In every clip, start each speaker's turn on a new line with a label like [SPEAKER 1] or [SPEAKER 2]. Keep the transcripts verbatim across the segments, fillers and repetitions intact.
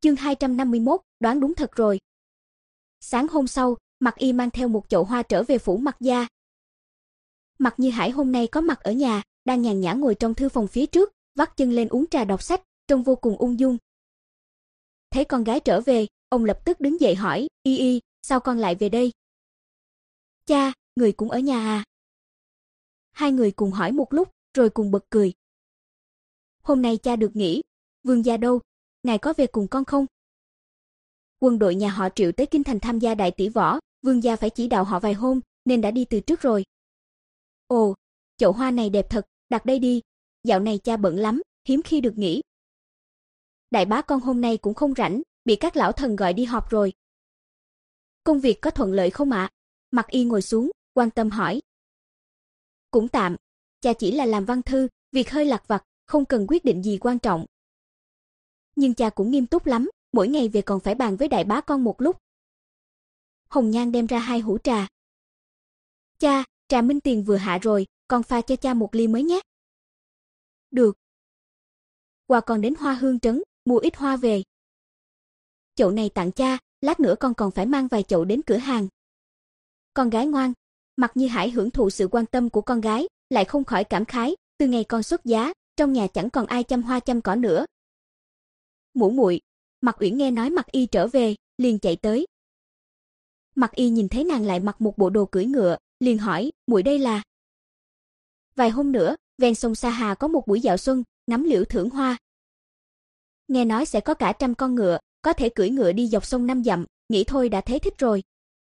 [SPEAKER 1] Chương hai trăm năm mươi mốt, đoán đúng thật rồi. Sáng hôm sau, Mạc Y mang theo một chậu hoa trở về phủ Mạc gia. Mạc Như Hải hôm nay có mặt ở nhà, đang nhàn nhã ngồi trong thư phòng phía trước, vắt chân lên uống trà đọc sách, trông vô cùng ung dung. Thấy con gái trở về, ông lập tức đứng dậy hỏi, Y Y, sao con lại về đây? Cha, người cũng ở nhà à? Hai người cùng hỏi một lúc, rồi cùng bật cười. Hôm nay cha được nghỉ, Vương gia đâu, ngài có về cùng con không? Quân đội nhà họ Triệu tới kinh thành tham gia đại tỷ võ, Vương gia phải chỉ đạo họ vài hôm, nên đã đi từ trước rồi. Ồ, chậu hoa này đẹp thật, đặt đây đi, dạo này cha bận lắm, hiếm khi được nghỉ. Đại bá con hôm nay cũng không rảnh, bị các lão thần gọi đi họp rồi. Công việc có thuận lợi không ạ? Mạc Y ngồi xuống, quan tâm hỏi. Cũng tạm, cha chỉ là làm văn thư, việc hơi lặt vặt, không cần quyết định gì quan trọng. Nhưng cha cũng nghiêm túc lắm, mỗi ngày về còn phải bàn với đại bá con một lúc. Hồng Nhan đem ra hai hũ trà. Cha, trà Minh Tiền vừa hạ rồi, con pha cho cha một ly mới nhé. Được. Qua con đến Hoa Hương trấn, mua ít hoa về. Chậu này tặng cha, lát nữa con còn phải mang vài chậu đến cửa hàng. Con gái ngoan. Mạc Như Hải hưởng thụ sự quan tâm của con gái, lại không khỏi cảm khái, từ ngày con xuất giá, trong nhà chẳng còn ai chăm hoa chăm cỏ nữa. Muội muội, Mạc Uyển nghe nói Mạc Y trở về, liền chạy tới. Mạc Y nhìn thấy nàng lại mặc một bộ đồ cưỡi ngựa, liền hỏi, muội đây là? Vài hôm nữa, ven sông Sa Hà có một buổi dạo xuân, ngắm liễu thưởng hoa. Nghe nói sẽ có cả trăm con ngựa, có thể cưỡi ngựa đi dọc sông năm dặm, nghĩ thôi đã thấy thích rồi.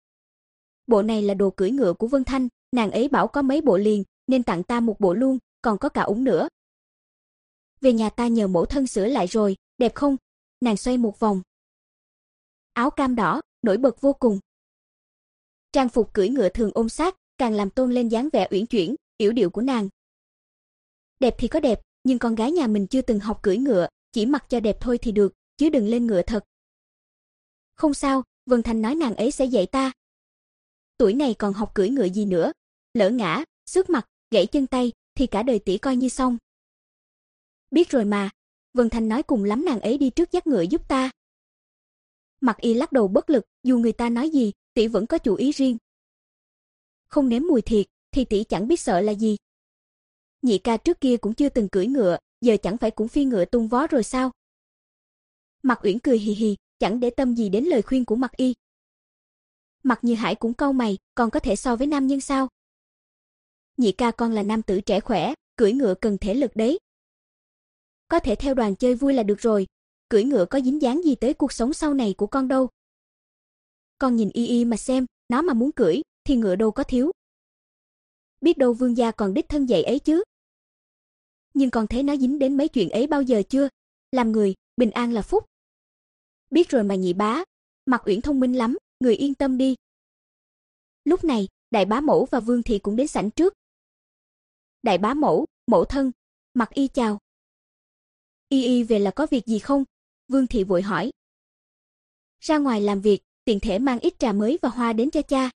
[SPEAKER 1] Bộ này là đồ cưỡi ngựa của Vân Thanh, nàng ấy bảo có mấy bộ liền, nên tặng ta một bộ luôn, còn có cả ủng nữa. Về nhà ta nhờ mẫu thân sửa lại rồi, đẹp không? Nàng xoay một vòng. Áo cam đỏ, nổi bật vô cùng. Trang phục cưỡi ngựa thường ôm sát, càng làm tôn lên dáng vẻ uyển chuyển, yểu điệu của nàng. Đẹp thì có đẹp, nhưng con gái nhà mình chưa từng học cưỡi ngựa, chỉ mặc cho đẹp thôi thì được, chứ đừng lên ngựa thật. Không sao, Vân Thanh nói nàng ấy sẽ dạy ta. Tuổi này còn học cưỡi ngựa gì nữa, lỡ ngã, xước mặt, gãy chân tay thì cả đời tỷ coi như xong. Biết rồi mà, Vân Thanh nói cùng lắm nàng ấy đi trước dắt ngựa giúp ta. Mạc Y lắc đầu bất lực, dù người ta nói gì, tỷ vẫn có chủ ý riêng. Không nếm mùi thiệt, thì tỷ chẳng biết sợ là gì. Nhị ca trước kia cũng chưa từng cưỡi ngựa, giờ chẳng phải cũng phi ngựa tung vó rồi sao? Mạc Uyển cười hì hì, chẳng để tâm gì đến lời khuyên của Mạc Y. Mạc Như Hải cũng cau mày, còn có thể so với nam nhân sao? Nhị ca con là nam tử trẻ khỏe, cưỡi ngựa cần thể lực đấy. Có thể theo đoàn chơi vui là được rồi, cưỡi ngựa có dính dáng gì tới cuộc sống sau này của con đâu. Con nhìn Y Y mà xem, nó mà muốn cưỡi, thì ngựa đâu có thiếu. Biết đâu Vương gia còn đích thân dạy ấy chứ. Nhưng con thấy nó dính đến mấy chuyện ấy bao giờ chưa? Làm người, bình an là phúc. Biết rồi mà nhị bá, Mạc Uyển thông minh lắm, người yên tâm đi. Lúc này, đại bá mẫu và Vương thị cũng đến sảnh trước. Đại bá mẫu, mẫu thân, Mạc Y chào. Y Y về là có việc gì không? Vương thị vội hỏi. Ra ngoài làm việc, tiện thể mang ít trà mới và hoa đến cho cha.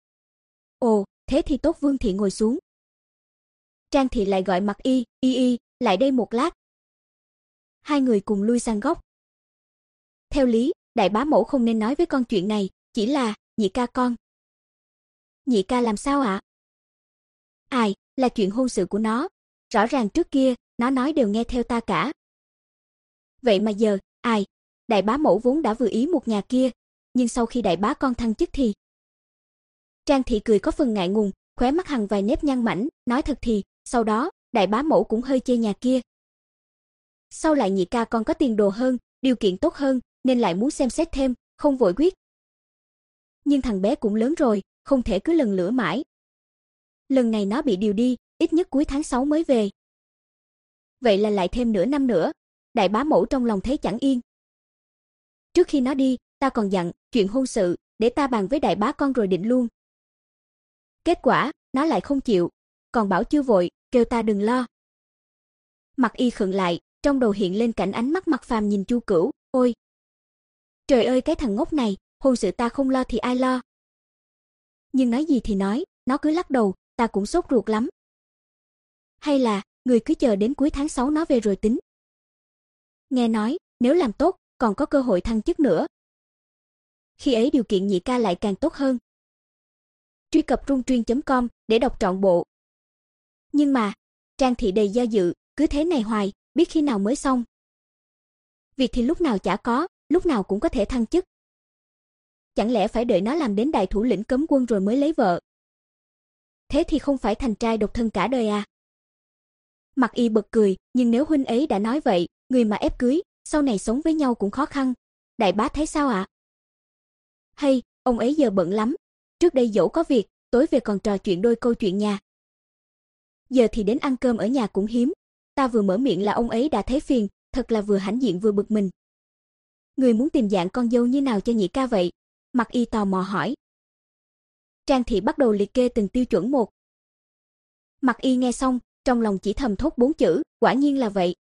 [SPEAKER 1] Ồ, thế thì tốt. Vương thị ngồi xuống. Trang thị lại gọi Mạc Y, Y Y, lại đây một lát. Hai người cùng lui sang góc. Theo lý, đại bá mẫu không nên nói với con chuyện này, chỉ là, nhị ca con. Nhị ca làm sao ạ? Ai, là chuyện hôn sự của nó. Rõ ràng trước kia, nó nói đều nghe theo ta cả. Vậy mà giờ, ai, đại bá mẫu vốn đã vừa ý một nhà kia, nhưng sau khi đại bá con thăng chức thì... Trang thị cười có phần ngại ngùng, khóe mắt hằn vài nếp nhăn mảnh, nói thật thì, sau đó, đại bá mẫu cũng hơi chê nhà kia. Sau lại nhị ca con có tiền đồ hơn, điều kiện tốt hơn, nên lại muốn xem xét thêm, không vội quyết. Nhưng thằng bé cũng lớn rồi, không thể cứ lần lữa mãi. Lần này nó bị điều đi, ít nhất cuối tháng sáu mới về. Vậy là lại thêm nửa năm nữa, đại bá mẫu trong lòng thấy chẳng yên. Trước khi nó đi, ta còn dặn, chuyện hôn sự, để ta bàn với đại bá con rồi định luôn. Kết quả, nó lại không chịu, còn bảo chưa vội, kêu ta đừng lo. Mạc Y khựng lại, trong đầu hiện lên cảnh ánh mắt Mạc Phàm nhìn Chu Cửu, ôi. Trời ơi cái thằng ngốc này, hôn sự ta không lo thì ai lo. Nhưng nói gì thì nói, nó cứ lắc đầu, ta cũng sốt ruột lắm. Hay là, người cứ chờ đến cuối tháng sáu nó về rồi tính. Nghe nói, nếu làm tốt, còn có cơ hội thăng chức nữa. Khi ấy điều kiện nhị ca lại càng tốt hơn. Truy cập rungtuyên chấm com để đọc trọn bộ. Nhưng mà, Trang Thị đầy do dự, cứ thế này hoài, biết khi nào mới xong. Việc thì lúc nào chả có, lúc nào cũng có thể thăng chức. Chẳng lẽ phải đợi nó làm đến đại thủ lĩnh cấm quân rồi mới lấy vợ? Thế thì không phải thành trai độc thân cả đời à? Mặc Y bật cười, nhưng nếu huynh ấy đã nói vậy, người mà ép cưới, sau này sống với nhau cũng khó khăn. Đại bá thấy sao ạ? À? Hay, ông ấy giờ bận lắm. Trước đây dẫu có việc, tối về còn trò chuyện đôi câu chuyện nhà. Giờ thì đến ăn cơm ở nhà cũng hiếm. Ta vừa mở miệng là ông ấy đã thấy phiền, thật là vừa hãnh diện vừa bực mình. Người muốn tìm dạng con dâu như nào cho nhị ca vậy? Mặc Y tò mò hỏi. Trang Thị bắt đầu liệt kê từng tiêu chuẩn một. Mặc Y nghe xong, trong lòng chỉ thầm thốt bốn chữ, quả nhiên là vậy.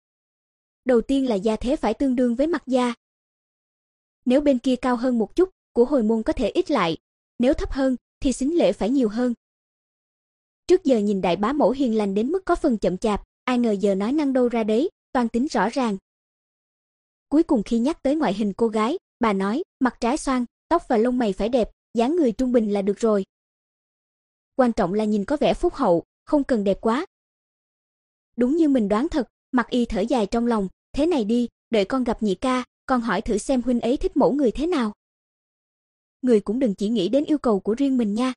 [SPEAKER 1] Đầu tiên là gia thế phải tương đương với Mặc gia. Nếu bên kia cao hơn một chút, của hồi môn có thể ít lại, nếu thấp hơn thì sính lễ phải nhiều hơn. Trước giờ nhìn đại bá mẫu hiền lành đến mức có phần chậm chạp, ai ngờ giờ nói năng đâu ra đấy, toan tính rõ ràng. Cuối cùng khi nhắc tới ngoại hình cô gái, bà nói, mặt trái xoan, tóc và lông mày phải đẹp, dáng người trung bình là được rồi. Quan trọng là nhìn có vẻ phúc hậu, không cần đẹp quá. Đúng như mình đoán thật, Mặc Y thở dài trong lòng, thế này đi, đợi con gặp nhị ca, con hỏi thử xem huynh ấy thích mẫu người thế nào. Người cũng đừng chỉ nghĩ đến yêu cầu của riêng mình nha.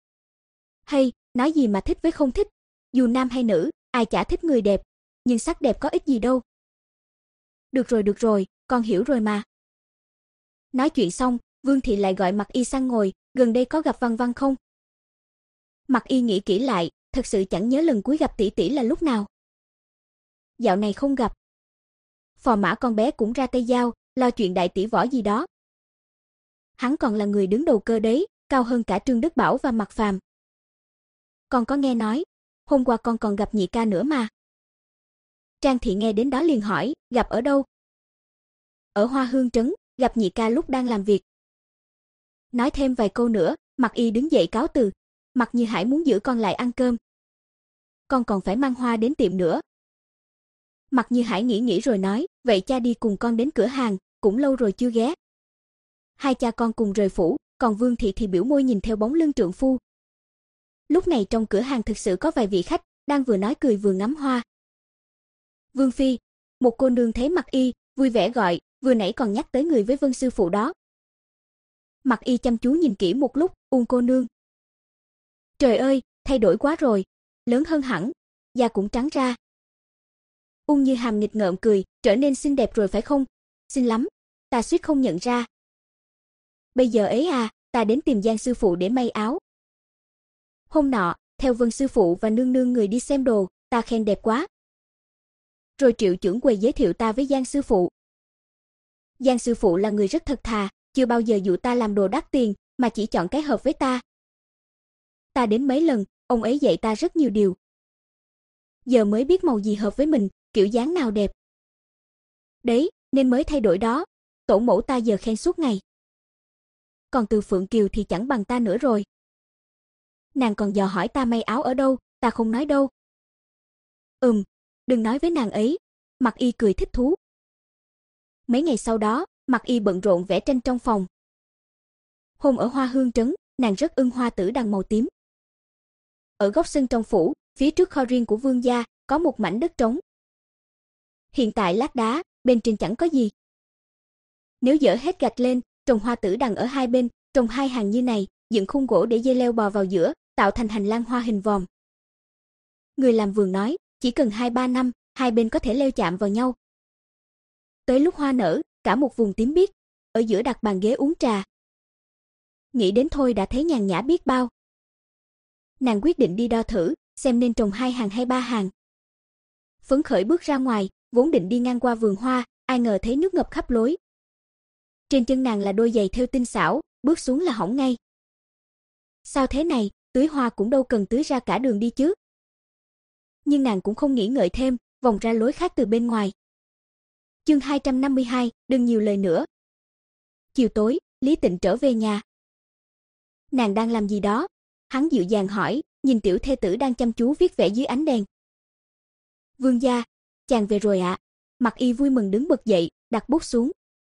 [SPEAKER 1] Hay, nói gì mà thích với không thích, dù nam hay nữ, ai chả thích người đẹp, nhưng sắc đẹp có ích gì đâu. Được rồi được rồi, con hiểu rồi mà. Nói chuyện xong, Vương Thị lại gọi Mặc Y sang ngồi, gần đây có gặp Văn Văn không? Mặc Y nghĩ kỹ lại, thật sự chẳng nhớ lần cuối gặp tỷ tỷ là lúc nào. Dạo này không gặp. Phò mã con bé cũng ra tay giao, lo chuyện đại tỷ võ gì đó. Hắn còn là người đứng đầu cơ đấy, cao hơn cả Trương Đức Bảo và Mạc Phàm. Con có nghe nói, hôm qua con còn gặp nhị ca nữa mà. Trang Thị nghe đến đó liền hỏi, gặp ở đâu? Ở Hoa Hương Trấn, gặp nhị ca lúc đang làm việc. Nói thêm vài câu nữa, Mặc Y đứng dậy cáo từ. Mặc Như Hải muốn giữ con lại ăn cơm. Con còn phải mang hoa đến tiệm nữa. Mặc Như Hải nghĩ nghĩ rồi nói, vậy cha đi cùng con đến cửa hàng, cũng lâu rồi chưa ghé. Hai cha con cùng rời phủ, còn Vương Thị thì biểu môi nhìn theo bóng lưng trượng phu. Lúc này trong cửa hàng thực sự có vài vị khách, đang vừa nói cười vừa ngắm hoa. Vương Phi, một cô nương thấy Mặc Y, vui vẻ gọi, vừa nãy còn nhắc tới người với Vân sư phụ đó. Mặc Y chăm chú nhìn kỹ một lúc, Uông cô nương. Trời ơi, thay đổi quá rồi, lớn hơn hẳn, da cũng trắng ra. Uông Như Hàm nghịch ngợm cười, trở nên xinh đẹp rồi phải không? Xinh lắm, ta suýt không nhận ra. Bây giờ ấy à, ta đến tìm Giang sư phụ để may áo. Hôm nọ, theo Vân sư phụ và nương nương người đi xem đồ, ta khen đẹp quá. Rồi Triệu trưởng quầy giới thiệu ta với Giang sư phụ. Giang sư phụ là người rất thật thà, chưa bao giờ dụ ta làm đồ đắt tiền, mà chỉ chọn cái hợp với ta. Ta đến mấy lần, ông ấy dạy ta rất nhiều điều. Giờ mới biết màu gì hợp với mình, kiểu dáng nào đẹp. Đấy, nên mới thay đổi đó. Tổ mẫu ta giờ khen suốt ngày. Còn Từ Phượng Kiều thì chẳng bằng ta nữa rồi. Nàng còn dò hỏi ta may áo ở đâu, ta không nói đâu. Ừm, đừng nói với nàng ấy. Mặc Y cười thích thú. Mấy ngày sau đó, Mặc Y bận rộn vẽ tranh trong phòng. Hôm ở Hoa Hương Trấn, nàng rất ưng hoa tử đằng màu tím. Ở góc sân trong phủ, phía trước kho riêng của Vương gia, có một mảnh đất trống. Hiện tại lát đá, bên trên chẳng có gì. Nếu dỡ hết gạch lên, trồng hoa tử đằng ở hai bên, trồng hai hàng như này, dựng khung gỗ để dây leo bò vào giữa, tạo thành hành lang hoa hình vòm. Người làm vườn nói, chỉ cần hai ba năm, hai bên có thể leo chạm vào nhau. Tới lúc hoa nở, cả một vùng tím biếc, ở giữa đặt bàn ghế uống trà. Nghĩ đến thôi đã thấy nhàn nhã biết bao. Nàng quyết định đi đo thử, xem nên trồng hai hàng hay ba hàng. Phấn khởi bước ra ngoài, vốn định đi ngang qua vườn hoa, ai ngờ thấy nước ngập khắp lối. Trên chân nàng là đôi giày thêu tinh xảo, bước xuống là hỏng ngay. Sao thế này, tưới hoa cũng đâu cần tưới ra cả đường đi chứ. Nhưng nàng cũng không nghĩ ngợi thêm, vòng ra lối khác từ bên ngoài. Chương hai trăm năm mươi hai, đừng nhiều lời nữa. Chiều tối, Lý Tịnh trở về nhà. Nàng đang làm gì đó? Hắn dịu dàng hỏi, nhìn tiểu thê tử đang chăm chú viết vẽ dưới ánh đèn. Vương gia, chàng về rồi ạ. À. Mặc Y vui mừng đứng bật dậy, đặt bút xuống.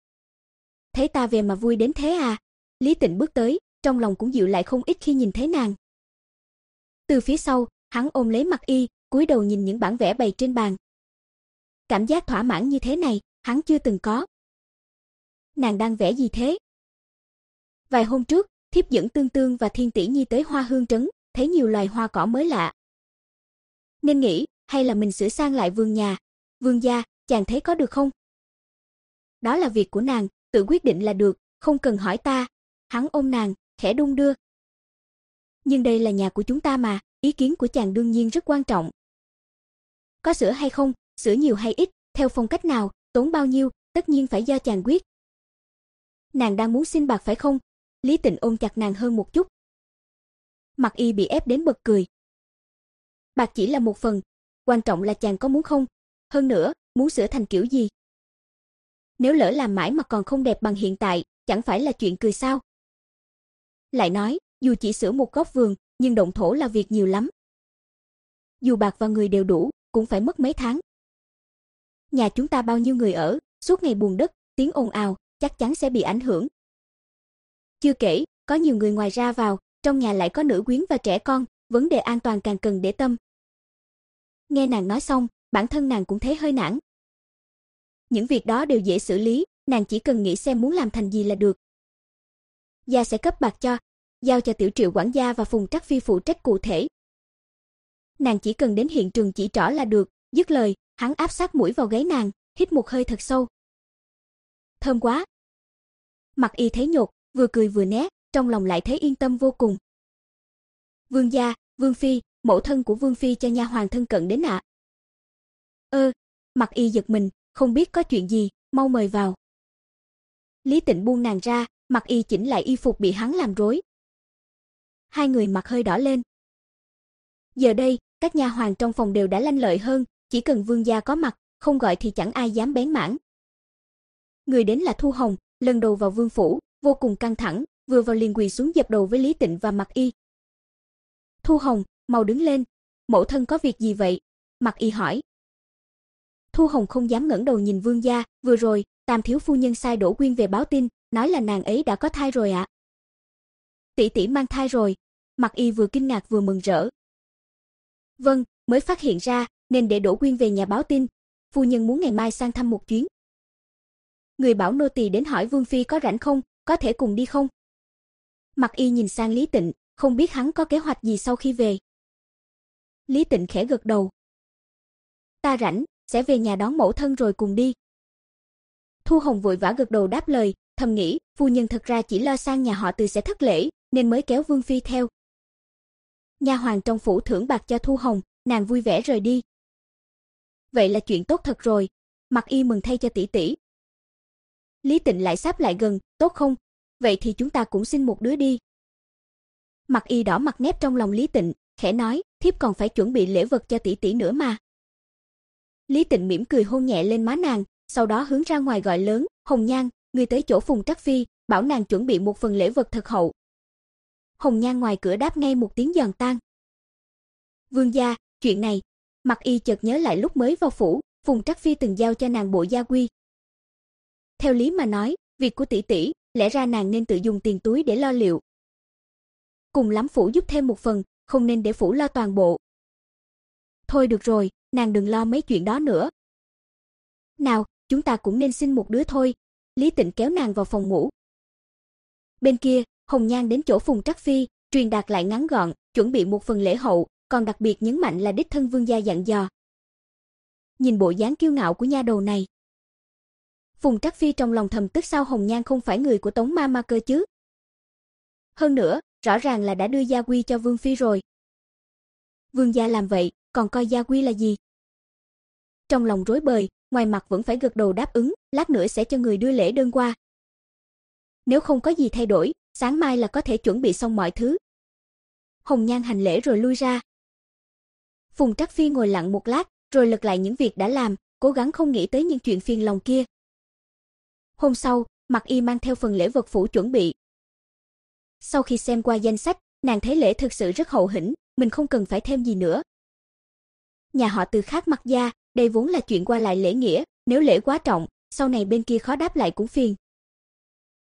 [SPEAKER 1] thấy ta về mà vui đến thế à? Lý Tịnh bước tới, trong lòng cũng dịu lại không ít khi nhìn thấy nàng. Từ phía sau, hắn ôm lấy Mặc Y, cúi đầu nhìn những bản vẽ bày trên bàn. Cảm giác thỏa mãn như thế này, hắn chưa từng có. Nàng đang vẽ gì thế? Vài hôm trước, thiếp dẫn Tương Tương và Thiên Tỷ Nhi tới Hoa Hương trấn, thấy nhiều loài hoa cỏ mới lạ. Nên nghĩ, hay là mình sửa sang lại vườn nhà. Vương gia, chàng thấy có được không? Đó là việc của nàng, tự quyết định là được, không cần hỏi ta. Hắn ôm nàng, khẽ đung đưa. Nhưng đây là nhà của chúng ta mà, ý kiến của chàng đương nhiên rất quan trọng. Có sửa hay không, sửa nhiều hay ít, theo phong cách nào, tốn bao nhiêu, tất nhiên phải do chàng quyết. Nàng đang muốn xin bạc phải không? Lý Tịnh ôm chặt nàng hơn một chút. Mặc Y bị ép đến bật cười. Bạc chỉ là một phần, quan trọng là chàng có muốn không? Hơn nữa, muốn sửa thành kiểu gì? Nếu lỡ làm mãi mà còn không đẹp bằng hiện tại, chẳng phải là chuyện cười sao? Lại nói, dù chỉ sửa một góc vườn, nhưng động thổ là việc nhiều lắm. Dù bạc và người đều đủ, cũng phải mất mấy tháng. Nhà chúng ta bao nhiêu người ở, suốt ngày buồn đất, tiếng ồn ào, chắc chắn sẽ bị ảnh hưởng. Chưa kể, có nhiều người ngoài ra vào, trong nhà lại có nữ quyến và trẻ con, vấn đề an toàn càng cần để tâm. Nghe nàng nói xong, bản thân nàng cũng thấy hơi nản. Những việc đó đều dễ xử lý, nàng chỉ cần nghĩ xem muốn làm thành gì là được. Gia sẽ cấp bạc cho, giao cho Tiểu Triệu quản gia và Phùng Trắc Phi phụ trách cụ thể. Nàng chỉ cần đến hiện trường chỉ trỏ là được. Dứt lời, hắn áp sát mũi vào gáy nàng, hít một hơi thật sâu. Thơm quá. Mặc Y thấy nhột, vừa cười vừa né, trong lòng lại thấy yên tâm vô cùng. Vương gia, Vương phi, mẫu thân của Vương phi cho nha hoàn thân cận đến ạ. Ơ, Mặc Y giật mình, không biết có chuyện gì, mau mời vào. Lý Tịnh buông nàng ra, Mặc Y chỉnh lại y phục bị hắn làm rối. Hai người mặt hơi đỏ lên. Giờ đây, các nha hoàn trong phòng đều đã lanh lợi hơn, chỉ cần vương gia có mặt, không gọi thì chẳng ai dám bén mảng. Người đến là Thu Hồng, lần đầu vào vương phủ, vô cùng căng thẳng, vừa vào liền quỳ xuống dập đầu với Lý Tịnh và Mặc Y. Thu Hồng, mau đứng lên, mẫu thân có việc gì vậy? Mặc Y hỏi. Thu Hồng không dám ngẩng đầu nhìn vương gia, vừa rồi, Tam thiếu phu nhân sai Đỗ Quyên về báo tin, nói là nàng ấy đã có thai rồi ạ. À? Tỷ tỷ mang thai rồi. Mặc Y vừa kinh ngạc vừa mừng rỡ. Vâng, mới phát hiện ra, nên để Đỗ Quyên về nhà báo tin, phu nhân muốn ngày mai sang thăm một chuyến. Người bảo nô tỳ đến hỏi Vương phi có rảnh không, có thể cùng đi không? Mặc Y nhìn sang Lý Tịnh, không biết hắn có kế hoạch gì sau khi về. Lý Tịnh khẽ gật đầu. Ta rảnh, sẽ về nhà đón mẫu thân rồi cùng đi. Thu Hồng vội vã gật đầu đáp lời, thầm nghĩ, phu nhân thật ra chỉ lo sang nhà họ Từ sẽ thất lễ, nên mới kéo Vương phi theo. Nha hoàn trong phủ thưởng bạc cho Thu Hồng, nàng vui vẻ rời đi. Vậy là chuyện tốt thật rồi, Mặc Y mừng thay cho tỷ tỷ. Lý Tịnh lại sáp lại gần, tốt không? Vậy thì chúng ta cũng sinh một đứa đi. Mặc Y đỏ mặt nép trong lòng Lý Tịnh, khẽ nói, thiếp còn phải chuẩn bị lễ vật cho tỷ tỷ nữa mà. Lý Tịnh mỉm cười hôn nhẹ lên má nàng, sau đó hướng ra ngoài gọi lớn, Hồng Nhan, người tới chỗ Phùng Trắc Phi, bảo nàng chuẩn bị một phần lễ vật thật hậu. Hồng Nhan ngoài cửa đáp ngay một tiếng giòn tan. Vương gia, chuyện này, Mặc Y chợt nhớ lại lúc mới vào phủ, Phùng Trắc Phi từng giao cho nàng bộ gia quy. Theo lý mà nói, việc của tỷ tỷ, lẽ ra nàng nên tự dùng tiền túi để lo liệu. Cùng lắm phủ giúp thêm một phần, không nên để phủ lo toàn bộ. Thôi được rồi, nàng đừng lo mấy chuyện đó nữa. Nào, chúng ta cũng nên sinh một đứa thôi. Lý Tịnh kéo nàng vào phòng ngủ. Bên kia, Hồng Nhan đến chỗ Phùng Trắc Phi, truyền đạt lại ngắn gọn, chuẩn bị một phần lễ hậu, còn đặc biệt nhấn mạnh là đích thân vương gia dặn dò. Nhìn bộ dáng kiêu ngạo của nha đầu này, Phùng Trắc Phi trong lòng thầm tức sao Hồng Nhan không phải người của Tống ma ma cơ chứ. Hơn nữa, rõ ràng là đã đưa gia quy cho Vương phi rồi. Vương gia làm vậy, còn coi gia quy là gì? Trong lòng rối bời, ngoài mặt vẫn phải gật đầu đáp ứng, lát nữa sẽ cho người đưa lễ đơn qua. Nếu không có gì thay đổi, sáng mai là có thể chuẩn bị xong mọi thứ. Hồng Nhan hành lễ rồi lui ra. Phùng Trắc Phi ngồi lặng một lát, rồi lật lại những việc đã làm, cố gắng không nghĩ tới những chuyện phiền lòng kia. Hôm sau, Mặc Y mang theo phần lễ vật phủ chuẩn bị. Sau khi xem qua danh sách, nàng thấy lễ thực sự rất hậu hĩnh, mình không cần phải thêm gì nữa. Nhà họ Từ khác Mặc gia, đây vốn là chuyện qua lại lễ nghĩa, nếu lễ quá trọng, sau này bên kia khó đáp lại cũng phiền.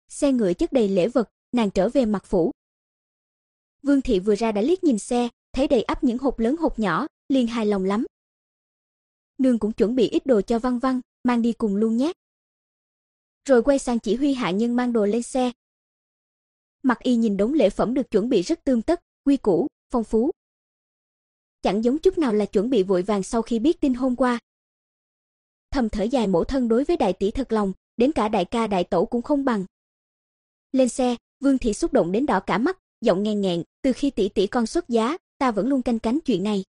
[SPEAKER 1] xe ngựa chất đầy lễ vật, nàng trở về Mặc phủ. Vương thị vừa ra đã liếc nhìn xe, thấy đầy ắp những hộp lớn hộp nhỏ, liền hài lòng lắm. Nương cũng chuẩn bị ít đồ cho Văn Văn, mang đi cùng luôn nhé. Rồi quay sang chỉ huy hạ nhân mang đồ lên xe. Mặc Y nhìn đống lễ phẩm được chuẩn bị rất tươm tất, quy củ, phong phú. Chẳng giống chút nào là chuẩn bị vội vàng sau khi biết tin hôm qua. Thầm thở dài mẫu thân đối với đại tỷ thật lòng, đến cả đại ca đại tẩu cũng không bằng. Lên xe, Vương thị xúc động đến đỏ cả mắt, giọng nghẹn nghẹn, từ khi tỷ tỷ con xuất giá, ta vẫn luôn canh cánh chuyện này.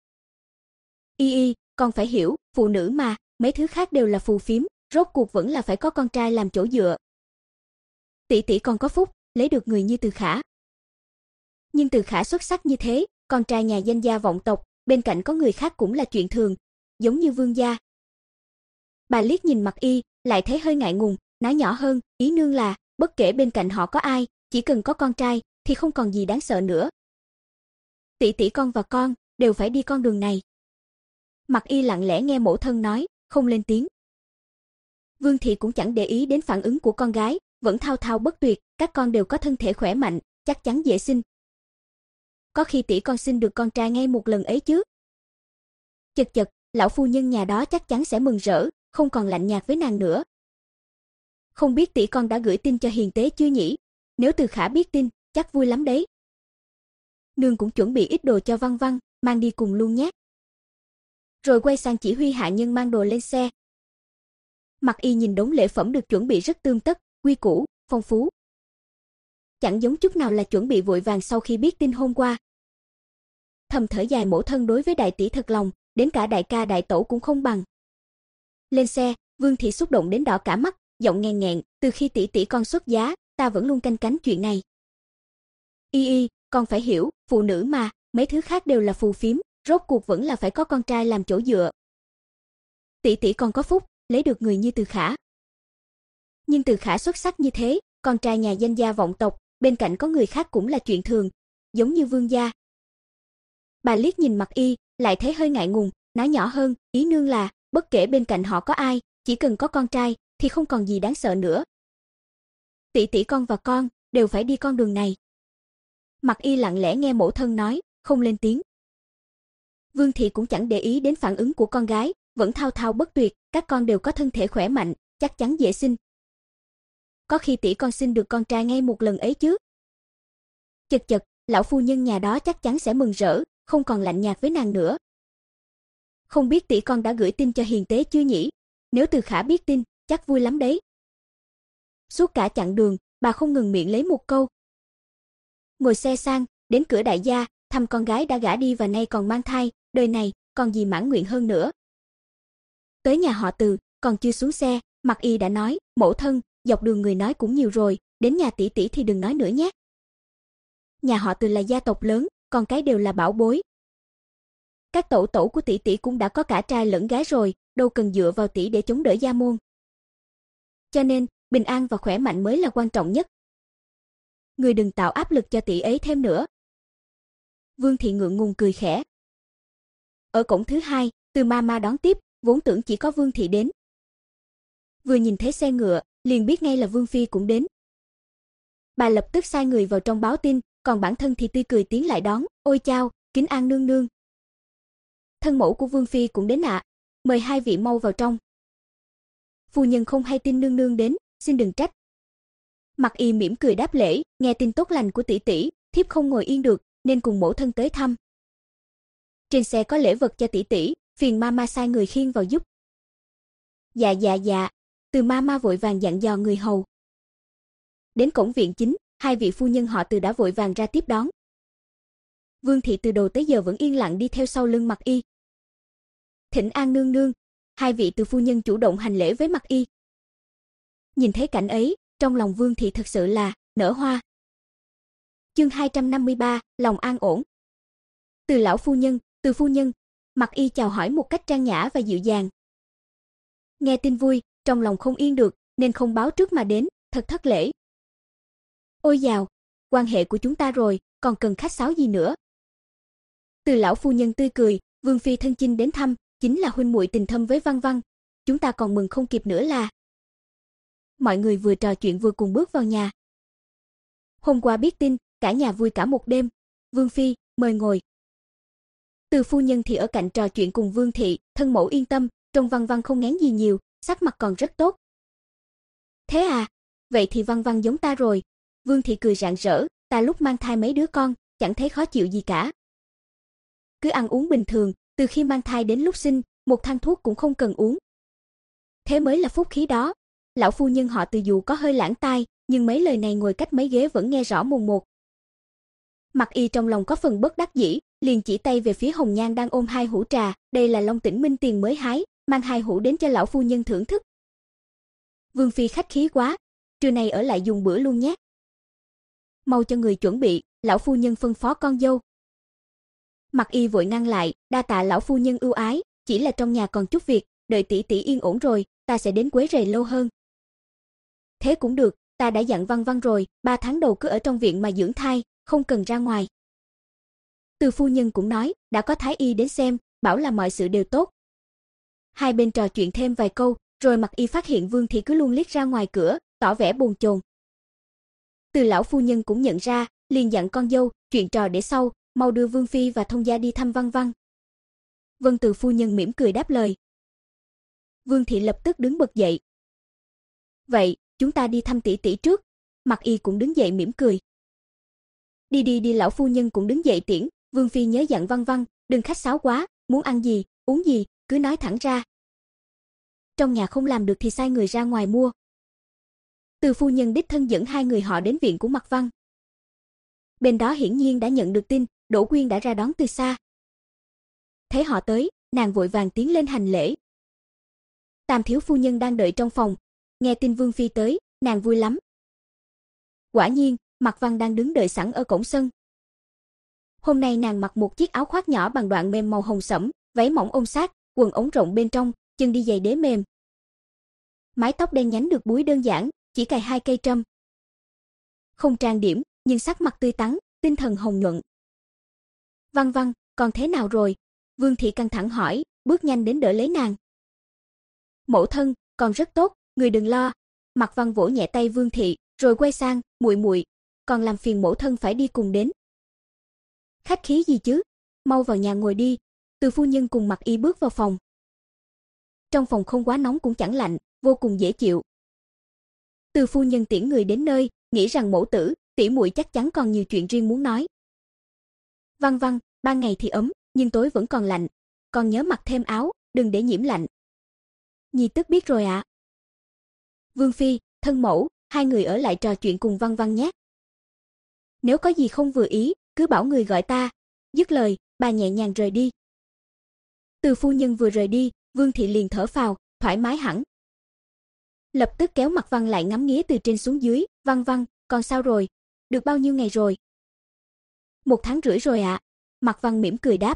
[SPEAKER 1] Y y, con phải hiểu, phụ nữ mà, mấy thứ khác đều là phù phiếm, rốt cuộc vẫn là phải có con trai làm chỗ dựa. Tỷ tỷ con có phúc, lấy được người như Từ Khả. Nhưng Từ Khả xuất sắc như thế, con trai nhà danh gia vọng tộc, bên cạnh có người khác cũng là chuyện thường, giống như Vương gia. Bà liếc nhìn Mặc Y, lại thấy hơi ngại ngùng, nói nhỏ hơn, ý nương là, bất kể bên cạnh họ có ai, chỉ cần có con trai, thì không còn gì đáng sợ nữa. Tỷ tỷ con và con, đều phải đi con đường này. Mặc Y lặng lẽ nghe mẫu thân nói, không lên tiếng. Vương thị cũng chẳng để ý đến phản ứng của con gái, vẫn thao thao bất tuyệt, các con đều có thân thể khỏe mạnh, chắc chắn dễ sinh. Có khi tỷ con sinh được con trai ngay một lần ấy chứ. Chật chật, lão phu nhân nhà đó chắc chắn sẽ mừng rỡ, không còn lạnh nhạt với nàng nữa. Không biết tỷ con đã gửi tin cho hiền tế chưa nhỉ? Nếu Từ Khả biết tin, chắc vui lắm đấy. Nương cũng chuẩn bị ít đồ cho Văn Văn, mang đi cùng luôn nhé. Rồi quay sang chỉ huy hạ nhân mang đồ lên xe. Mặc Y nhìn đống lễ phẩm được chuẩn bị rất tươm tất, quy củ, phong phú. Chẳng giống chút nào là chuẩn bị vội vàng sau khi biết tin hôm qua. Thầm thở dài mẫu thân đối với đại tỷ thật lòng, đến cả đại ca đại tẩu cũng không bằng. Lên xe, Vương thị xúc động đến đỏ cả mắt, giọng nghẹn nghẹn, từ khi tỷ tỷ con xuất giá, ta vẫn luôn canh cánh chuyện này. Y y, con phải hiểu, phụ nữ mà, mấy thứ khác đều là phù phiếm, rốt cuộc vẫn là phải có con trai làm chỗ dựa. Tỷ tỷ con có phúc, lấy được người như Từ Khả. Nhưng Từ Khả xuất sắc như thế, con trai nhà danh gia vọng tộc, bên cạnh có người khác cũng là chuyện thường, giống như Vương gia. Bà liếc nhìn Mặc Y, lại thấy hơi ngại ngùng, nói nhỏ hơn, ý nương là, bất kể bên cạnh họ có ai, chỉ cần có con trai, thì không còn gì đáng sợ nữa. Tỷ tỷ con và con, đều phải đi con đường này. Mặc Y lặng lẽ nghe mẫu thân nói, không lên tiếng. Vương thị cũng chẳng để ý đến phản ứng của con gái, vẫn thao thao bất tuyệt, các con đều có thân thể khỏe mạnh, chắc chắn dễ sinh. Có khi tỷ con sinh được con trai ngay một lần ấy chứ. Chật chật, lão phu nhân nhà đó chắc chắn sẽ mừng rỡ, không còn lạnh nhạt với nàng nữa. Không biết tỷ con đã gửi tin cho hiền tế chưa nhỉ? Nếu Từ Khả biết tin, chắc vui lắm đấy. Suốt cả chặng đường, bà không ngừng miệng lấy một câu. Ngồi xe sang, đến cửa đại gia, thăm con gái đã gả đi và nay còn mang thai, đời này, còn gì mãn nguyện hơn nữa. Tới nhà họ Từ, còn chưa xuống xe, Mặc Y đã nói, mẫu thân, dọc đường người nói cũng nhiều rồi, đến nhà tỷ tỷ thì đừng nói nữa nhé. Nhà họ Từ là gia tộc lớn, con cái đều là bảo bối. Các tẩu tẩu của tỷ tỷ cũng đã có cả trai lẫn gái rồi, đâu cần dựa vào tỷ để chống đỡ gia môn. Cho nên, bình an và khỏe mạnh mới là quan trọng nhất. Người đừng tạo áp lực cho tỷ ấy thêm nữa. Vương thị ngượng ngùng cười khẽ. Ở cổng thứ hai, Từ Mama đón tiếp, vốn tưởng chỉ có Vương thị đến. Vừa nhìn thấy xe ngựa, liền biết ngay là Vương phi cũng đến. Bà lập tức sai người vào trong báo tin, còn bản thân thì tươi cười tiến lại đón, ôi chao, kính an nương nương. Thân mẫu của Vương phi cũng đến ạ, mời hai vị mau vào trong. Phu nhân không hay tin nương nương đến, xin đừng trách. Mặc Y mỉm cười đáp lễ, nghe tin tốt lành của tỷ tỷ, thiếp không ngồi yên được, nên cùng mẫu thân tới thăm. Trên xe có lễ vật cho tỷ tỷ, phiền mama sai người khiêng vào giúp. Dạ dạ dạ, Từ Mama vội vàng dặn dò người hầu. Đến cổng viện chính, hai vị phu nhân họ Từ đã vội vàng ra tiếp đón. Vương thị từ đầu tới giờ vẫn yên lặng đi theo sau lưng Mặc Y. Thỉnh an nương nương, hai vị Từ phu nhân chủ động hành lễ với Mặc Y. Nhìn thấy cảnh ấy, trong lòng Vương thị thật sự là nở hoa. Chương hai trăm năm mươi ba, lòng an ổn. Từ lão phu nhân, Từ phu nhân, Mặc Y chào hỏi một cách trang nhã và dịu dàng. Nghe tin vui, trong lòng không yên được, nên không báo trước mà đến, thật thất lễ. Ôi dào, quan hệ của chúng ta rồi, còn cần khách sáo gì nữa? Từ lão phu nhân tươi cười, Vương phi thân chinh đến thăm, chính là huynh muội tình thâm với Văn Văn, chúng ta còn mừng không kịp nữa là. Mọi người vừa trò chuyện vừa cùng bước vào nhà, Hôm qua biết tin, cả nhà vui cả một đêm. Vương phi, mời ngồi. Từ phu nhân thì ở cạnh trò chuyện cùng Vương thị, thân mẫu yên tâm, trông Văn Văn không ngán gì nhiều, sắc mặt còn rất tốt. Thế à, vậy thì Văn Văn giống ta rồi. Vương thị cười rạng rỡ, ta lúc mang thai mấy đứa con, chẳng thấy khó chịu gì cả. Cứ ăn uống bình thường, từ khi mang thai đến lúc sinh, một thang thuốc cũng không cần uống. Thế mới là phúc khí đó. Lão phu nhân họ Từ dù có hơi lãng tai, nhưng mấy lời này ngồi cách mấy ghế vẫn nghe rõ mồn một. Mặc Y trong lòng có phần bất đắc dĩ, liền chỉ tay về phía Hồng Nhan đang ôm hai hũ trà, đây là Long Tỉnh Minh tiền mới hái, mang hai hũ đến cho lão phu nhân thưởng thức. Vương phi khách khí quá, trưa nay ở lại dùng bữa luôn nhé. Mau cho người chuẩn bị, lão phu nhân phân phó con dâu. Mặc Y vội ngăn lại, đa tạ lão phu nhân ưu ái, chỉ là trong nhà còn chút việc, đợi tỷ tỷ yên ổn rồi, ta sẽ đến quấy rầy lâu hơn. Thế cũng được, ta đã dặn Văn Văn rồi, ba tháng đầu cứ ở trong viện mà dưỡng thai, không cần ra ngoài. Từ phu nhân cũng nói, đã có thái y đến xem, bảo là mọi sự đều tốt. Hai bên trò chuyện thêm vài câu, rồi Mặc Y phát hiện Vương thị cứ luôn liếc ra ngoài cửa, tỏ vẻ bồn chồn. Từ lão phu nhân cũng nhận ra, liền dặn con dâu, chuyện trò để sau, mau đưa Vương phi và thông gia đi thăm Văn Văn. Vân Từ phu nhân mỉm cười đáp lời. Vương thị lập tức đứng bật dậy. Vậy, chúng ta đi thăm tỷ tỷ trước. Mặc Y cũng đứng dậy mỉm cười. Đi đi đi lão phu nhân cũng đứng dậy tiễn, Vương phi nhớ dặn Văn Văn, đừng khách sáo quá, muốn ăn gì, uống gì, cứ nói thẳng ra. Trong nhà không làm được thì sai người ra ngoài mua. Từ phu nhân đích thân dẫn hai người họ đến viện của Mạc Văn. Bên đó hiển nhiên đã nhận được tin, Đỗ Quyên đã ra đón từ xa. Thấy họ tới, nàng vội vàng tiến lên hành lễ. Tam thiếu phu nhân đang đợi trong phòng, nghe tin Vương phi tới, nàng vui lắm. Quả nhiên, Mạc Văn đang đứng đợi sẵn ở cổng sân. Hôm nay nàng mặc một chiếc áo khoác nhỏ bằng đoạn mềm màu hồng sẫm, váy mỏng ôm sát, quần ống rộng bên trong, chân đi giày đế mềm. Mái tóc đen nhánh được búi đơn giản, chỉ cài hai cây trâm. Không trang điểm, nhưng sắc mặt tươi tắn, tinh thần hồng nhuận. Văn Văn, còn thế nào rồi? Vương thị căng thẳng hỏi, bước nhanh đến đỡ lấy nàng. Mẫu thân, còn rất tốt, người đừng lo. Mạc Văn vỗ nhẹ tay Vương thị, rồi quay sang, muội muội, còn làm phiền mẫu thân phải đi cùng đến. Khách khí gì chứ, mau vào nhà ngồi đi. Từ phu nhân cùng Mặc Y bước vào phòng. Trong phòng không quá nóng cũng chẳng lạnh, vô cùng dễ chịu. Từ phu nhân tiễn người đến nơi, nghĩ rằng mẫu tử, tỷ muội chắc chắn còn nhiều chuyện riêng muốn nói. Văn Văn, ban ngày thì ấm, nhưng tối vẫn còn lạnh, còn nhớ mặc thêm áo, đừng để nhiễm lạnh. Nhi tức biết rồi ạ. À. Vương phi, thân mẫu, hai người ở lại trò chuyện cùng Văn Văn nhé. Nếu có gì không vừa ý, cứ bảo người gọi ta. Dứt lời, bà nhẹ nhàng rời đi. Từ phu nhân vừa rời đi, Vương thị liền thở phào, thoải mái hẳn. Lập tức kéo Mạc Văn lại ngắm nghía từ trên xuống dưới, Văn Văn, còn sao rồi? Được bao nhiêu ngày rồi? Một tháng rưỡi rồi ạ. À. Mạc Văn mỉm cười đáp.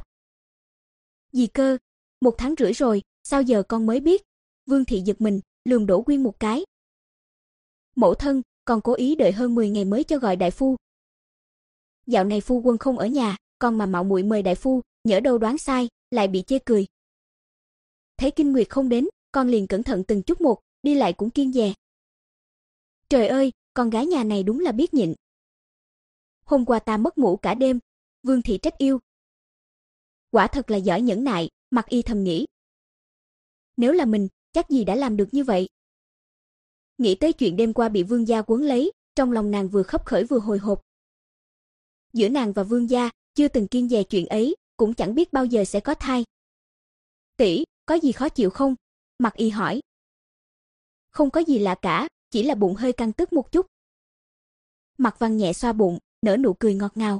[SPEAKER 1] Gì cơ? Một tháng rưỡi rồi, sao giờ con mới biết? Vương thị giật mình, lườm Đỗ Quyên một cái. Mẫu thân, còn cố ý đợi hơn mười ngày mới cho gọi đại phu. Dạo này phu quân không ở nhà, con mà mạo muội mời đại phu, nhỡ đâu đoán sai, lại bị chê cười. Thấy kinh nguyệt không đến, con liền cẩn thận từng chút một, đi lại cũng kiêng dè. Trời ơi, con gái nhà này đúng là biết nhịn. Hôm qua ta mất ngủ cả đêm, Vương thị trách yêu. Quả thật là giỏi nhẫn nại, Mặc Y thầm nghĩ. Nếu là mình, chắc gì đã làm được như vậy. Nghĩ tới chuyện đêm qua bị Vương gia quấn lấy, trong lòng nàng vừa khấp khởi vừa hồi hộp. Giữa nàng và Vương gia, chưa từng kiêng dè chuyện ấy, cũng chẳng biết bao giờ sẽ có thai. Tỷ, có gì khó chịu không? Mặc Y hỏi. Không có gì lạ cả, chỉ là bụng hơi căng tức một chút. Mạc Văn nhẹ xoa bụng, nở nụ cười ngọt ngào.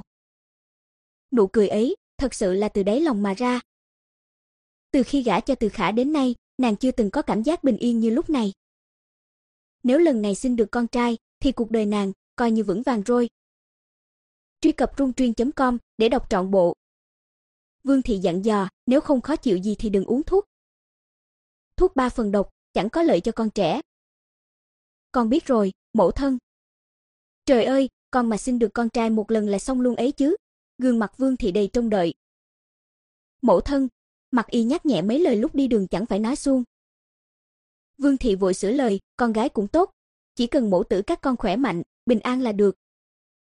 [SPEAKER 1] Nụ cười ấy, thật sự là từ đáy lòng mà ra. Từ khi gả cho Từ Khả đến nay, nàng chưa từng có cảm giác bình yên như lúc này. Nếu lần này sinh được con trai, thì cuộc đời nàng coi như vững vàng rồi. Truy cập runtruyên chấm com để đọc trọn bộ. Vương thị dặn dò, nếu không khó chịu gì thì đừng uống thuốc. Thuốc ba phần độc, chẳng có lợi cho con trẻ. Con biết rồi, mẫu thân. Trời ơi, con mà sinh được con trai một lần là xong luôn ấy chứ. Gương mặt Vương thị đầy trông đợi. Mẫu thân, Mặc Y nhắc nhẹ mấy lời lúc đi đường chẳng phải nói suông. Vương thị vội sửa lời, con gái cũng tốt, chỉ cần mẫu tử các con khỏe mạnh, bình an là được.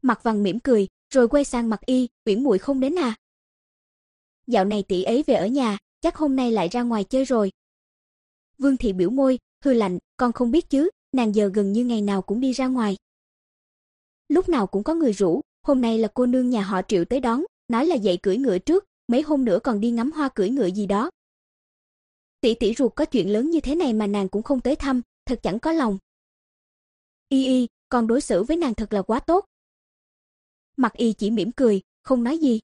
[SPEAKER 1] Mạc Văn mỉm cười, rồi quay sang Mạc Y, "Uyển muội không đến à?" "Dạo này tỷ ấy về ở nhà, chắc hôm nay lại ra ngoài chơi rồi." Vương Thị biểu môi, hừ lạnh, "Con không biết chứ, nàng giờ gần như ngày nào cũng đi ra ngoài. Lúc nào cũng có người rủ, hôm nay là cô nương nhà họ Triệu tới đón, nói là dậy cưỡi ngựa trước, mấy hôm nữa còn đi ngắm hoa cưỡi ngựa gì đó. Tỷ tỷ ruột có chuyện lớn như thế này mà nàng cũng không tới thăm, thật chẳng có lòng." "Y Y, con đối xử với nàng thật là quá tốt." Mạc Y chỉ mỉm cười, không nói gì.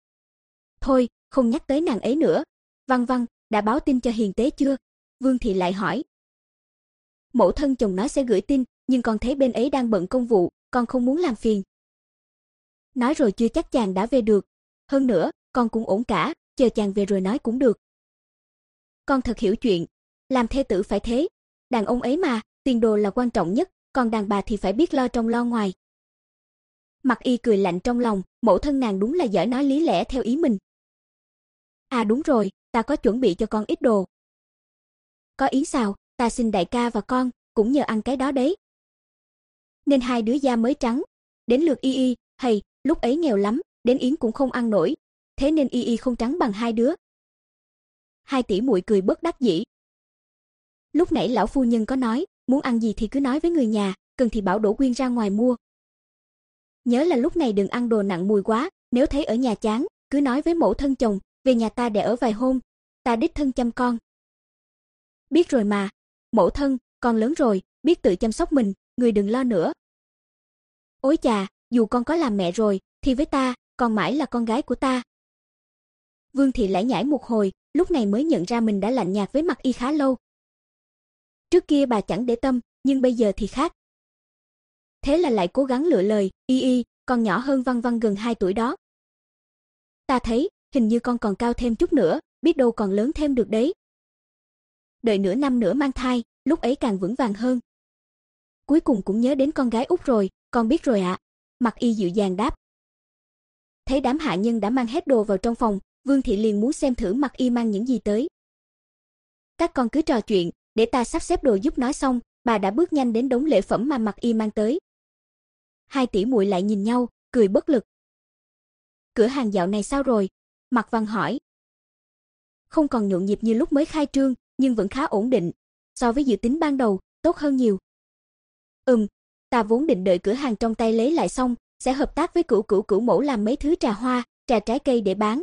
[SPEAKER 1] "Thôi, không nhắc tới nàng ấy nữa. Văn Văn, đã báo tin cho hiền tế chưa?" Vương Thị lại hỏi. "Mẫu thân chồng nói sẽ gửi tin, nhưng con thấy bên ấy đang bận công vụ, con không muốn làm phiền. Nói rồi chưa chắc chàng đã về được. Hơn nữa, con cũng ổn cả, chờ chàng về rồi nói cũng được." "Con thật hiểu chuyện, làm thê tử phải thế. Đàn ông ấy mà, tiền đồ là quan trọng nhất, còn đàn bà thì phải biết lo trong lo ngoài." Mạc Y cười lạnh trong lòng, mẫu thân nàng đúng là giỏi nói lý lẽ theo ý mình. "À đúng rồi, ta có chuẩn bị cho con ít đồ. Có yến xào, ta xin đại ca và con, cũng nhờ ăn cái đó đấy." Nên hai đứa da mới trắng. Đến lượt Y Y, hay, lúc ấy nghèo lắm, đến yến cũng không ăn nổi, thế nên Y Y không trắng bằng hai đứa. Hai tỷ muội cười bất đắc dĩ. "Lúc nãy lão phu nhân có nói, muốn ăn gì thì cứ nói với người nhà, cần thì bảo Đỗ Quyên ra ngoài mua. Nhớ là lúc này đừng ăn đồ nặng mùi quá, nếu thấy ở nhà chán, cứ nói với mẫu thân chồng, về nhà ta để ở vài hôm, ta đích thân chăm con." "Biết rồi mà, mẫu thân, con lớn rồi, biết tự chăm sóc mình, người đừng lo nữa." "Ôi chà, dù con có làm mẹ rồi, thì với ta, con mãi là con gái của ta." Vương Thị lải nhải một hồi, lúc này mới nhận ra mình đã lạnh nhạt với Mạc Y khá lâu. Trước kia bà chẳng để tâm, nhưng bây giờ thì khác. Thế là lại cố gắng lựa lời, "Y Y, con nhỏ hơn Văn Văn gần hai tuổi đó. Ta thấy, hình như con còn cao thêm chút nữa, biết đâu còn lớn thêm được đấy. Đợi nửa năm nữa mang thai, lúc ấy càng vững vàng hơn." "Cuối cùng cũng nhớ đến con gái út rồi, con biết rồi ạ." Mạc Y dịu dàng đáp. Thấy đám hạ nhân đã mang hết đồ vào trong phòng, Vương Thị liền muốn xem thử Mạc Y mang những gì tới. "Các con cứ trò chuyện, để ta sắp xếp đồ giúp." Nói xong, bà đã bước nhanh đến đống lễ phẩm mà Mạc Y mang tới. Hai tỷ muội lại nhìn nhau, cười bất lực. "Cửa hàng dạo này sao rồi?" Mạc Văn hỏi. "Không còn nhộn nhịp như lúc mới khai trương, nhưng vẫn khá ổn định, so với dự tính ban đầu, tốt hơn nhiều." "Ừm, ta vốn định đợi cửa hàng trong tay lấy lại xong, sẽ hợp tác với Cửu Cửu Cửu mẫu làm mấy thứ trà hoa, trà trái cây để bán.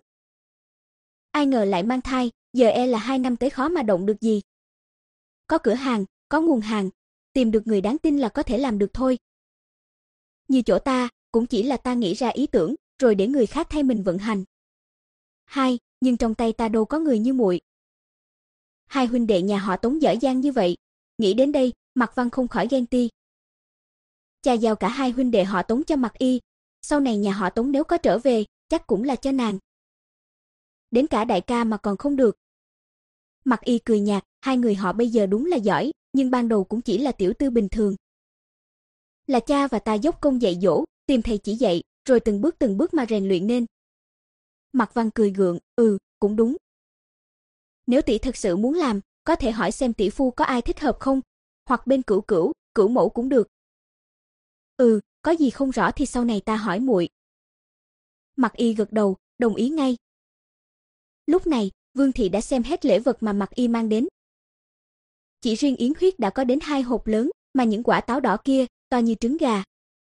[SPEAKER 1] Ai ngờ lại mang thai, giờ e là hai năm tới khó mà động được gì. Có cửa hàng, có nguồn hàng, tìm được người đáng tin là có thể làm được thôi. Như chỗ ta, cũng chỉ là ta nghĩ ra ý tưởng, rồi để người khác thay mình vận hành. Hai, nhưng trong tay ta đâu có người như muội. Hai huynh đệ nhà họ Tống giỏi giang như vậy." Nghĩ đến đây, Mạc Văn không khỏi ghen ti. Cha giao cả hai huynh đệ họ Tống cho Mạc Y, sau này nhà họ Tống nếu có trở về, chắc cũng là cho nàng. Đến cả đại ca mà còn không được. Mạc Y cười nhạt, hai người họ bây giờ đúng là giỏi, nhưng ban đầu cũng chỉ là tiểu tư bình thường. Là cha và ta dốc công dạy dỗ, tìm thầy chỉ dạy, rồi từng bước từng bước mà rèn luyện nên. Mạc Văn cười gượng, "Ừ, cũng đúng. Nếu tỷ thật sự muốn làm, có thể hỏi xem tỷ phu có ai thích hợp không, hoặc bên Cửu Cửu, Cửu mẫu cũng được." "Ừ, có gì không rõ thì sau này ta hỏi muội." Mạc Y gật đầu, đồng ý ngay. Lúc này, Vương Thị đã xem hết lễ vật mà Mạc Y mang đến. Chỉ riêng yến huyết đã có đến hai hộp lớn, mà những quả táo đỏ kia, to như trứng gà.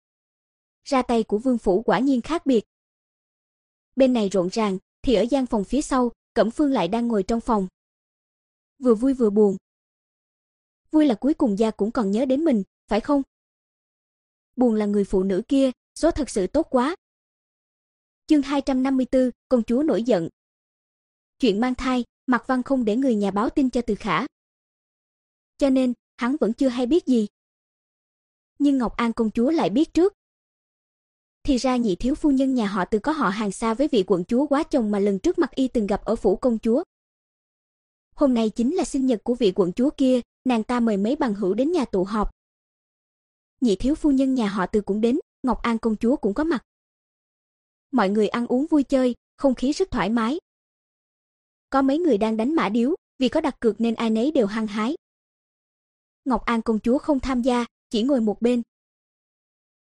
[SPEAKER 1] Ra tay của Vương phủ quả nhiên khác biệt. Bên này rộn ràng, thì ở gian phòng phía sau, Cẩm Phương lại đang ngồi trong phòng. Vừa vui vừa buồn. Vui là cuối cùng gia cũng còn nhớ đến mình, phải không? Buồn là người phụ nữ kia, số thật sự tốt quá. Chương hai trăm năm mươi tư, công chúa nổi giận. Chuyện mang thai, Mạc Văn không để người nhà báo tin cho Từ Khả. Cho nên, hắn vẫn chưa hay biết gì. Nhưng Ngọc An công chúa lại biết trước. Thì ra nhị thiếu phu nhân nhà họ Từ có họ hàng xa với vị quận chúa quá chồng mà lần trước Mạc Y từng gặp ở phủ công chúa. Hôm nay chính là sinh nhật của vị quận chúa kia, nàng ta mời mấy bằng hữu đến nhà tụ họp. Nhị thiếu phu nhân nhà họ Từ cũng đến, Ngọc An công chúa cũng có mặt. Mọi người ăn uống vui chơi, không khí rất thoải mái. Có mấy người đang đánh mã điếu, vì có đặt cược nên ai nấy đều hăng hái. Ngọc An công chúa không tham gia, chỉ ngồi một bên.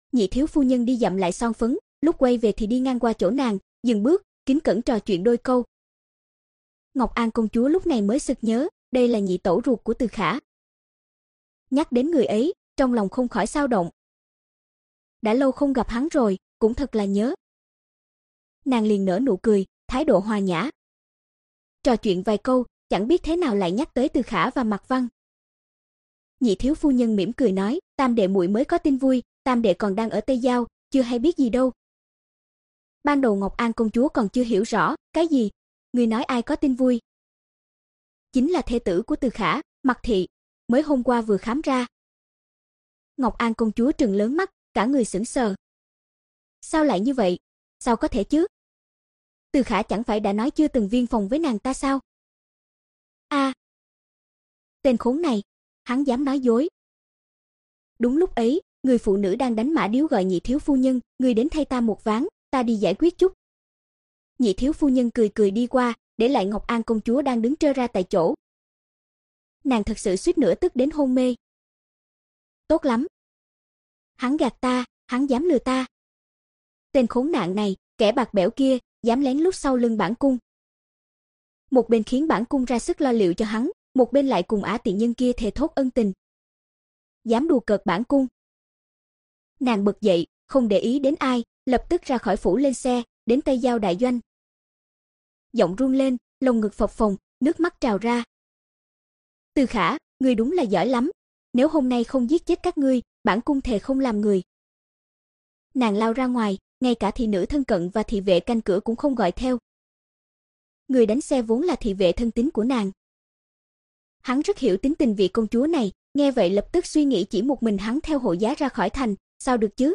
[SPEAKER 1] Nhị thiếu phu nhân đi dặm lại son phấn, lúc quay về thì đi ngang qua chỗ nàng, dừng bước, kính cẩn trò chuyện đôi câu. Ngọc An công chúa lúc này mới sực nhớ, đây là nhị tẩu ruột của Từ Khả. Nhắc đến người ấy, trong lòng không khỏi xao động. Đã lâu không gặp hắn rồi, cũng thật là nhớ. Nàng liền nở nụ cười, thái độ hòa nhã. Trò chuyện vài câu, chẳng biết thế nào lại nhắc tới Từ Khả và Mạc Văn. Nhị thiếu phu nhân mỉm cười nói, tam đệ muội mới có tin vui, tam đệ còn đang ở Tây Giao, chưa hay biết gì đâu. Ban đầu Ngọc An công chúa còn chưa hiểu rõ, cái gì? Người nói ai có tin vui? Chính là thê tử của Từ Khả, Mạc Thị, mới hôm qua vừa khám ra. Ngọc An công chúa trừng lớn mắt, cả người sững sờ. Sao lại như vậy? Sao có thể chứ? Từ Khả chẳng phải đã nói chưa từng viên phòng với nàng ta sao? A, à, tên khốn này, hắn dám nói dối. Đúng lúc ấy, người phụ nữ đang đánh mã điếu gọi nhị thiếu phu nhân, người đến thay ta một ván, ta đi giải quyết chút. Nhị thiếu phu nhân cười cười đi qua, để lại Ngọc An công chúa đang đứng trơ ra tại chỗ. Nàng thật sự suýt nữa tức đến hôn mê. Tốt lắm. Hắn gạt ta, hắn dám lừa ta. Tên khốn nạn này, kẻ bạc bẽo kia, dám lén lút sau lưng bản cung. Một bên khiến bản cung ra sức lo liệu cho hắn, một bên lại cùng ả tiện nhân kia thề thốt ân tình. Dám đùa cợt bản cung. Nàng bật dậy, không để ý đến ai, lập tức ra khỏi phủ lên xe, đến Tây Giao đại doanh. Giọng run lên, lồng ngực phập phồng, nước mắt trào ra. Từ Khả, ngươi đúng là giỏi lắm, nếu hôm nay không giết chết các ngươi, bản cung thề không làm người. Nàng lao ra ngoài, ngay cả thị nữ thân cận và thị vệ canh cửa cũng không gọi theo. Người đánh xe vốn là thị vệ thân tín của nàng. Hắn rất hiểu tính tình vị công chúa này, nghe vậy lập tức suy nghĩ chỉ một mình hắn theo hộ giá ra khỏi thành, sao được chứ?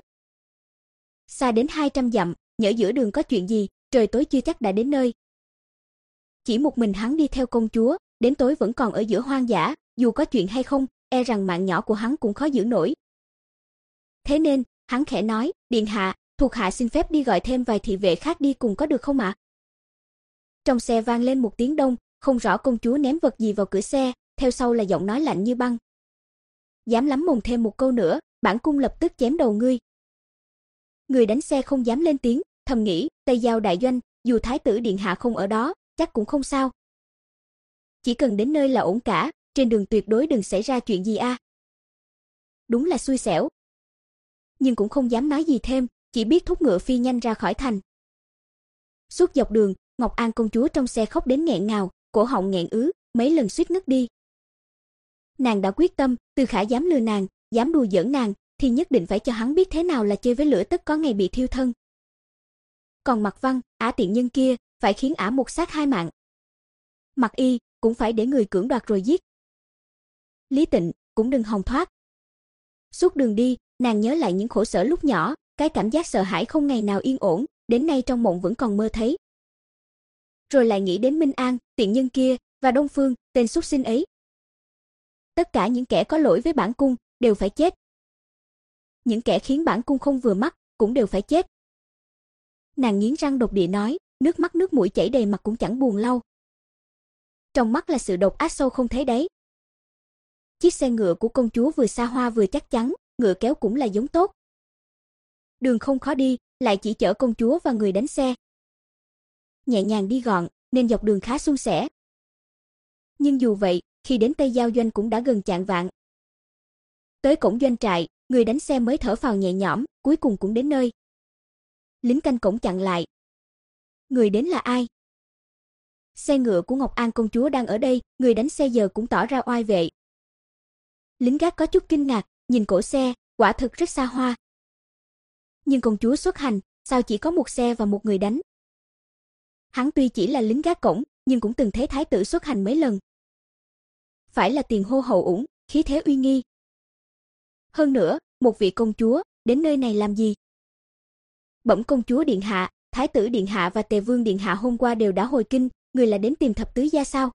[SPEAKER 1] Xa đến hai trăm dặm, nhỡ giữa đường có chuyện gì, trời tối chưa chắc đã đến nơi. Chỉ một mình hắn đi theo công chúa, đến tối vẫn còn ở giữa hoang dã, dù có chuyện hay không, e rằng mạng nhỏ của hắn cũng khó giữ nổi. Thế nên, hắn khẽ nói, điện hạ, thuộc hạ xin phép đi gọi thêm vài thị vệ khác đi cùng có được không ạ? Trong xe vang lên một tiếng đông, không rõ công chúa ném vật gì vào cửa xe, theo sau là giọng nói lạnh như băng. Dám lắm mồm thêm một câu nữa, bản cung lập tức chém đầu ngươi. Người đánh xe không dám lên tiếng, thầm nghĩ, Tây Giao đại doanh, dù thái tử điện hạ không ở đó, chắc cũng không sao. Chỉ cần đến nơi là ổn cả, trên đường tuyệt đối đừng xảy ra chuyện gì a. Đúng là xui xẻo. Nhưng cũng không dám nói gì thêm, chỉ biết thúc ngựa phi nhanh ra khỏi thành. Suốt dọc đường, Ngọc An công chúa trong xe khóc đến nghẹn ngào, cổ họng nghẹn ứ, mấy lần suýt ngất đi. Nàng đã quyết tâm, Từ Khả dám lừa nàng, dám đùa giỡn nàng, thì nhất định phải cho hắn biết thế nào là chơi với lửa tất có ngày bị thiêu thân. Còn Mạc Văn, ả tiện nhân kia, phải khiến ả một sát hai mạng. Mạc Y, cũng phải để người cưỡng đoạt rồi giết. Lý Tịnh, cũng đừng hòng thoát. Suốt đường đi, nàng nhớ lại những khổ sở lúc nhỏ, cái cảm giác sợ hãi không ngày nào yên ổn, đến nay trong mộng vẫn còn mơ thấy. Rồi lại nghĩ đến Minh An, tiện nhân kia, và Đông Phương, tên xuất sinh ấy. Tất cả những kẻ có lỗi với bản cung, đều phải chết. Những kẻ khiến bản cung không vừa mắt, cũng đều phải chết. Nàng nghiến răng độc địa nói, nước mắt nước mũi chảy đầy mặt cũng chẳng buồn lau. Trong mắt là sự độc ác sâu không thấy đáy. Chiếc xe ngựa của công chúa vừa xa hoa vừa chắc chắn, ngựa kéo cũng là giống tốt. Đường không khó đi, lại chỉ chở công chúa và người đánh xe. Nhẹ nhàng đi gọn, nên dọc đường khá suôn sẻ. Nhưng dù vậy, khi đến Tây Giao doanh cũng đã gần chạng vạng. Tới cổng doanh trại, người đánh xe mới thở phào nhẹ nhõm, cuối cùng cũng đến nơi. Lính canh cổng chặn lại. Người đến là ai? Xe ngựa của Ngọc An công chúa đang ở đây, người đánh xe giờ cũng tỏ ra oai vệ. Lính gác có chút kinh ngạc, nhìn cổ xe, quả thực rất xa hoa. Nhưng công chúa xuất hành, sao chỉ có một xe và một người đánh? Hắn tuy chỉ là lính gác cổng, nhưng cũng từng thấy thái tử xuất hành mấy lần. Phải là tiền hô hậu ủng, khí thế uy nghi. Hơn nữa, một vị công chúa, đến nơi này làm gì? Bẩm công chúa điện hạ, thái tử điện hạ và tề vương điện hạ hôm qua đều đã hồi kinh, người là đến tìm thập tứ gia sao?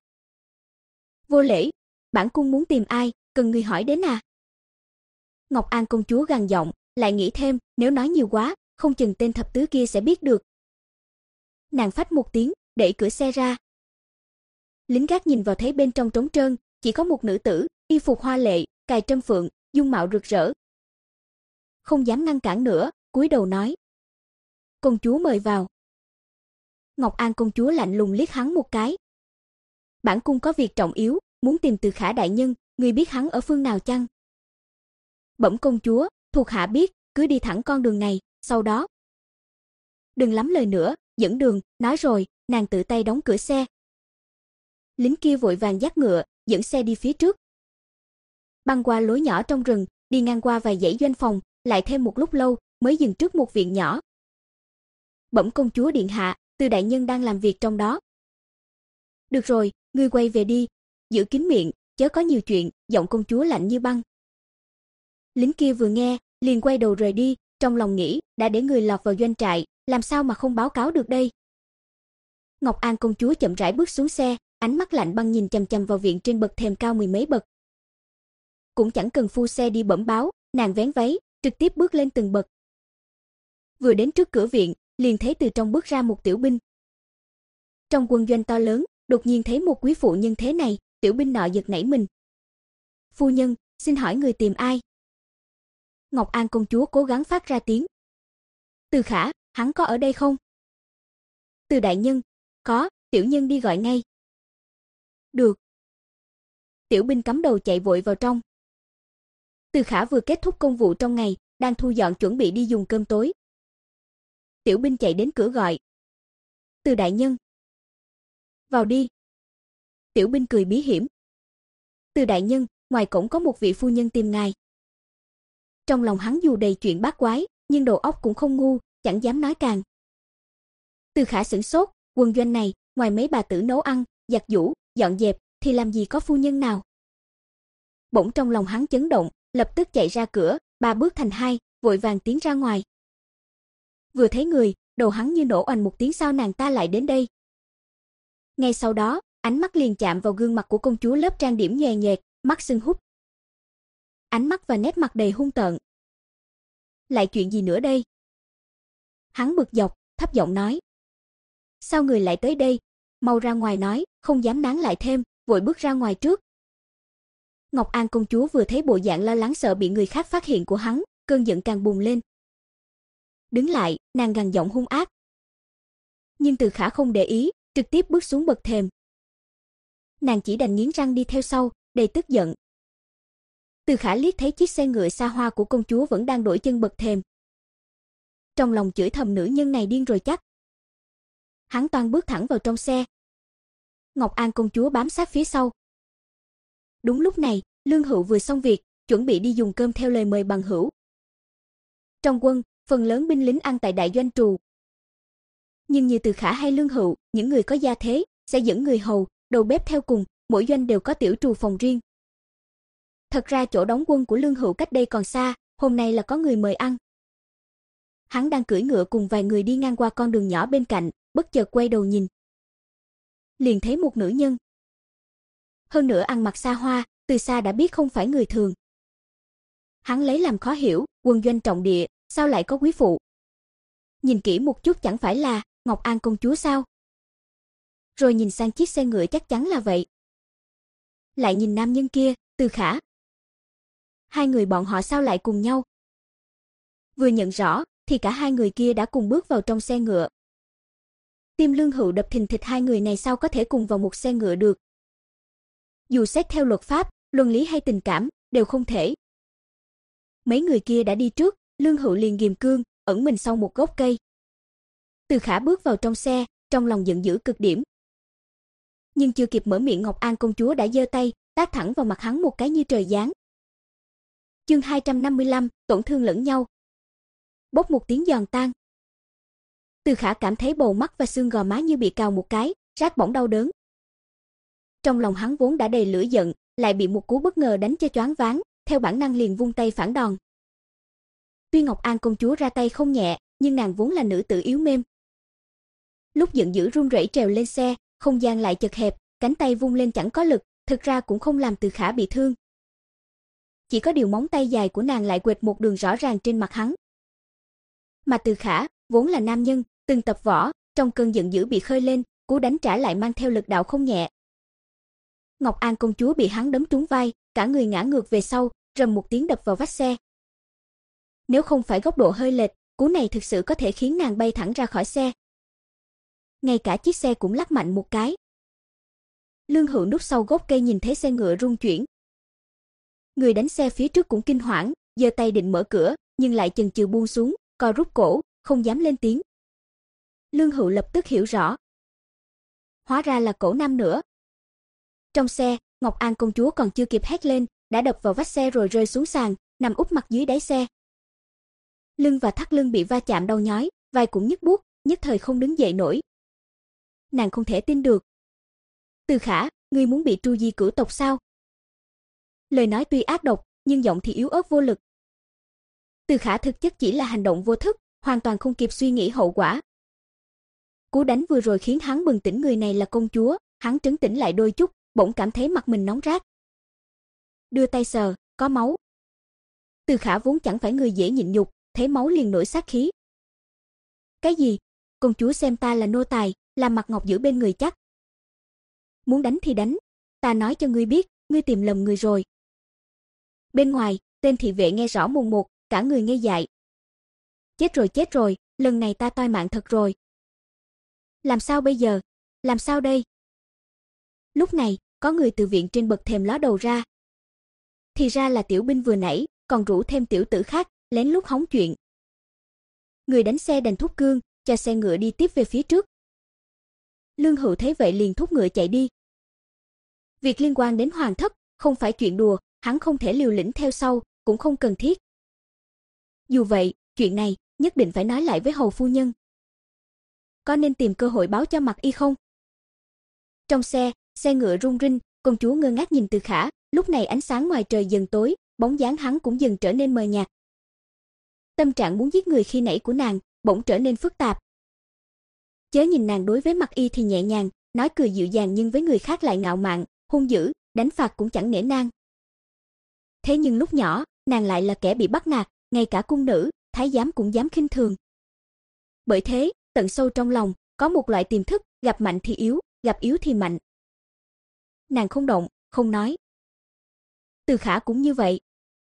[SPEAKER 1] Vô lễ, bản cung muốn tìm ai, cần người hỏi đến à? Ngọc An công chúa gằn giọng, lại nghĩ thêm, nếu nói nhiều quá, không chừng tên thập tứ kia sẽ biết được. Nàng phách một tiếng, đẩy cửa xe ra. Lính gác nhìn vào thấy bên trong trống trơn, chỉ có một nữ tử, y phục hoa lệ, cài trâm phượng, dung mạo rực rỡ. không dám ngăn cản nữa, cúi đầu nói: "Công chúa mời vào." Ngọc An công chúa lạnh lùng liếc hắn một cái. "Bản cung có việc trọng yếu, muốn tìm Từ Khả đại nhân, ngươi biết hắn ở phương nào chăng?" "Bẩm công chúa, thuộc hạ biết, cứ đi thẳng con đường này, sau đó..." "Đừng lắm lời nữa, dẫn đường." Nói rồi, nàng tự tay đóng cửa xe. Lính kia vội vàng dắt ngựa, dẫn xe đi phía trước. Băng qua lối nhỏ trong rừng, đi ngang qua vài dãy doanh phòng, lại thêm một lúc lâu mới dừng trước một viện nhỏ. "Bẩm công chúa điện hạ, Từ đại nhân đang làm việc trong đó." "Được rồi, ngươi quay về đi, giữ kín miệng, chớ có nhiều chuyện." Giọng công chúa lạnh như băng. Lính kia vừa nghe, liền quay đầu rời đi, trong lòng nghĩ, đã để người lọt vào doanh trại, làm sao mà không báo cáo được đây. Ngọc An công chúa chậm rãi bước xuống xe, ánh mắt lạnh băng nhìn chằm chằm vào viện trên bậc thềm cao mười mấy bậc. Cũng chẳng cần phu xe đi bẩm báo, nàng vén váy, trực tiếp bước lên từng bậc. Vừa đến trước cửa viện, liền thấy từ trong bước ra một tiểu binh. Trong quân doanh to lớn, đột nhiên thấy một quý phụ nhân thế này, tiểu binh nọ giật nảy mình. "Phu nhân, xin hỏi người tìm ai?" Ngọc An công chúa cố gắng phát ra tiếng. "Từ Khả, hắn có ở đây không?" "Từ đại nhân, có, tiểu nhân đi gọi ngay." "Được." Tiểu binh cắm đầu chạy vội vào trong. Từ Khả vừa kết thúc công vụ trong ngày, đang thu dọn chuẩn bị đi dùng cơm tối. Tiểu binh chạy đến cửa gọi: "Từ đại nhân." "Vào đi." Tiểu binh cười bí hiểm: "Từ đại nhân, ngoài cổng có một vị phu nhân tìm ngài." Trong lòng hắn dù đầy chuyện bát quái, nhưng đầu óc cũng không ngu, chẳng dám nói càng. Từ Khả sửng sốt, quân doanh này, ngoài mấy bà tử nấu ăn, giặt giũ, dọn dẹp, thì làm gì có phu nhân nào. Bỗng trong lòng hắn chấn động, lập tức chạy ra cửa, ba bước thành hai, vội vàng tiến ra ngoài. Vừa thấy người, đầu hắn như nổ oành một tiếng, sao nàng ta lại đến đây. Ngay sau đó, ánh mắt liền chạm vào gương mặt của công chúa lớp trang điểm nhòe nhòe, mắt sưng húp. Ánh mắt và nét mặt đầy hung tợn. Lại chuyện gì nữa đây? Hắn bực dọc, thấp giọng nói: "Sao người lại tới đây? Mau ra ngoài nói." Không dám nán lại thêm, vội bước ra ngoài trước. Ngọc An công chúa vừa thấy bộ dạng lo lắng sợ bị người khác phát hiện của hắn, cơn giận càng bùng lên. Đứng lại, nàng gằn giọng hung ác. Nhưng Từ Khả không để ý, trực tiếp bước xuống bậc thềm. Nàng chỉ đành nghiến răng đi theo sau, đầy tức giận. Từ Khả liếc thấy chiếc xe ngựa xa hoa của công chúa vẫn đang đổi chân bậc thềm. Trong lòng chửi thầm nữ nhân này điên rồi chắc. Hắn toan bước thẳng vào trong xe. Ngọc An công chúa bám sát phía sau. Đúng lúc này, Lương Hữu vừa xong việc, chuẩn bị đi dùng cơm theo lời mời bằng hữu. Trong quân, phần lớn binh lính ăn tại đại doanh trù. Nhưng như Từ Khả hay Lương Hữu, những người có gia thế, sẽ dẫn người hầu, đầu bếp theo cùng, mỗi doanh đều có tiểu trù phòng riêng. Thật ra chỗ đóng quân của Lương Hữu cách đây còn xa, hôm nay là có người mời ăn. Hắn đang cưỡi ngựa cùng vài người đi ngang qua con đường nhỏ bên cạnh, bất chợt quay đầu nhìn. Liền thấy một nữ nhân. Hơn nữa ăn mặc xa hoa, từ xa đã biết không phải người thường. Hắn lấy làm khó hiểu, quân doanh trọng địa, sao lại có quý phụ? Nhìn kỹ một chút chẳng phải là Ngọc An công chúa sao? Rồi nhìn sang chiếc xe ngựa chắc chắn là vậy. Lại nhìn nam nhân kia, Từ Khả. Hai người bọn họ sao lại cùng nhau? Vừa nhận rõ, thì cả hai người kia đã cùng bước vào trong xe ngựa. Tim Lương Hữu đập thình thịch, hai người này sao có thể cùng vào một xe ngựa được? Dù xét theo luật pháp, luân lý hay tình cảm, đều không thể. Mấy người kia đã đi trước, Lương Hữu liền ghim cương, ẩn mình sau một gốc cây. Từ Khả bước vào trong xe, trong lòng giận dữ cực điểm. Nhưng chưa kịp mở miệng, Ngọc An công chúa đã giơ tay, tát thẳng vào mặt hắn một cái như trời giáng. Chương hai trăm năm mươi lăm, tổn thương lẫn nhau. Bốc một tiếng giòn tan. Từ Khả cảm thấy bầu mắt và xương gò má như bị cào một cái, rát bỏng đau đớn. Trong lòng hắn vốn đã đầy lửa giận, lại bị một cú bất ngờ đánh cho choáng váng, theo bản năng liền vung tay phản đòn. Tuy Ngọc An công chúa ra tay không nhẹ, nhưng nàng vốn là nữ tử yếu mềm. Lúc giận dữ run rẩy trèo lên xe, không gian lại chật hẹp, cánh tay vung lên chẳng có lực, thực ra cũng không làm Từ Khả bị thương. Chỉ có điều móng tay dài của nàng lại quệt một đường rõ ràng trên mặt hắn. Mà Từ Khả, vốn là nam nhân, từng tập võ, trong cơn giận dữ bị khơi lên, cú đánh trả lại mang theo lực đạo không nhẹ. Ngọc An công chúa bị hắn đấm trúng vai, cả người ngã ngược về sau, rầm một tiếng đập vào vách xe. Nếu không phải góc độ hơi lệch, cú này thực sự có thể khiến nàng bay thẳng ra khỏi xe. Ngay cả chiếc xe cũng lắc mạnh một cái. Lương Hữu núp sau gốc cây nhìn thấy xe ngựa rung chuyển. Người đánh xe phía trước cũng kinh hoảng, giơ tay định mở cửa, nhưng lại chần chừ buông xuống, co rút cổ, không dám lên tiếng. Lương Hữu lập tức hiểu rõ. Hóa ra là Cổ Nam nữa. Trong xe, Ngọc An công chúa còn chưa kịp hét lên, đã đập vào vách xe rồi rơi xuống sàn, nằm úp mặt dưới đáy xe. Lưng và thắt lưng bị va chạm đau nhói, vai cũng nhức buốt, nhất thời không đứng dậy nổi. Nàng không thể tin được. Từ Khả, ngươi muốn bị tru di cửu tộc sao? Lời nói tuy ác độc, nhưng giọng thì yếu ớt vô lực. Từ Khả thực chất chỉ là hành động vô thức, hoàn toàn không kịp suy nghĩ hậu quả. Cú đánh vừa rồi khiến hắn bừng tỉnh người này là công chúa, hắn trấn tĩnh lại đôi chút, bỗng cảm thấy mặt mình nóng rát. Đưa tay sờ, có máu. Từ Khả vốn chẳng phải người dễ nhịn nhục, thấy máu liền nổi sát khí. Cái gì? Công chúa xem ta là nô tài, làm mặt ngọc giữ bên người chắc. Muốn đánh thì đánh, ta nói cho ngươi biết, ngươi tìm lầm người rồi. Bên ngoài, tên thị vệ nghe rõ mồn một, cả người ngây dại. Chết rồi chết rồi, lần này ta toi mạng thật rồi. Làm sao bây giờ? Làm sao đây? Lúc này, có người từ viện trên bậc thềm ló đầu ra. Thì ra là Tiểu Binh vừa nãy, còn rủ thêm tiểu tử khác, lén lút hóng chuyện. Người đánh xe đành thúc cương, cho xe ngựa đi tiếp về phía trước. Lương Hữu thấy vậy liền thúc ngựa chạy đi. Việc liên quan đến hoàng thất, không phải chuyện đùa, hắn không thể liều lĩnh theo sau, cũng không cần thiết. Dù vậy, chuyện này nhất định phải nói lại với hầu phu nhân. Có nên tìm cơ hội báo cho Mặc Y không? Trong xe, xe ngựa rung rinh, công chúa ngơ ngác nhìn Từ Khả, lúc này ánh sáng ngoài trời dần tối, bóng dáng hắn cũng dần trở nên mờ nhạt. Tâm trạng muốn giết người khi nãy của nàng bỗng trở nên phức tạp. Chớ nhìn nàng đối với Mặc Y thì nhẹ nhàng, nói cười dịu dàng nhưng với người khác lại ngạo mạn, hung dữ, đánh phạt cũng chẳng nể nang. Thế nhưng lúc nhỏ, nàng lại là kẻ bị bắt nạt, ngay cả cung nữ, thái giám cũng dám khinh thường. Bởi thế, tận sâu trong lòng, có một loại tiềm thức, gặp mạnh thì yếu, gặp yếu thì mạnh. Nàng không động, không nói. Từ Khả cũng như vậy.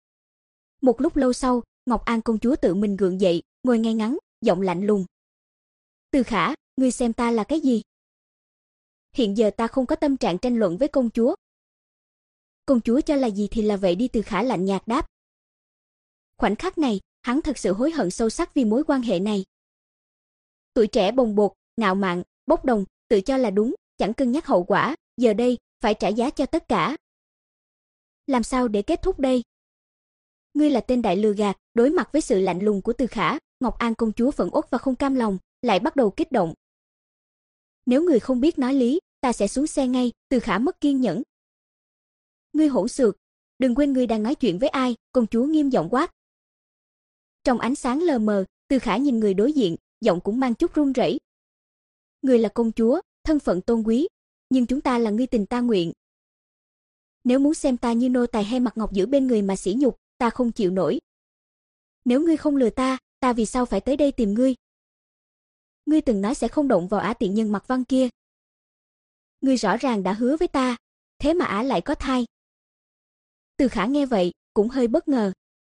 [SPEAKER 1] Một lúc lâu sau, Ngọc An công chúa tự mình gượng dậy, ngồi ngay ngắn, giọng lạnh lùng. Từ Khả, ngươi xem ta là cái gì? Hiện giờ ta không có tâm trạng tranh luận với công chúa. Công chúa cho là gì thì là vậy đi. Từ Khả lạnh nhạt đáp. Khoảnh khắc này, hắn thật sự hối hận sâu sắc vì mối quan hệ này. Tuổi trẻ bồng bột, ngạo mạn, bốc đồng, tự cho là đúng, chẳng cân nhắc hậu quả, giờ đây, phải trả giá cho tất cả. Làm sao để kết thúc đây? Ngươi là tên đại lừa gạt, đối mặt với sự lạnh lùng của Từ Khả, Ngọc An công chúa phẫn uất và không cam lòng, lại bắt đầu kích động. Nếu người không biết nói lý, ta sẽ xuống xe ngay. Từ Khả mất kiên nhẫn. Ngươi hỗn xược, đừng quên ngươi đang nói chuyện với ai, công chúa nghiêm giọng quát. Trong ánh sáng lờ mờ, Từ Khả nhìn người đối diện, giọng cũng mang chút run rẩy. Ngươi là công chúa, thân phận tôn quý, nhưng chúng ta là ngươi tình ta nguyện. Nếu muốn xem ta như nô tài hay mặt ngọc giữ bên người mà sỉ nhục, ta không chịu nổi. Nếu ngươi không lừa ta, ta vì sao phải tới đây tìm ngươi? Ngươi từng nói sẽ không động vào ả tiện nhân Mặc Văn kia. Ngươi rõ ràng đã hứa với ta, thế mà ả lại có thai. Từ Khả nghe vậy, cũng hơi bất ngờ.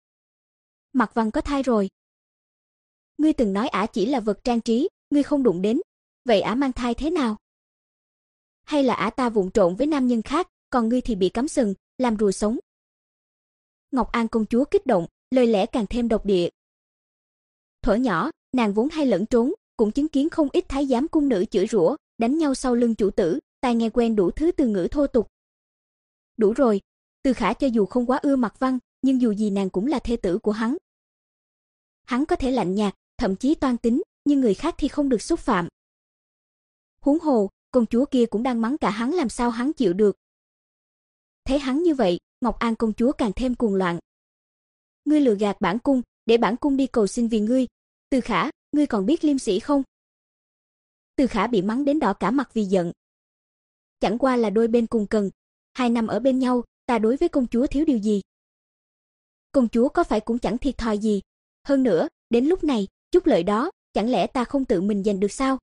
[SPEAKER 1] Mặc Văn có thai rồi. Ngươi từng nói ả chỉ là vật trang trí, ngươi không đụng đến, vậy ả mang thai thế nào? Hay là ả ta vụng trộn với nam nhân khác, còn ngươi thì bị cắm sừng, làm rùa sống? Ngọc An công chúa kích động, lời lẽ càng thêm độc địa. Thuở nhỏ, nàng vốn hay lẫn trốn, cũng chứng kiến không ít thái giám cung nữ chửi rủa, đánh nhau sau lưng chủ tử, tai nghe quen đủ thứ từ ngữ thô tục. Đủ rồi, Từ Khả cho dù không quá ưa Mặc Văn, nhưng dù gì nàng cũng là thê tử của hắn. Hắn có thể lạnh nhạt, thậm chí toan tính, nhưng người khác thì không được xúc phạm. Huống hồ, công chúa kia cũng đang mắng cả hắn, làm sao hắn chịu được. Thấy hắn như vậy, Ngọc An công chúa càng thêm cuồng loạn. Ngươi lừa gạt bản cung, để bản cung đi cầu xin vì ngươi. Từ Khả, ngươi còn biết liêm sỉ không? Từ Khả bị mắng đến đỏ cả mặt vì giận. Chẳng qua là đôi bên cùng cần, hai năm ở bên nhau, ta đối với công chúa thiếu điều gì? Công chúa có phải cũng chẳng thiệt thòi gì, hơn nữa, đến lúc này, chút lợi đó, chẳng lẽ ta không tự mình giành được sao?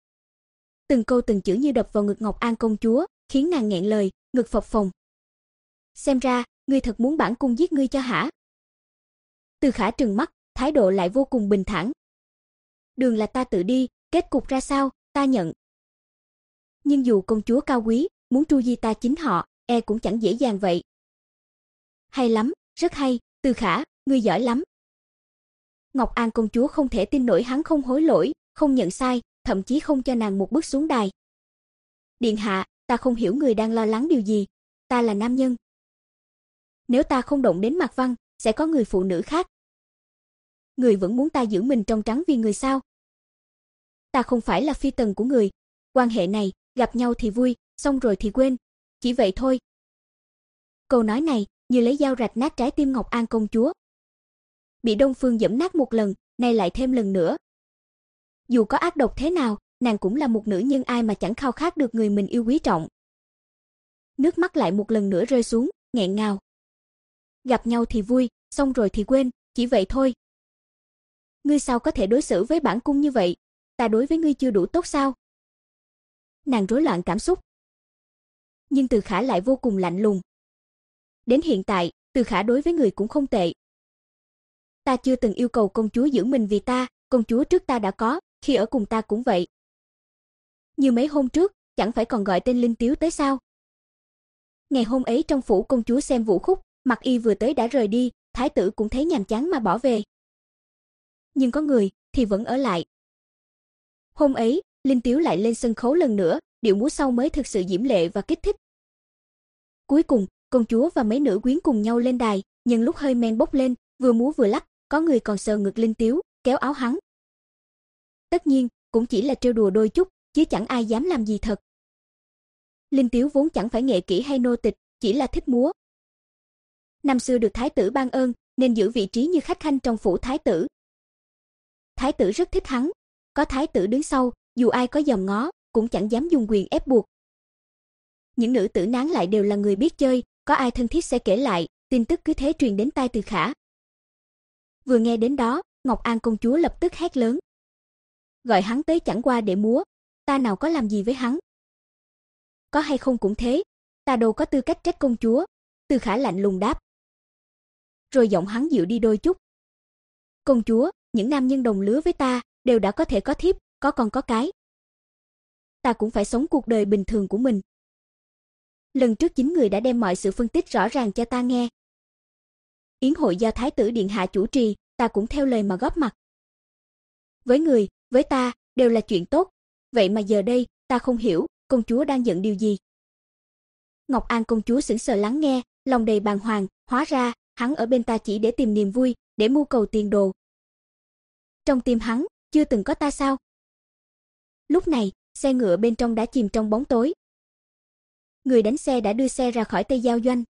[SPEAKER 1] Từng câu từng chữ như đập vào ngực Ngọc An công chúa, khiến nàng nghẹn lời, ngực phập phồng. Xem ra, ngươi thật muốn bản cung giết ngươi cho hả? Từ Khả trừng mắt, thái độ lại vô cùng bình thản. Đường là ta tự đi, kết cục ra sao, ta nhận. Nhưng dù công chúa cao quý, muốn tru di ta chính họ, e cũng chẳng dễ dàng vậy. Hay lắm, rất hay, Từ Khả, ngươi giỏi lắm. Ngọc An công chúa không thể tin nổi hắn không hối lỗi, không nhận sai, thậm chí không cho nàng một bước xuống đài. Điện hạ, ta không hiểu người đang lo lắng điều gì, ta là nam nhân. Nếu ta không động đến Mạc Văn, sẽ có người phụ nữ khác. Người vẫn muốn ta giữ mình trong trắng vì người sao? Ta không phải là phi tần của người, quan hệ này, gặp nhau thì vui, xong rồi thì quên, chỉ vậy thôi. Câu nói này như lấy dao rạch nát trái tim Ngọc An công chúa. Bị Đông Phương giẫm nát một lần, nay lại thêm lần nữa. Dù có ác độc thế nào, nàng cũng là một nữ nhân, ai mà chẳng khao khát được người mình yêu quý trọng. Nước mắt lại một lần nữa rơi xuống, nghẹn ngào. Gặp nhau thì vui, xong rồi thì quên, chỉ vậy thôi. Ngươi sao có thể đối xử với bản cung như vậy? Ta đối với ngươi chưa đủ tốt sao? Nàng rối loạn cảm xúc. Nhưng Từ Khả lại vô cùng lạnh lùng. Đến hiện tại, Từ Khả đối với người cũng không tệ. Ta chưa từng yêu cầu công chúa giữ mình vì ta, công chúa trước ta đã có, khi ở cùng ta cũng vậy. Như mấy hôm trước, chẳng phải còn gọi tên Linh Tiếu tới sao? Ngày hôm ấy trong phủ công chúa xem vũ khúc, Mặc Y vừa tới đã rời đi, thái tử cũng thấy nhàm chán mà bỏ về. Nhưng có người thì vẫn ở lại. Hôm ấy, Linh Tiếu lại lên sân khấu lần nữa, điệu múa sau mới thực sự diễm lệ và kích thích. Cuối cùng, công chúa và mấy nữ quyến cùng nhau lên đài, nhân lúc hơi men bốc lên, vừa múa vừa lắc, có người còn sờ ngực Linh Tiếu, kéo áo hắn. Tất nhiên, cũng chỉ là trêu đùa đôi chút, chứ chẳng ai dám làm gì thật. Linh Tiếu vốn chẳng phải nghệ kỹ hay nô tịch, chỉ là thích múa. Năm xưa được thái tử ban ơn, nên giữ vị trí như khách khanh trong phủ thái tử. Thái tử rất thích hắn, có thái tử đứng sau, dù ai có dòm ngó, cũng chẳng dám dùng quyền ép buộc. Những nữ tử nán lại đều là người biết chơi, có ai thân thiết sẽ kể lại, tin tức cứ thế truyền đến tai Từ Khả. Vừa nghe đến đó, Ngọc An công chúa lập tức hét lớn. Gọi hắn tới chẳng qua để múa, ta nào có làm gì với hắn. Có hay không cũng thế, ta đâu có tư cách trách công chúa, Từ Khả lạnh lùng đáp. Rồi giọng hắn dịu đi đôi chút. Công chúa, những nam nhân đồng lứa với ta, đều đã có thể có thiếp, có con có cái. Ta cũng phải sống cuộc đời bình thường của mình. Lần trước chính người đã đem mọi sự phân tích rõ ràng cho ta nghe. Yến hội do Thái tử Điện Hạ chủ trì, ta cũng theo lời mà góp mặt. Với người, với ta, đều là chuyện tốt. Vậy mà giờ đây, ta không hiểu, công chúa đang giận điều gì. Ngọc An công chúa sững sờ lắng nghe, lòng đầy bàng hoàng, hóa ra, hắn ở bên ta chỉ để tìm niềm vui, để mưu cầu tiền đồ. Trong tim hắn, chưa từng có ta sao? Lúc này, xe ngựa bên trong đã chìm trong bóng tối. Người đánh xe đã đưa xe ra khỏi Tây Giao Doanh.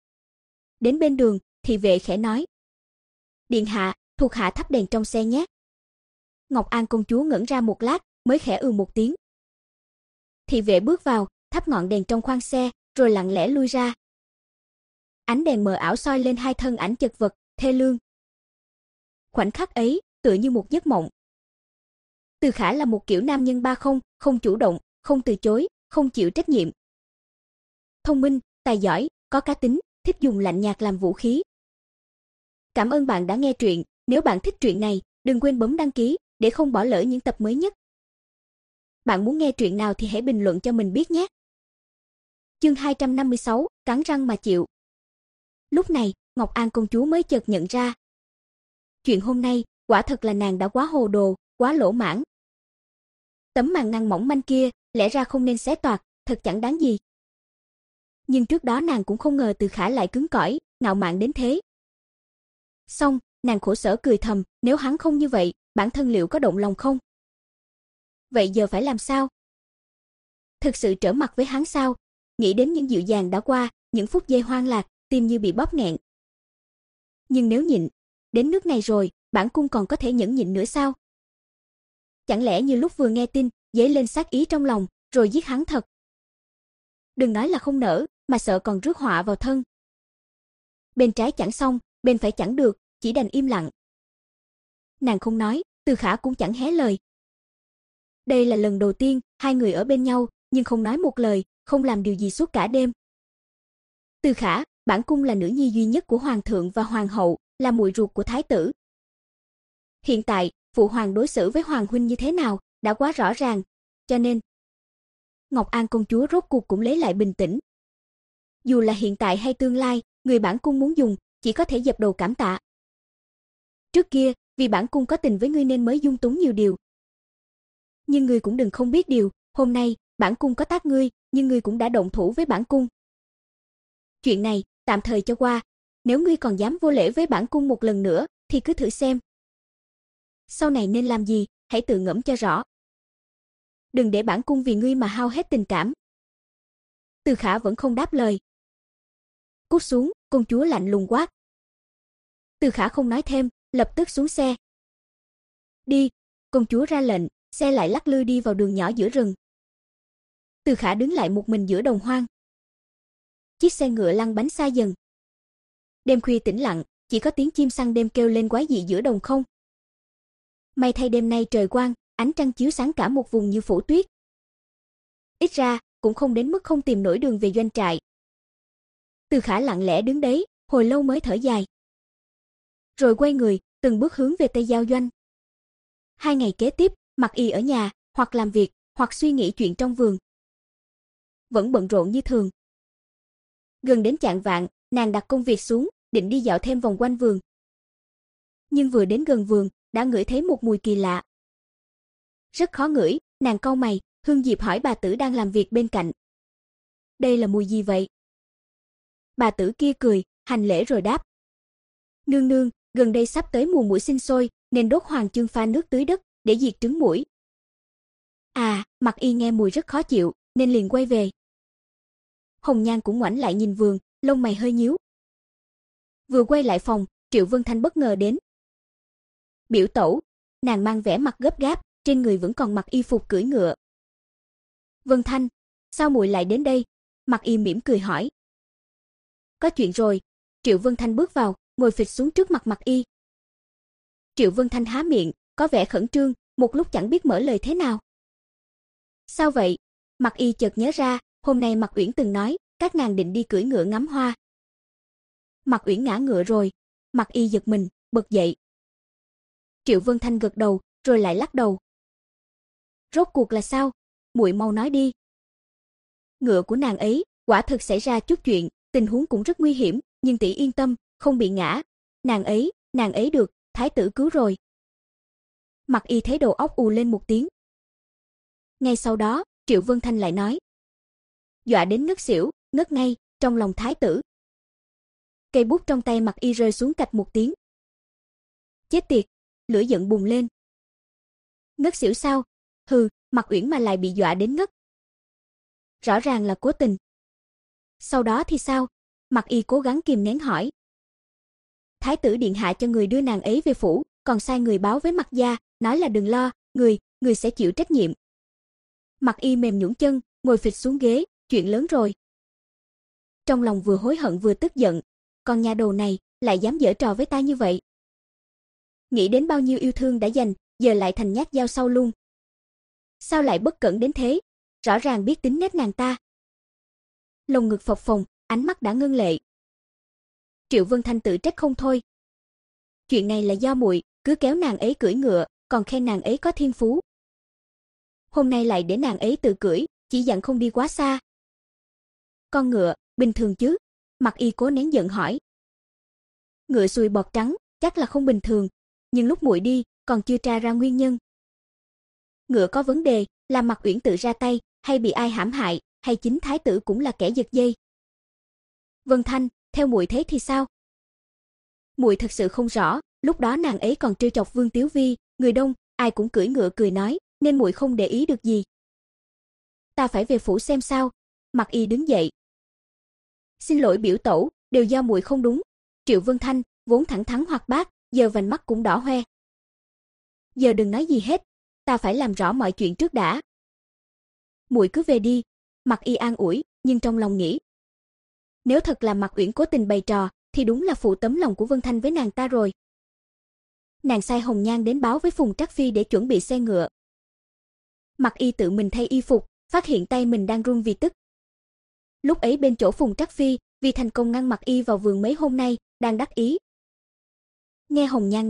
[SPEAKER 1] Đến bên đường, thị vệ khẽ nói. Điện hạ, thuộc hạ thắp đèn trong xe nhé. Ngọc An công chúa ngẩn ra một lát, mới khẽ ừ một tiếng. Thị vệ bước vào, thắp ngọn đèn trong khoang xe, rồi lặng lẽ lui ra. Ánh đèn mờ ảo soi lên hai thân ảnh chật vật, thê lương. Khoảnh khắc ấy, tựa như một giấc mộng. Từ Khả là một kiểu nam nhân ba không, không chủ động, không từ chối, không chịu trách nhiệm. Thông minh, tài giỏi, có cá tính, thích dùng lạnh nhạt làm vũ khí. Cảm ơn bạn đã nghe truyện, nếu bạn thích truyện này, đừng quên bấm đăng ký để không bỏ lỡ những tập mới nhất. Bạn muốn nghe truyện nào thì hãy bình luận cho mình biết nhé. Chương hai trăm năm mươi sáu, cắn răng mà chịu. Lúc này, Ngọc An công chúa mới chợt nhận ra. Chuyện hôm nay, quả thật là nàng đã quá hồ đồ, quá lỗ mãng. Tấm màn ngăn mỏng manh kia, lẽ ra không nên xé toạc, thật chẳng đáng gì. Nhưng trước đó nàng cũng không ngờ Từ Khả lại cứng cỏi, ngạo mạn đến thế. Xong, nàng khổ sở cười thầm, nếu hắn không như vậy, bản thân liệu có động lòng không? Vậy giờ phải làm sao? Thực sự trở mặt với hắn sao? Nghĩ đến những dịu dàng đã qua, những phút giây hoang lạc, tim như bị bóp nghẹn. Nhưng nếu nhịn, đến nước này rồi, bản cung còn có thể nhẫn nhịn nữa sao? Chẳng lẽ như lúc vừa nghe tin, dấy lên sát ý trong lòng, rồi giết hắn thật? Đừng nói là không nỡ, mà sợ còn rước họa vào thân. Bên trái chẳng xong, bên phải chẳng được, chỉ đành im lặng. Nàng không nói, Từ Khả cũng chẳng hé lời. Đây là lần đầu tiên hai người ở bên nhau, nhưng không nói một lời, không làm điều gì suốt cả đêm. Từ Khả, bản cung là nữ nhi duy nhất của hoàng thượng và hoàng hậu, là muội ruột của thái tử. hiện tại, phụ hoàng đối xử với hoàng huynh như thế nào, đã quá rõ ràng, cho nên Ngọc An công chúa rốt cuộc cũng lấy lại bình tĩnh. Dù là hiện tại hay tương lai, người bản cung muốn dùng, chỉ có thể dập đầu cảm tạ. Trước kia, vì bản cung có tình với ngươi nên mới dung túng nhiều điều. Nhưng ngươi cũng đừng không biết điều, hôm nay, bản cung có tác ngươi, nhưng ngươi cũng đã động thủ với bản cung. Chuyện này, tạm thời cho qua, nếu ngươi còn dám vô lễ với bản cung một lần nữa, thì cứ thử xem. Sau này nên làm gì, hãy tự ngẫm cho rõ. Đừng để bản cung vì ngươi mà hao hết tình cảm. Từ Khả vẫn không đáp lời. Cút xuống, công chúa lạnh lùng quát. Từ Khả không nói thêm, lập tức xuống xe. Đi, công chúa ra lệnh, xe lại lắc lư đi vào đường nhỏ giữa rừng. Từ Khả đứng lại một mình giữa đồng hoang. Chiếc xe ngựa lăn bánh xa dần. Đêm khuya tĩnh lặng, chỉ có tiếng chim săn đêm kêu lên quái dị giữa đồng không. May thay đêm nay trời quang, ánh trăng chiếu sáng cả một vùng như phủ tuyết. Ít ra, cũng không đến mức không tìm nổi đường về doanh trại. Từ Khả lặng lẽ đứng đấy, hồi lâu mới thở dài. Rồi quay người, từng bước hướng về Tây Giao doanh. Hai ngày kế tiếp, Mặc Y ở nhà, hoặc làm việc, hoặc suy nghĩ chuyện trong vườn. Vẫn bận rộn như thường. Gần đến chạng vạng, nàng đặt công việc xuống, định đi dạo thêm vòng quanh vườn. Nhưng vừa đến gần vườn, đã ngửi thấy một mùi kỳ lạ. Rất khó ngửi, nàng cau mày, Hương Diệp hỏi bà tử đang làm việc bên cạnh. Đây là mùi gì vậy? Bà tử kia cười, hành lễ rồi đáp. Nương nương, gần đây sắp tới mùa muỗi sinh sôi, nên đốt hoàng chương pha nước tưới đất, để diệt trứng muỗi. À, Mặc Y nghe mùi rất khó chịu, nên liền quay về. Hồng Nhan cũng ngoảnh lại nhìn vườn, lông mày hơi nhíu. Vừa quay lại phòng, Triệu Vân Thanh bất ngờ đến. Biểu tẩu, nàng mang vẻ mặt gấp gáp, trên người vẫn còn mặc y phục cưỡi ngựa. Vân Thanh, sao muội lại đến đây? Mặc Y mỉm cười hỏi. Có chuyện rồi. Triệu Vân Thanh bước vào, ngồi phịch xuống trước mặt Mặc Y. Triệu Vân Thanh há miệng, có vẻ khẩn trương, một lúc chẳng biết mở lời thế nào. Sao vậy? Mặc Y chợt nhớ ra, hôm nay Mặc Uyển từng nói, các nàng định đi cưỡi ngựa ngắm hoa. Mặc Uyển ngã ngựa rồi. Mặc Y giật mình, bật dậy. Triệu Vân Thanh gật đầu, rồi lại lắc đầu. Rốt cuộc là sao? Muội mau nói đi. Ngựa của nàng ấy, quả thực xảy ra chút chuyện, tình huống cũng rất nguy hiểm, nhưng tỷ yên tâm, không bị ngã. Nàng ấy, nàng ấy được, thái tử cứu rồi. Mặc Y thấy đầu óc ù lên một tiếng. Ngay sau đó, Triệu Vân Thanh lại nói. Dọa đến ngất xỉu, ngất ngay, trong lòng thái tử. Cây bút trong tay Mặc Y rơi xuống cạch một tiếng. Chết tiệt, lửa giận bùng lên. Ngất xỉu sao? Hừ, Mặc Uyển mà lại bị dọa đến ngất. Rõ ràng là cố tình. Sau đó thì sao? Mặc Y cố gắng kìm nén hỏi. Thái tử điện hạ cho người đưa nàng ấy về phủ, còn sai người báo với Mặc gia, nói là đừng lo, người, người sẽ chịu trách nhiệm. Mặc Y mềm nhũn chân, ngồi phịch xuống ghế, chuyện lớn rồi. Trong lòng vừa hối hận vừa tức giận, con nhà đầu này lại dám giở trò với ta như vậy. Nghĩ đến bao nhiêu yêu thương đã dành, giờ lại thành nhát dao sau lưng. Sao lại bất cẩn đến thế? Rõ ràng biết tính nết nàng ta. Lồng ngực phập phồng, ánh mắt đã ngưng lệ. Triệu Vân Thanh tự trách không thôi. Chuyện này là do muội, cứ kéo nàng ấy cưỡi ngựa, còn khen nàng ấy có thiên phú. Hôm nay lại để nàng ấy tự cưỡi, chỉ dặn không đi quá xa. Con ngựa, bình thường chứ? Mặc Y cố nén giận hỏi. Ngựa sùi bọt trắng, chắc là không bình thường, nhưng lúc muội đi, còn chưa tra ra nguyên nhân. Ngựa có vấn đề, là Mặc Uyển tự ra tay, hay bị ai hãm hại, hay chính thái tử cũng là kẻ giật dây. Vân Thanh, theo muội thấy thì sao? Muội thật sự không rõ, lúc đó nàng ấy còn trêu chọc Vương Tiếu Vi, người đông, ai cũng cưỡi ngựa cười nói, nên muội không để ý được gì. Ta phải về phủ xem sao. Mặc Y đứng dậy. Xin lỗi biểu tẩu, đều do muội không đúng. Triệu Vân Thanh vốn thẳng thắn hoạt bát, giờ vành mắt cũng đỏ hoe. Giờ đừng nói gì hết, ta phải làm rõ mọi chuyện trước đã. Muội cứ về đi. Mặc Y an ủi, nhưng trong lòng nghĩ, nếu thật là Mặc Uyển cố tình bày trò, thì đúng là phụ tấm lòng của Vân Thanh với nàng ta rồi. Nàng sai Hồng Nhan đến báo với Phùng Trắc Phi để chuẩn bị xe ngựa. Mặc Y tự mình thay y phục, phát hiện tay mình đang run vì tức. Lúc ấy bên chỗ Phùng Trắc Phi, vì thành công ngăn Mặc Y vào vườn mấy hôm nay, đang đắc ý. Nghe Hồng Nhan nói,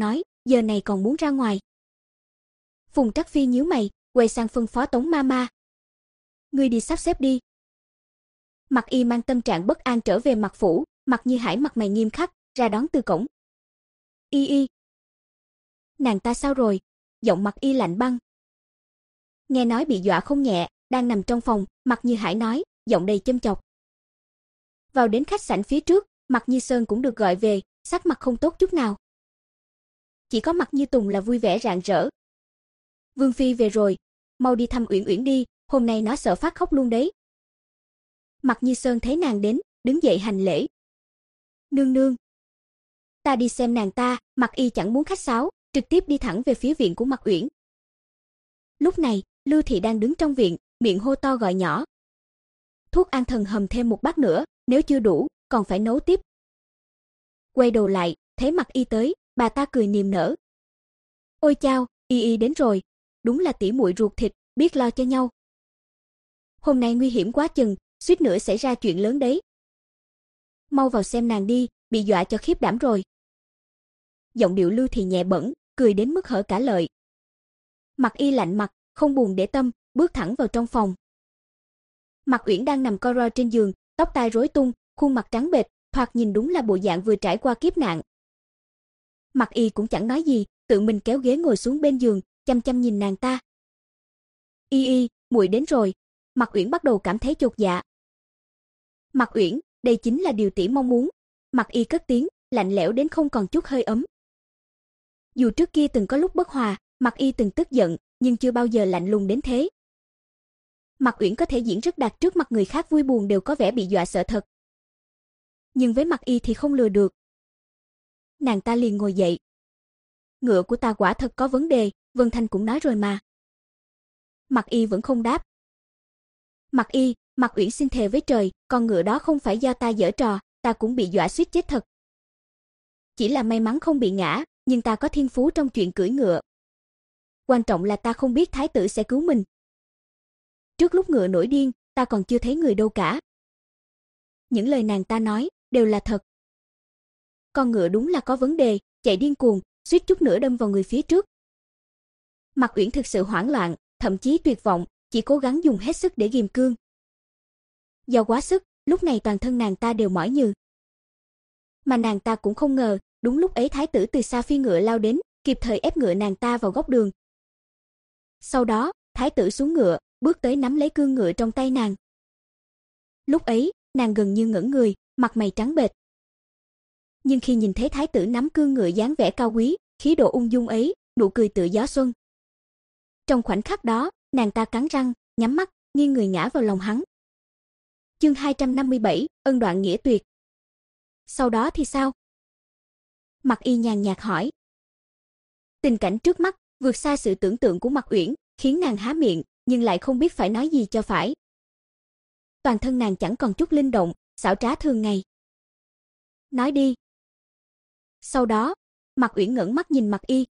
[SPEAKER 1] giờ này còn muốn ra ngoài. Phùng Trắc Phi nhíu mày, quay sang phân phó Tống Mama. Ngươi đi sắp xếp đi. Mặc Y mang tâm trạng bất an trở về Mặc phủ, Mặc Như Hải mặt mày nghiêm khắc, ra đón từ cổng. Y Y. Nàng ta sao rồi? Giọng Mặc Y lạnh băng. Nghe nói bị dọa không nhẹ, đang nằm trong phòng, Mặc Như Hải nói, giọng đầy châm chọc. Vào đến khách sạn phía trước, Mặc Như Sơn cũng được gọi về, sắc mặt không tốt chút nào. Chỉ có Mặc Như Tùng là vui vẻ rạng rỡ. Vương phi về rồi, mau đi thăm Uyển Uyển đi, hôm nay nó sợ phát khóc luôn đấy. Mặc Như Sơn thấy nàng đến, đứng dậy hành lễ. Nương nương, ta đi xem nàng ta. Mặc Y chẳng muốn khách sáo, trực tiếp đi thẳng về phía viện của Mặc Uyển. Lúc này, Lưu thị đang đứng trong viện, miệng hô to gọi nhỏ. Thuốc an thần hầm thêm một bát nữa, nếu chưa đủ, còn phải nấu tiếp. Quay đầu lại, thấy Mặc Y tới, bà ta cười niềm nở. Ôi chao, Y Y đến rồi, đúng là tỉ muội ruột thịt, biết lo cho nhau. Hôm nay nguy hiểm quá chừng, suýt nữa xảy ra chuyện lớn đấy. Mau vào xem nàng đi, bị dọa cho khiếp đảm rồi. Giọng điệu Lưu thị nhẹ bẩn, cười đến mức hở cả lợi. Mặc Y lạnh mặt, không buồn để tâm, bước thẳng vào trong phòng. Mặc Uyển đang nằm co ro trên giường, tóc tai rối tung, khuôn mặt trắng bệch, thoạt nhìn đúng là bộ dạng vừa trải qua kiếp nạn. Mặc Y cũng chẳng nói gì, tự mình kéo ghế ngồi xuống bên giường, chăm chăm nhìn nàng ta. Y Y, muội đến rồi. Mặc Uyển bắt đầu cảm thấy chột dạ. Mặc Uyển, đây chính là điều tỷ mong muốn. Mặc Y cất tiếng, lạnh lẽo đến không còn chút hơi ấm. Dù trước kia từng có lúc bất hòa, Mặc Y từng tức giận, nhưng chưa bao giờ lạnh lùng đến thế. Mặc Uyển có thể diễn rất đạt trước mặt người khác vui buồn đều có vẻ bị dọa sợ thật. Nhưng với Mặc Y thì không lừa được. Nàng ta liền ngồi dậy. Ngựa của ta quả thật có vấn đề, Vân Thanh cũng nói rồi mà. Mặc Y vẫn không đáp. Mặc Y, Mặc Uyển xin thề với trời, con ngựa đó không phải do ta giở trò, ta cũng bị dọa suýt chết thật. Chỉ là may mắn không bị ngã, nhưng ta có thiên phú trong chuyện cưỡi ngựa. Quan trọng là ta không biết thái tử sẽ cứu mình. Trước lúc ngựa nổi điên, ta còn chưa thấy người đâu cả. Những lời nàng ta nói đều là thật. Con ngựa đúng là có vấn đề, chạy điên cuồng, suýt chút nữa đâm vào người phía trước. Mặc Uyển thực sự hoảng loạn, thậm chí tuyệt vọng, chỉ cố gắng dùng hết sức để ghìm cương. Do quá sức, lúc này toàn thân nàng ta đều mỏi nhừ. Mà nàng ta cũng không ngờ, đúng lúc ấy thái tử từ xa phi ngựa lao đến, kịp thời ép ngựa nàng ta vào góc đường. Sau đó, thái tử xuống ngựa, bước tới nắm lấy cương ngựa trong tay nàng. Lúc ấy, nàng gần như ngẩn người, mặt mày trắng bệch. Nhưng khi nhìn thấy thái tử nắm cương ngựa dáng vẻ cao quý, khí độ ung dung ấy, nụ cười tựa gió xuân. Trong khoảnh khắc đó, nàng ta cắn răng, nhắm mắt, nghiêng người ngã vào lòng hắn. Chương hai trăm năm mươi bảy, ân đoạn nghĩa tuyệt. Sau đó thì sao? Mặc Y nhàn nhạt hỏi. Tình cảnh trước mắt vượt xa sự tưởng tượng của Mặc Uyển, khiến nàng há miệng, nhưng lại không biết phải nói gì cho phải. Toàn thân nàng chẳng còn chút linh động, xảo trá thường ngày. Nói đi. Sau đó, Mặc Uyển ngẩng mắt nhìn Mặc Y.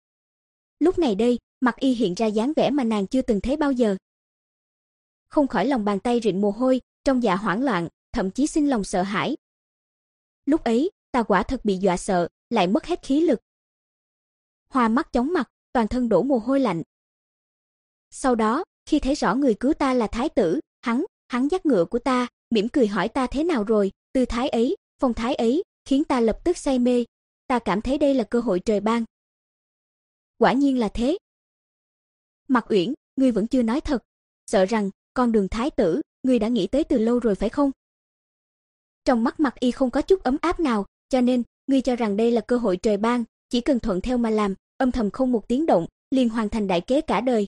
[SPEAKER 1] Lúc này đây, Mặc Y hiện ra dáng vẻ mà nàng chưa từng thấy bao giờ. Không khỏi lòng bàn tay rịn mồ hôi, trong dạ hoảng loạn, thậm chí sinh lòng sợ hãi. Lúc ấy, ta quả thật bị dọa sợ, lại mất hết khí lực. Hoa mắt chóng mặt, toàn thân đổ mồ hôi lạnh. Sau đó, khi thấy rõ người cứu ta là thái tử, hắn, hắn dắt ngựa của ta, mỉm cười hỏi ta thế nào rồi, tư thái ấy, phong thái ấy, khiến ta lập tức say mê. Ta cảm thấy đây là cơ hội trời ban. Quả nhiên là thế. Mặc Uyển, ngươi vẫn chưa nói thật, sợ rằng con đường thái tử, ngươi đã nghĩ tới từ lâu rồi phải không? Trong mắt Mặc Y không có chút ấm áp nào, cho nên ngươi cho rằng đây là cơ hội trời ban, chỉ cần thuận theo mà làm, âm thầm không một tiếng động, liền hoàn thành đại kế cả đời.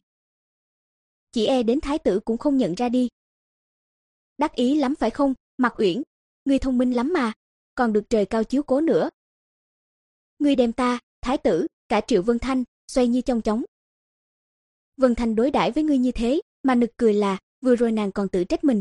[SPEAKER 1] Chỉ e đến thái tử cũng không nhận ra đi. Đắc ý lắm phải không, Mặc Uyển? Ngươi thông minh lắm mà, còn được trời cao chiếu cố nữa. Ngươi đem ta, thái tử, cả Triệu Vân Thanh, xoay như chong chóng. Vân Thanh đối đãi với ngươi như thế, mà nực cười là, vừa rồi nàng còn tự trách mình.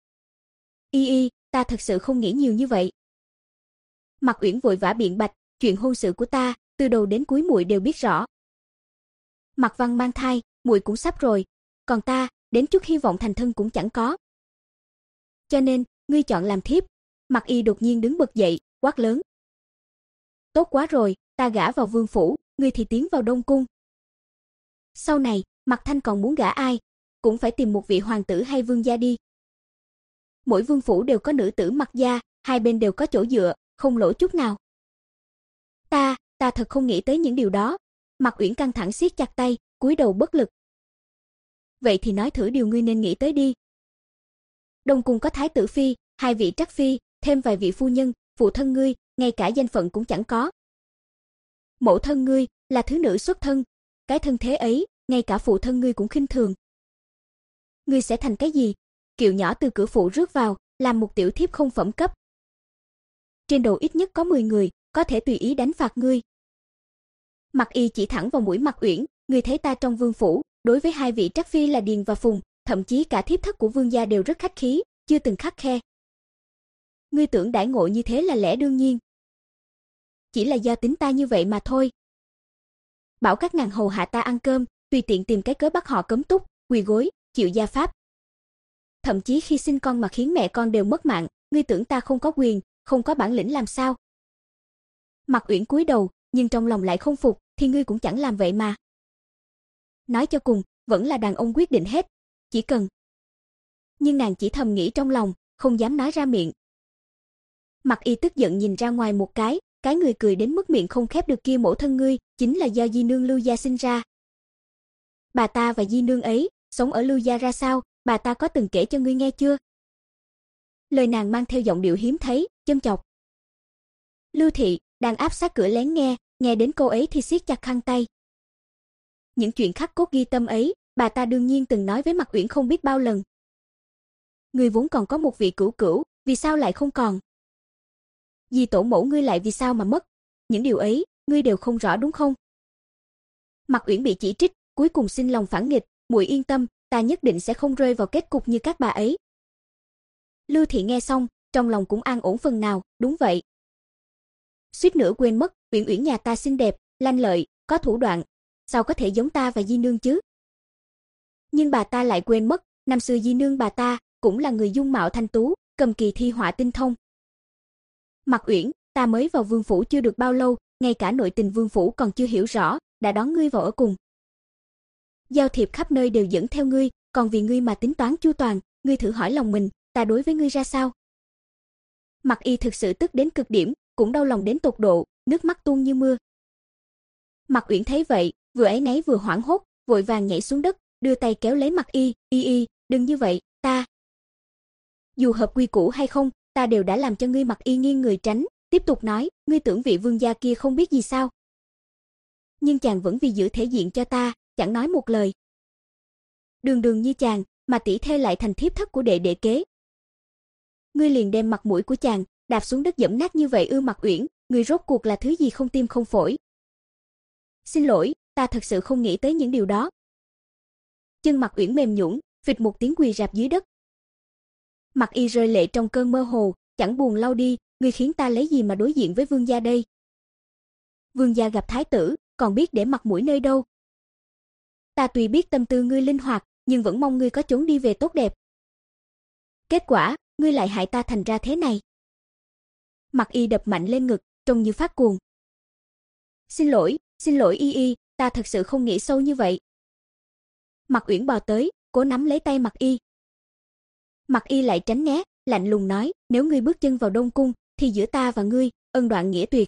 [SPEAKER 1] Y Y, ta thật sự không nghĩ nhiều như vậy. Mặc Uyển vội vã biện bạch, chuyện hôn sự của ta, từ đầu đến cuối muội đều biết rõ. Mặc Văn mang thai, muội cũng sắp rồi, còn ta, đến chút hy vọng thành thân cũng chẳng có. Cho nên, ngươi chọn làm thiếp. Mặc Y đột nhiên đứng bật dậy, quát lớn. Tốt quá rồi, ta gả vào vương phủ, ngươi thì tiến vào Đông cung. Sau này, Mạc Thanh còn muốn gả ai, cũng phải tìm một vị hoàng tử hay vương gia đi. Mỗi vương phủ đều có nữ tử Mạc gia, hai bên đều có chỗ dựa, không lỗ chút nào. Ta, ta thật không nghĩ tới những điều đó. Mạc Uyển căng thẳng siết chặt tay, cúi đầu bất lực. Vậy thì nói thử điều ngươi nên nghĩ tới đi. Đông cung có thái tử phi, hai vị trắc phi, thêm vài vị phu nhân, phụ thân ngươi, ngay cả danh phận cũng chẳng có. Mẫu thân ngươi là thứ nữ xuất thân, cái thân thế ấy, ngay cả phụ thân ngươi cũng khinh thường. Ngươi sẽ thành cái gì? Kiệu nhỏ từ cửa phụ rước vào, làm một tiểu thiếp không phẩm cấp. Trên đầu ít nhất có mười người, có thể tùy ý đánh phạt ngươi. Mạc Y chỉ thẳng vào mũi Mạc Uyển, ngươi thấy ta trong vương phủ, đối với hai vị trắc phi là Điền và Phùng, thậm chí cả thiếp thất của vương gia đều rất khách khí, chưa từng khắt khe. Ngươi tưởng đãi ngộ như thế là lẽ đương nhiên. Chỉ là do tính ta như vậy mà thôi. Bảo các nàng hầu hạ ta ăn cơm, tùy tiện tìm cái cớ bắt họ cấm túc, quỳ gối, chịu gia pháp. Thậm chí khi sinh con mà khiến mẹ con đều mất mạng, ngươi tưởng ta không có quyền, không có bản lĩnh làm sao? Mạc Uyển cúi đầu, nhưng trong lòng lại không phục, thì ngươi cũng chẳng làm vậy mà. Nói cho cùng, vẫn là đàn ông quyết định hết, chỉ cần. Nhưng nàng chỉ thầm nghĩ trong lòng, không dám nói ra miệng. Mạc Y tức giận nhìn ra ngoài một cái, cái người cười đến mức miệng không khép được kia mẫu thân ngươi, chính là do Di nương Lưu gia sinh ra. Bà ta và Di nương ấy, sống ở Lưu gia ra sao, bà ta có từng kể cho ngươi nghe chưa? Lời nàng mang theo giọng điệu hiếm thấy, châm chọc. Lưu thị đang áp sát cửa lén nghe, nghe đến câu ấy thì siết chặt khăn tay. Những chuyện khắc cốt ghi tâm ấy, bà ta đương nhiên từng nói với Mạc Uyển không biết bao lần. Ngươi vốn còn có một vị cửu cửu, vì sao lại không còn? Di tổ mẫu ngươi lại vì sao mà mất? Những điều ấy, ngươi đều không rõ đúng không? Mạc Uyển bị chỉ trích, cuối cùng xin lòng phản nghịch, muội yên tâm, ta nhất định sẽ không rơi vào kết cục như các bà ấy. Lưu thị nghe xong, trong lòng cũng an ổn phần nào, đúng vậy. Suýt nữa quên mất, Uyển Uyển nhà ta xinh đẹp, lanh lợi, có thủ đoạn, sao có thể giống ta và Di nương chứ? Nhưng bà ta lại quên mất, năm xưa Di nương bà ta cũng là người dung mạo thanh tú, cầm kỳ thi họa tinh thông. Mạc Uyển, ta mới vào vương phủ chưa được bao lâu, ngay cả nội tình vương phủ còn chưa hiểu rõ, đã đón ngươi vào ở cùng. Giao thiệp khắp nơi đều dẫn theo ngươi, còn vì ngươi mà tính toán chu toàn, ngươi thử hỏi lòng mình, ta đối với ngươi ra sao? Mạc Y thực sự tức đến cực điểm, cũng đau lòng đến tột độ, nước mắt tuôn như mưa. Mạc Uyển thấy vậy, vừa áy náy vừa hoảng hốt, vội vàng nhảy xuống đất, đưa tay kéo lấy Mạc Y, "Y Y, đừng như vậy, ta dù hợp quy củ hay không, ta đều đã làm cho ngươi." Mạc Y nghiêng người tránh, tiếp tục nói, "Ngươi tưởng vị vương gia kia không biết gì sao? Nhưng chàng vẫn vì giữ thể diện cho ta, chẳng nói một lời. Đường đường như chàng, mà tỷ thê lại thành thiếp thất của đệ đệ kế. Ngươi liền đem mặt mũi của chàng đạp xuống đất dẫm nát như vậy ư?" Mạc Uyển, ngươi rốt cuộc là thứ gì không tim không phổi? Xin lỗi, ta thật sự không nghĩ tới những điều đó. Chân Mạc Uyển mềm nhũn, phịch một tiếng quỳ rạp dưới đất. Mạc Y rơi lệ trong cơn mơ hồ, chẳng buồn lau đi, ngươi khiến ta lấy gì mà đối diện với vương gia đây? Vương gia gặp thái tử, còn biết để mặt mũi nơi đâu? Ta tuy biết tâm tư ngươi linh hoạt, nhưng vẫn mong ngươi có chốn đi về tốt đẹp. Kết quả, ngươi lại hại ta thành ra thế này. Mạc Y đập mạnh lên ngực, trông như phát cuồng. Xin lỗi, xin lỗi Y Y, ta thật sự không nghĩ sâu như vậy. Mạc Uyển bò tới, cố nắm lấy tay Mạc Y. Mạc Y lại tránh né, lạnh lùng nói, nếu ngươi bước chân vào Đông cung, thì giữa ta và ngươi, ân đoạn nghĩa tuyệt.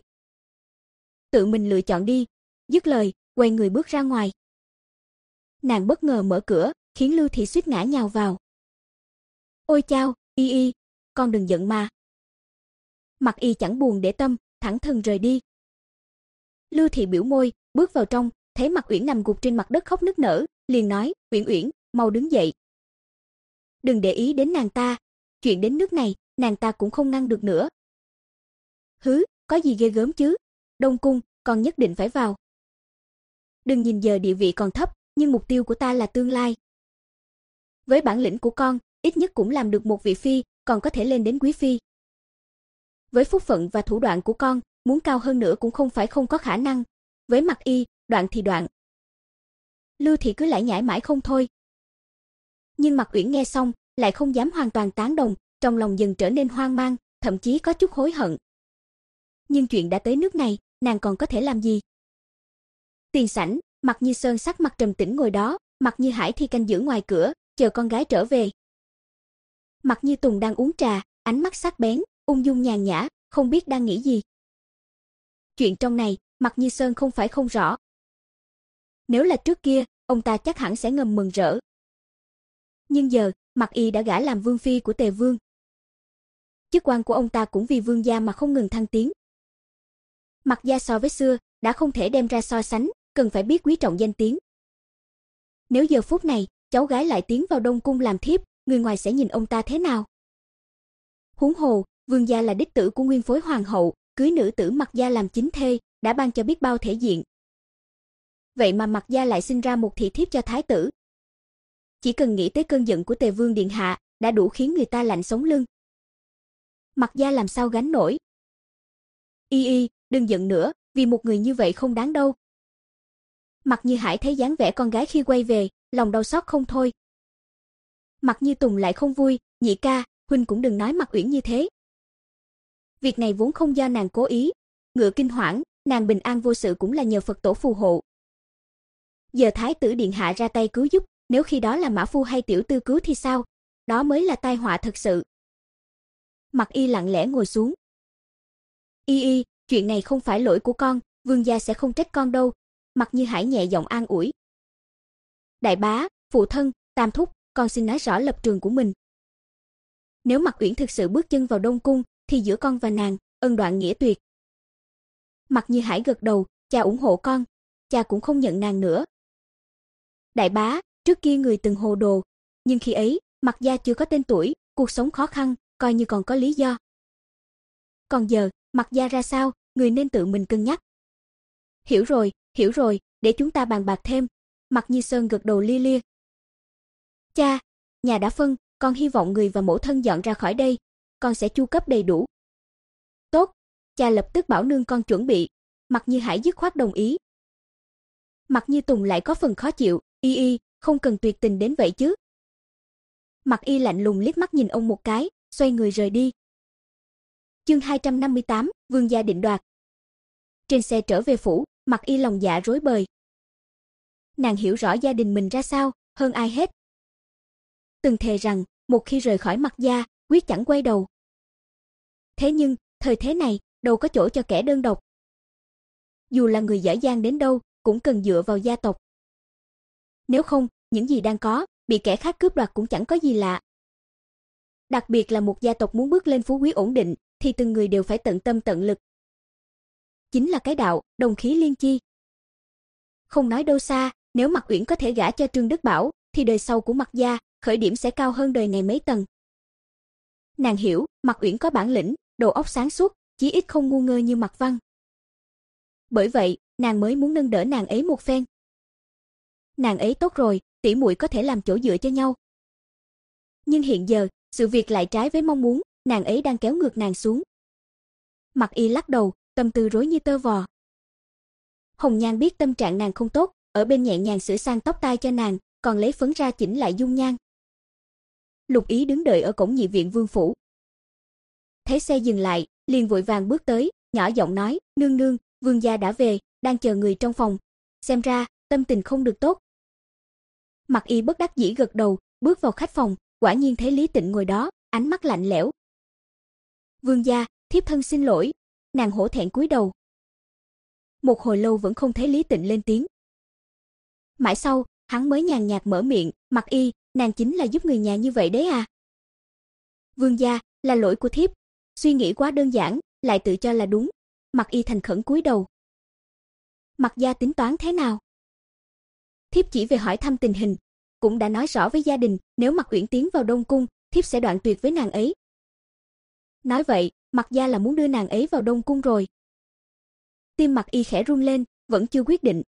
[SPEAKER 1] Tự mình lựa chọn đi. Dứt lời, quay người bước ra ngoài. Nàng bất ngờ mở cửa, khiến Lưu thị suýt ngã nhào vào. Ôi chao, Y Y, con đừng giận mà. Mạc Y chẳng buồn để tâm, thẳng thừng rời đi. Lưu thị biểu môi, bước vào trong, thấy Mạc Uyển nằm gục trên mặt đất khóc nức nở, liền nói, Uyển Uyển, mau đứng dậy. Đừng để ý đến nàng ta, chuyện đến nước này, nàng ta cũng không ngăn được nữa. Hứ, có gì ghê gớm chứ? Đông cung, con nhất định phải vào. Đừng nhìn giờ địa vị còn thấp, nhưng mục tiêu của ta là tương lai. Với bản lĩnh của con, ít nhất cũng làm được một vị phi, còn có thể lên đến quý phi. Với phúc phận và thủ đoạn của con, muốn cao hơn nữa cũng không phải không có khả năng. Với Mạc Y, đoạn thì đoạn. Lưu thị cứ lải nhải mãi không thôi. Nhưng Mạc Uyển nghe xong, lại không dám hoàn toàn tán đồng, trong lòng dần trở nên hoang mang, thậm chí có chút hối hận. Nhưng chuyện đã tới nước này, nàng còn có thể làm gì? Tiền sảnh, Mạc Như Sơn sắc mặt trầm tĩnh ngồi đó, Mạc Như Hải thì canh giữ ngoài cửa, chờ con gái trở về. Mạc Như Tùng đang uống trà, ánh mắt sắc bén, ung dung nhàn nhã, không biết đang nghĩ gì. Chuyện trong này, Mạc Như Sơn không phải không rõ. Nếu là trước kia, ông ta chắc hẳn sẽ ngầm mừng rỡ. Nhưng giờ, Mạc Y đã gả làm vương phi của Tề Vương. Chức quan của ông ta cũng vì vương gia mà không ngừng thăng tiến. Mạc gia so với xưa, đã không thể đem ra so sánh, cần phải biết quý trọng danh tiếng. Nếu giờ phút này, cháu gái lại tiến vào Đông cung làm thiếp, người ngoài sẽ nhìn ông ta thế nào? Huống hồ, vương gia là đích tử của nguyên phối hoàng hậu, cưới nữ tử Mạc gia làm chính thê, đã ban cho biết bao thể diện. Vậy mà Mạc gia lại sinh ra một thị thiếp cho thái tử. Chỉ cần nghĩ tới cơn giận của Tề Vương điện hạ, đã đủ khiến người ta lạnh sống lưng. Mạc gia làm sao gánh nổi? Y y, đừng giận nữa, vì một người như vậy không đáng đâu. Mạc Như Hải thấy dáng vẻ con gái khi quay về, lòng đau xót không thôi. Mạc Như Tùng lại không vui, nhị ca, huynh cũng đừng nói Mạc Uyển như thế. Việc này vốn không do nàng cố ý, ngựa kinh hoảng, nàng bình an vô sự cũng là nhờ Phật tổ phù hộ. Giờ thái tử điện hạ ra tay cứu giúp, nếu khi đó là mã phu hay tiểu tư cứu thì sao? Đó mới là tai họa thật sự. Mạc Y lặng lẽ ngồi xuống. Y y, chuyện này không phải lỗi của con, vương gia sẽ không trách con đâu. Mạc Như Hải nhẹ giọng an ủi. Đại bá, phụ thân, tam thúc, con xin nói rõ lập trường của mình. Nếu Mạc Uyển thực sự bước chân vào Đông cung, thì giữa con và nàng, ân đoạn nghĩa tuyệt. Mạc Như Hải gật đầu, cha ủng hộ con, cha cũng không nhận nàng nữa. Đại bá, trước kia người từng hồ đồ, nhưng khi ấy, Mạc gia chưa có tên tuổi, cuộc sống khó khăn, coi như còn có lý do. Còn giờ, Mạc gia ra sao, người nên tự mình cân nhắc. Hiểu rồi, hiểu rồi, để chúng ta bàn bạc thêm. Mạc Như Sơn gật đầu lia lia. Cha, nhà đã phân, con hy vọng người và mẫu thân dọn ra khỏi đây, con sẽ chu cấp đầy đủ. Tốt, cha lập tức bảo nương con chuẩn bị. Mạc Như Hải dứt khoát đồng ý. Mạc Như Tùng lại có phần khó chịu, y y, không cần tuyệt tình đến vậy chứ. Mạc Y lạnh lùng liếc mắt nhìn ông một cái, xoay người rời đi. Chương hai trăm năm mươi tám, vương gia định đoạt. Trên xe trở về phủ, Mạc Y lòng dạ rối bời. Nàng hiểu rõ gia đình mình ra sao, hơn ai hết. Từng thề rằng, một khi rời khỏi Mạc gia, quyết chẳng quay đầu. Thế nhưng, thời thế này, đâu có chỗ cho kẻ đơn độc. Dù là người giỏi giang đến đâu, cũng cần dựa vào gia tộc. Nếu không, những gì đang có, bị kẻ khác cướp đoạt cũng chẳng có gì lạ. Đặc biệt là một gia tộc muốn bước lên phú quý ổn định, thì từng người đều phải tận tâm tận lực. Chính là cái đạo, đồng khí liên chi. Không nói đâu xa, nếu Mạc Uyển có thể gả cho Trương Đức Bảo, thì đời sau của Mạc gia, khởi điểm sẽ cao hơn đời này mấy tầng. Nàng hiểu, Mạc Uyển có bản lĩnh, đầu óc sáng suốt, chí ít không ngu ngơ như Mạc Văn. Bởi vậy, nàng mới muốn nâng đỡ nàng ấy một phen. Nàng ấy tốt rồi, tỷ muội có thể làm chỗ dựa cho nhau. Nhưng hiện giờ, sự việc lại trái với mong muốn, nàng ấy đang kéo ngược nàng xuống. Mạc Y lắc đầu, tâm tư rối như tơ vò. Hồng Nhan biết tâm trạng nàng không tốt, ở bên nhẹ nhàng sửa sang tóc tai cho nàng, còn lấy phấn ra chỉnh lại dung nhan. Lục Ý đứng đợi ở cổng nhị viện vương phủ. Thấy xe dừng lại, liền vội vàng bước tới, nhỏ giọng nói, nương nương, vương gia đã về, đang chờ người trong phòng. Xem ra, tâm tình không được tốt. Mạc Y bất đắc dĩ gật đầu, bước vào khách phòng, quả nhiên thấy Lý Tịnh ngồi đó, ánh mắt lạnh lẽo. Vương gia, thiếp thân xin lỗi. Nàng hổ thẹn cúi đầu. Một hồi lâu vẫn không thấy Lý Tịnh lên tiếng. Mãi sau, hắn mới nhàn nhạt mở miệng, Mạc Y, nàng chính là giúp người nhà như vậy đấy à? Vương gia, là lỗi của thiếp, suy nghĩ quá đơn giản, lại tự cho là đúng. Mạc Y thành khẩn cúi đầu. Mạc gia tính toán thế nào? Thiếp chỉ về hỏi thăm tình hình, cũng đã nói rõ với gia đình, nếu Mạc Uyển tiến vào Đông cung, thiếp sẽ đoạn tuyệt với nàng ấy. Nói vậy, Mạc gia là muốn đưa nàng ấy vào Đông cung rồi. Tim Mạc Y khẽ run lên, vẫn chưa quyết định.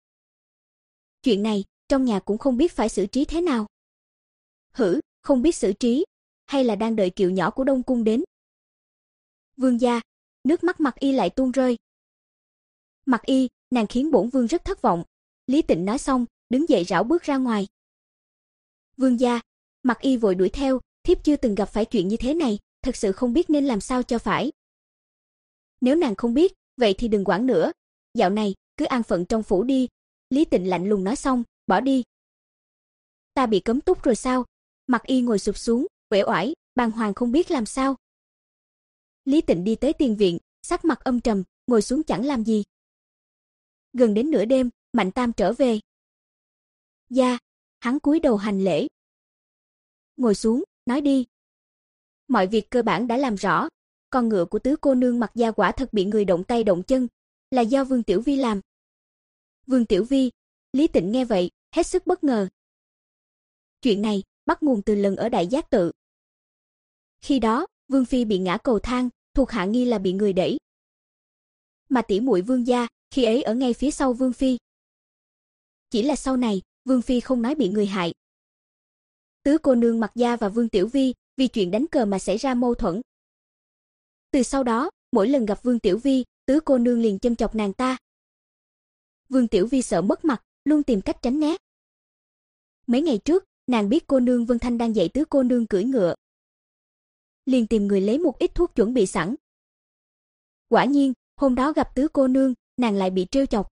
[SPEAKER 1] Chuyện này, trong nhà cũng không biết phải xử trí thế nào. Hử, không biết xử trí, hay là đang đợi kiệu nhỏ của Đông cung đến. Vương gia, nước mắt Mạc Y lại tuôn rơi. Mạc Y, nàng khiến bổn vương rất thất vọng. Lý Tịnh nói xong, đứng dậy rảo bước ra ngoài. Vương gia, Mạc Y vội đuổi theo, thiếp chưa từng gặp phải chuyện như thế này, thật sự không biết nên làm sao cho phải. Nếu nàng không biết, vậy thì đừng quản nữa. Dạo này, cứ an phận trong phủ đi. Lý Tịnh lạnh lùng nói xong, bỏ đi. Ta bị cấm túc rồi sao? Mặc Y ngồi sụp xuống, uể oải, bàng hoàng không biết làm sao. Lý Tịnh đi tới tiền viện, sắc mặt âm trầm, ngồi xuống chẳng làm gì. Gần đến nửa đêm, Mạnh Tam trở về. Gia, hắn cúi đầu hành lễ. Ngồi xuống, nói đi. Mọi việc cơ bản đã làm rõ, con ngựa của tứ cô nương Mặc gia quả thật bị người động tay động chân, là do Vương Tiểu Vi làm. Vương Tiểu Vi? Lý Tịnh nghe vậy, hết sức bất ngờ. Chuyện này bắt nguồn từ lần ở Đại Giác Tự. Khi đó, Vương phi bị ngã cầu thang, thuộc hạ nghi là bị người đẩy. Mà tỷ muội Vương gia, khi ấy ở ngay phía sau Vương phi. Chỉ là sau này, Vương phi không nói bị người hại. Tứ cô nương Mặc gia và Vương Tiểu Vi vì chuyện đánh cờ mà xảy ra mâu thuẫn. Từ sau đó, mỗi lần gặp Vương Tiểu Vi, tứ cô nương liền châm chọc nàng ta. Vương Tiểu Vi sợ mất mặt, luôn tìm cách tránh né. Mấy ngày trước, nàng biết cô nương Vân Thanh đang dạy tứ cô nương cưỡi ngựa, liền tìm người lấy một ít thuốc chuẩn bị sẵn. Quả nhiên, hôm đó gặp tứ cô nương, nàng lại bị trêu chọc.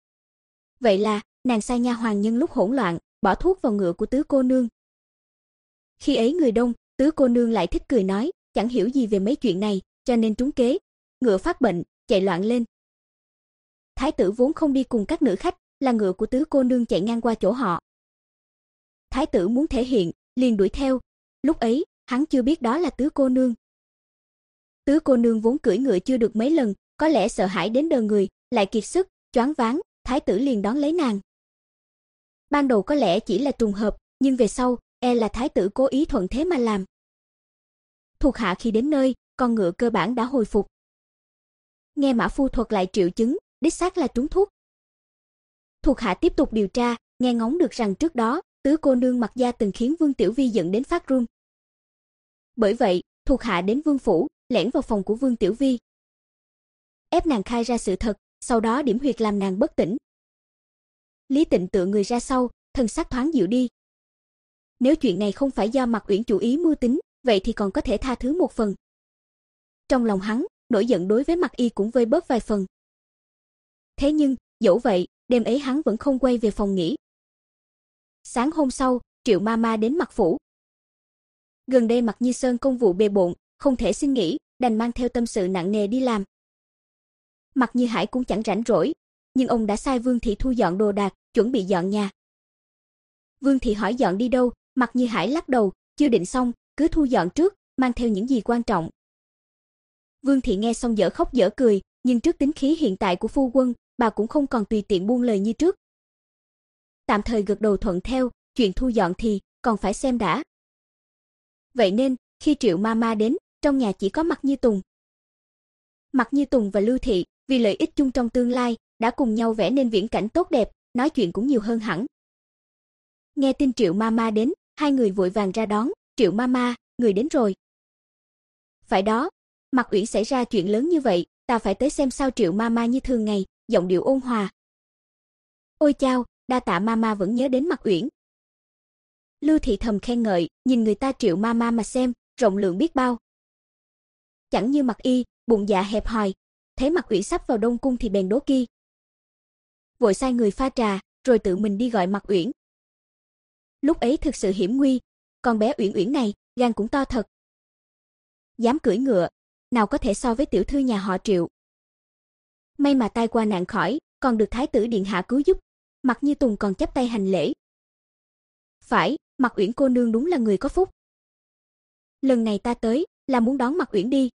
[SPEAKER 1] Vậy là, nàng sai nha hoàn nhân lúc hỗn loạn, bỏ thuốc vào ngựa của tứ cô nương. Khi ấy người đông, tứ cô nương lại thích cười nói, chẳng hiểu gì về mấy chuyện này, cho nên trúng kế. Ngựa phát bệnh, chạy loạn lên. Thái tử vốn không đi cùng các nữ khách, là ngựa của tứ cô nương chạy ngang qua chỗ họ. Thái tử muốn thể hiện, liền đuổi theo. Lúc ấy, hắn chưa biết đó là tứ cô nương. Tứ cô nương vốn cưỡi ngựa chưa được mấy lần, có lẽ sợ hãi đến đờ người, lại kiệt sức, choáng váng, thái tử liền đón lấy nàng. Ban đầu có lẽ chỉ là trùng hợp, nhưng về sau, e là thái tử cố ý thuận thế mà làm. Thuộc hạ khi đến nơi, con ngựa cơ bản đã hồi phục. Nghe mã phu thuật lại triệu chứng, đích xác là trúng thuốc. Thuộc hạ tiếp tục điều tra, nghe ngóng được rằng trước đó, tứ cô nương Mặc gia từng khiến Vương Tiểu Vi giận đến phát run. Bởi vậy, thuộc hạ đến vương phủ, lẻn vào phòng của Vương Tiểu Vi, ép nàng khai ra sự thật, sau đó điểm huyệt làm nàng bất tỉnh. Lý Tịnh tựa người ra sau, thần sắc thoáng dịu đi. Nếu chuyện này không phải do Mặc Uyển chủ ý mưu tính, vậy thì còn có thể tha thứ một phần. Trong lòng hắn, nổi giận đối với Mặc Y cũng vơi bớt vài phần. Thế nhưng, dẫu vậy, đêm ấy hắn vẫn không quay về phòng nghỉ. Sáng hôm sau, Triệu Mama đến Mặc phủ. Gần đây Mặc Như Sơn công vụ bề bộn, không thể xin nghỉ, đành mang theo tâm sự nặng nề đi làm. Mặc Như Hải cũng chẳng rảnh rỗi, nhưng ông đã sai Vương thị thu dọn đồ đạc, chuẩn bị dọn nhà. Vương thị hỏi dọn đi đâu, Mặc Như Hải lắc đầu, chưa định xong, cứ thu dọn trước, mang theo những gì quan trọng. Vương thị nghe xong dở khóc dở cười, nhưng trước tính khí hiện tại của phu quân, bà cũng không còn tùy tiện buông lời như trước. Tạm thời gật đầu thuận theo, chuyện thu dọn thì còn phải xem đã. Vậy nên, khi Triệu Mama đến, trong nhà chỉ có Mặc Như Tùng. Mặc Như Tùng và Lưu thị, vì lợi ích chung trong tương lai, đã cùng nhau vẽ nên viễn cảnh tốt đẹp, nói chuyện cũng nhiều hơn hẳn. Nghe tin Triệu Mama đến, hai người vội vàng ra đón, "Triệu Mama, người đến rồi." "Phải đó, Mặc Uyển xảy ra chuyện lớn như vậy, ta phải tới xem sao." Triệu Mama như thường ngày, giọng điệu ôn hòa. "Ôi chao, đa tạ Mama vẫn nhớ đến Mặc Uyển." Lưu thị thầm khen ngợi, nhìn người ta Triệu Mama mà xem, rộng lượng biết bao. Chẳng như Mặc Y, bụng dạ hẹp hòi, thấy Mặc Uyển sắp vào Đông cung thì bèn đố kỵ. Vội sai người pha trà, rồi tự mình đi gọi Mặc Uyển. Lúc ấy thực sự hiểm nguy, con bé Uyển Uyển này, gan cũng to thật. Dám cưỡi ngựa, nào có thể so với tiểu thư nhà họ Triệu. May mà tai qua nạn khỏi, còn được thái tử điện hạ cứu giúp. Mặc Như Tùng còn chắp tay hành lễ. "Phải, Mặc Uyển cô nương đúng là người có phúc. Lần này ta tới, là muốn đón Mặc Uyển đi."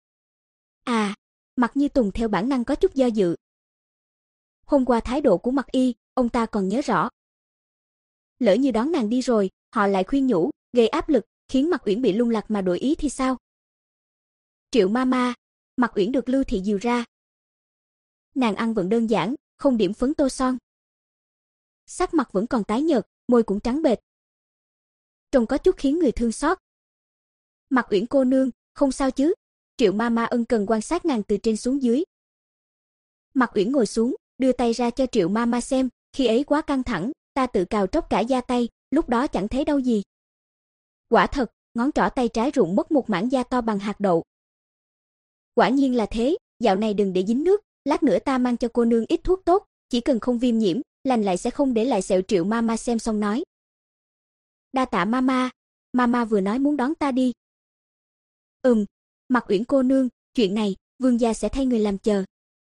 [SPEAKER 1] À, Mặc Như Tùng theo bản năng có chút do dự. Hôm qua thái độ của Mặc Y, ông ta còn nhớ rõ. Lỡ như đón nàng đi rồi, họ lại khuyên nhủ, gây áp lực, khiến Mặc Uyển bị lung lạc mà đổi ý thì sao? "Triệu Mama." Mặc Uyển được Lưu thị dìu ra. Nàng ăn vẫn đơn giản, không điểm phấn tô son. Sắc mặt vẫn còn tái nhợt, môi cũng trắng bệch. Trông có chút khiến người thương xót. "Mặc Uyển cô nương, không sao chứ?" Triệu Mama ân cần quan sát nàng từ trên xuống dưới. Mặc Uyển ngồi xuống, đưa tay ra cho Triệu Mama xem, khi ấy quá căng thẳng, ta tự cào tróc cả da tay, lúc đó chẳng thấy đau gì. Quả thật, ngón trỏ tay trái rụng mất một mảng da to bằng hạt đậu. Quả nhiên là thế, dạo này đừng để dính nước, lát nữa ta mang cho cô nương ít thuốc tốt, chỉ cần không viêm nhiễm lành lại sẽ không để lại sẹo. Triệu Mama xem xong nói. Đa tạ Mama, Mama vừa nói muốn đón ta đi. Ừm, Mạc Uyển cô nương, chuyện này, vương gia sẽ thay người làm chờ.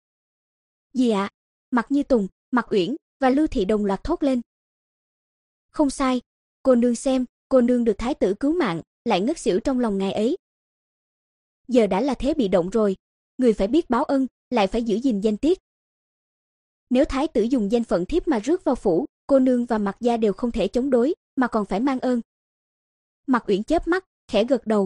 [SPEAKER 1] Gì ạ? À? Mạc Như Tùng, Mạc Uyển và Lưu Thị đồng loạt thốt lên. Không sai, cô nương xem, cô nương được thái tử cứu mạng, lại ngất xỉu trong lòng ngài ấy. Giờ đã là thế bị động rồi, người phải biết báo ân, lại phải giữ gìn danh tiết. Nếu thái tử dùng danh phận thiếp mà rước vào phủ, cô nương và Mạc gia đều không thể chống đối, mà còn phải mang ơn. Mạc Uyển chớp mắt, khẽ gật đầu.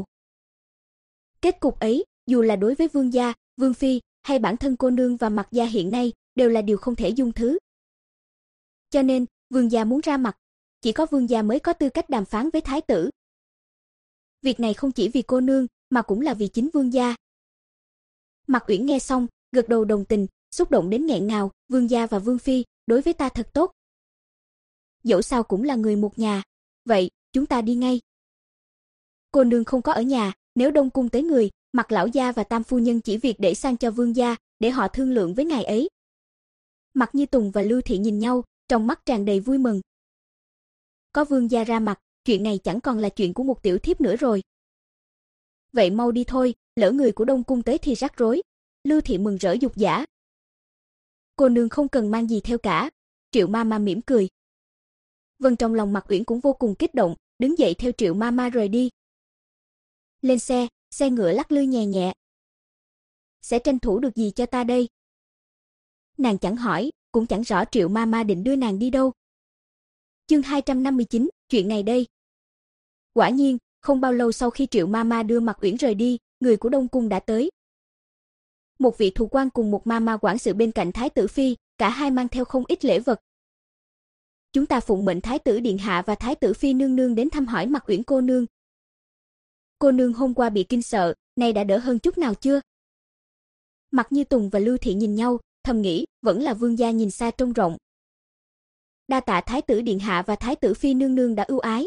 [SPEAKER 1] Kết cục ấy, dù là đối với vương gia, vương phi hay bản thân cô nương và Mạc gia hiện nay, đều là điều không thể dung thứ. Cho nên, vương gia muốn ra mặt, chỉ có vương gia mới có tư cách đàm phán với thái tử. Việc này không chỉ vì cô nương, mà cũng là vì chính vương gia. Mạc Uyển nghe xong, gật đầu đồng tình, xúc động đến nghẹn ngào, vương gia và vương phi, đối với ta thật tốt. Dẫu sao cũng là người một nhà, vậy, chúng ta đi ngay. Cô nương không có ở nhà, nếu Đông cung tới người, Mạc lão gia và Tam phu nhân chỉ việc để sang cho vương gia, để họ thương lượng với ngài ấy. Mạc Như Tùng và Lưu Thị nhìn nhau, trong mắt tràn đầy vui mừng. Có vương gia ra mặt, chuyện này chẳng còn là chuyện của một tiểu thiếp nữa rồi. Vậy mau đi thôi, lỡ người của Đông cung tới thì rắc rối. Lưu Thị mừng rỡ dục dã. Cô nương không cần mang gì theo cả. Triệu Mama mỉm cười. Vân trong lòng Mạc Uyển cũng vô cùng kích động, đứng dậy theo Triệu Mama rời đi. Lên xe, xe ngựa lắc lư nhẹ nhẹ. Sẽ tranh thủ được gì cho ta đây? Nàng chẳng hỏi, cũng chẳng rõ Triệu Mama định đưa nàng đi đâu. Chương hai trăm năm mươi chín, chuyện này đây. Quả nhiên, không bao lâu sau khi Triệu Mama đưa Mạc Uyển rời đi, người của Đông cung đã tới. Một vị thủ quan cùng một Mama quản sự bên cạnh thái tử phi, cả hai mang theo không ít lễ vật. Chúng ta phụng mệnh thái tử điện hạ và thái tử phi nương nương đến thăm hỏi Mạc Uyển cô nương. Cô nương hôm qua bị kinh sợ, nay đã đỡ hơn chút nào chưa? Mạc Như Tùng và Lưu Thị nhìn nhau, thầm nghĩ, vẫn là vương gia nhìn xa trông rộng. Đa tạ thái tử điện hạ và thái tử phi nương nương đã ưu ái.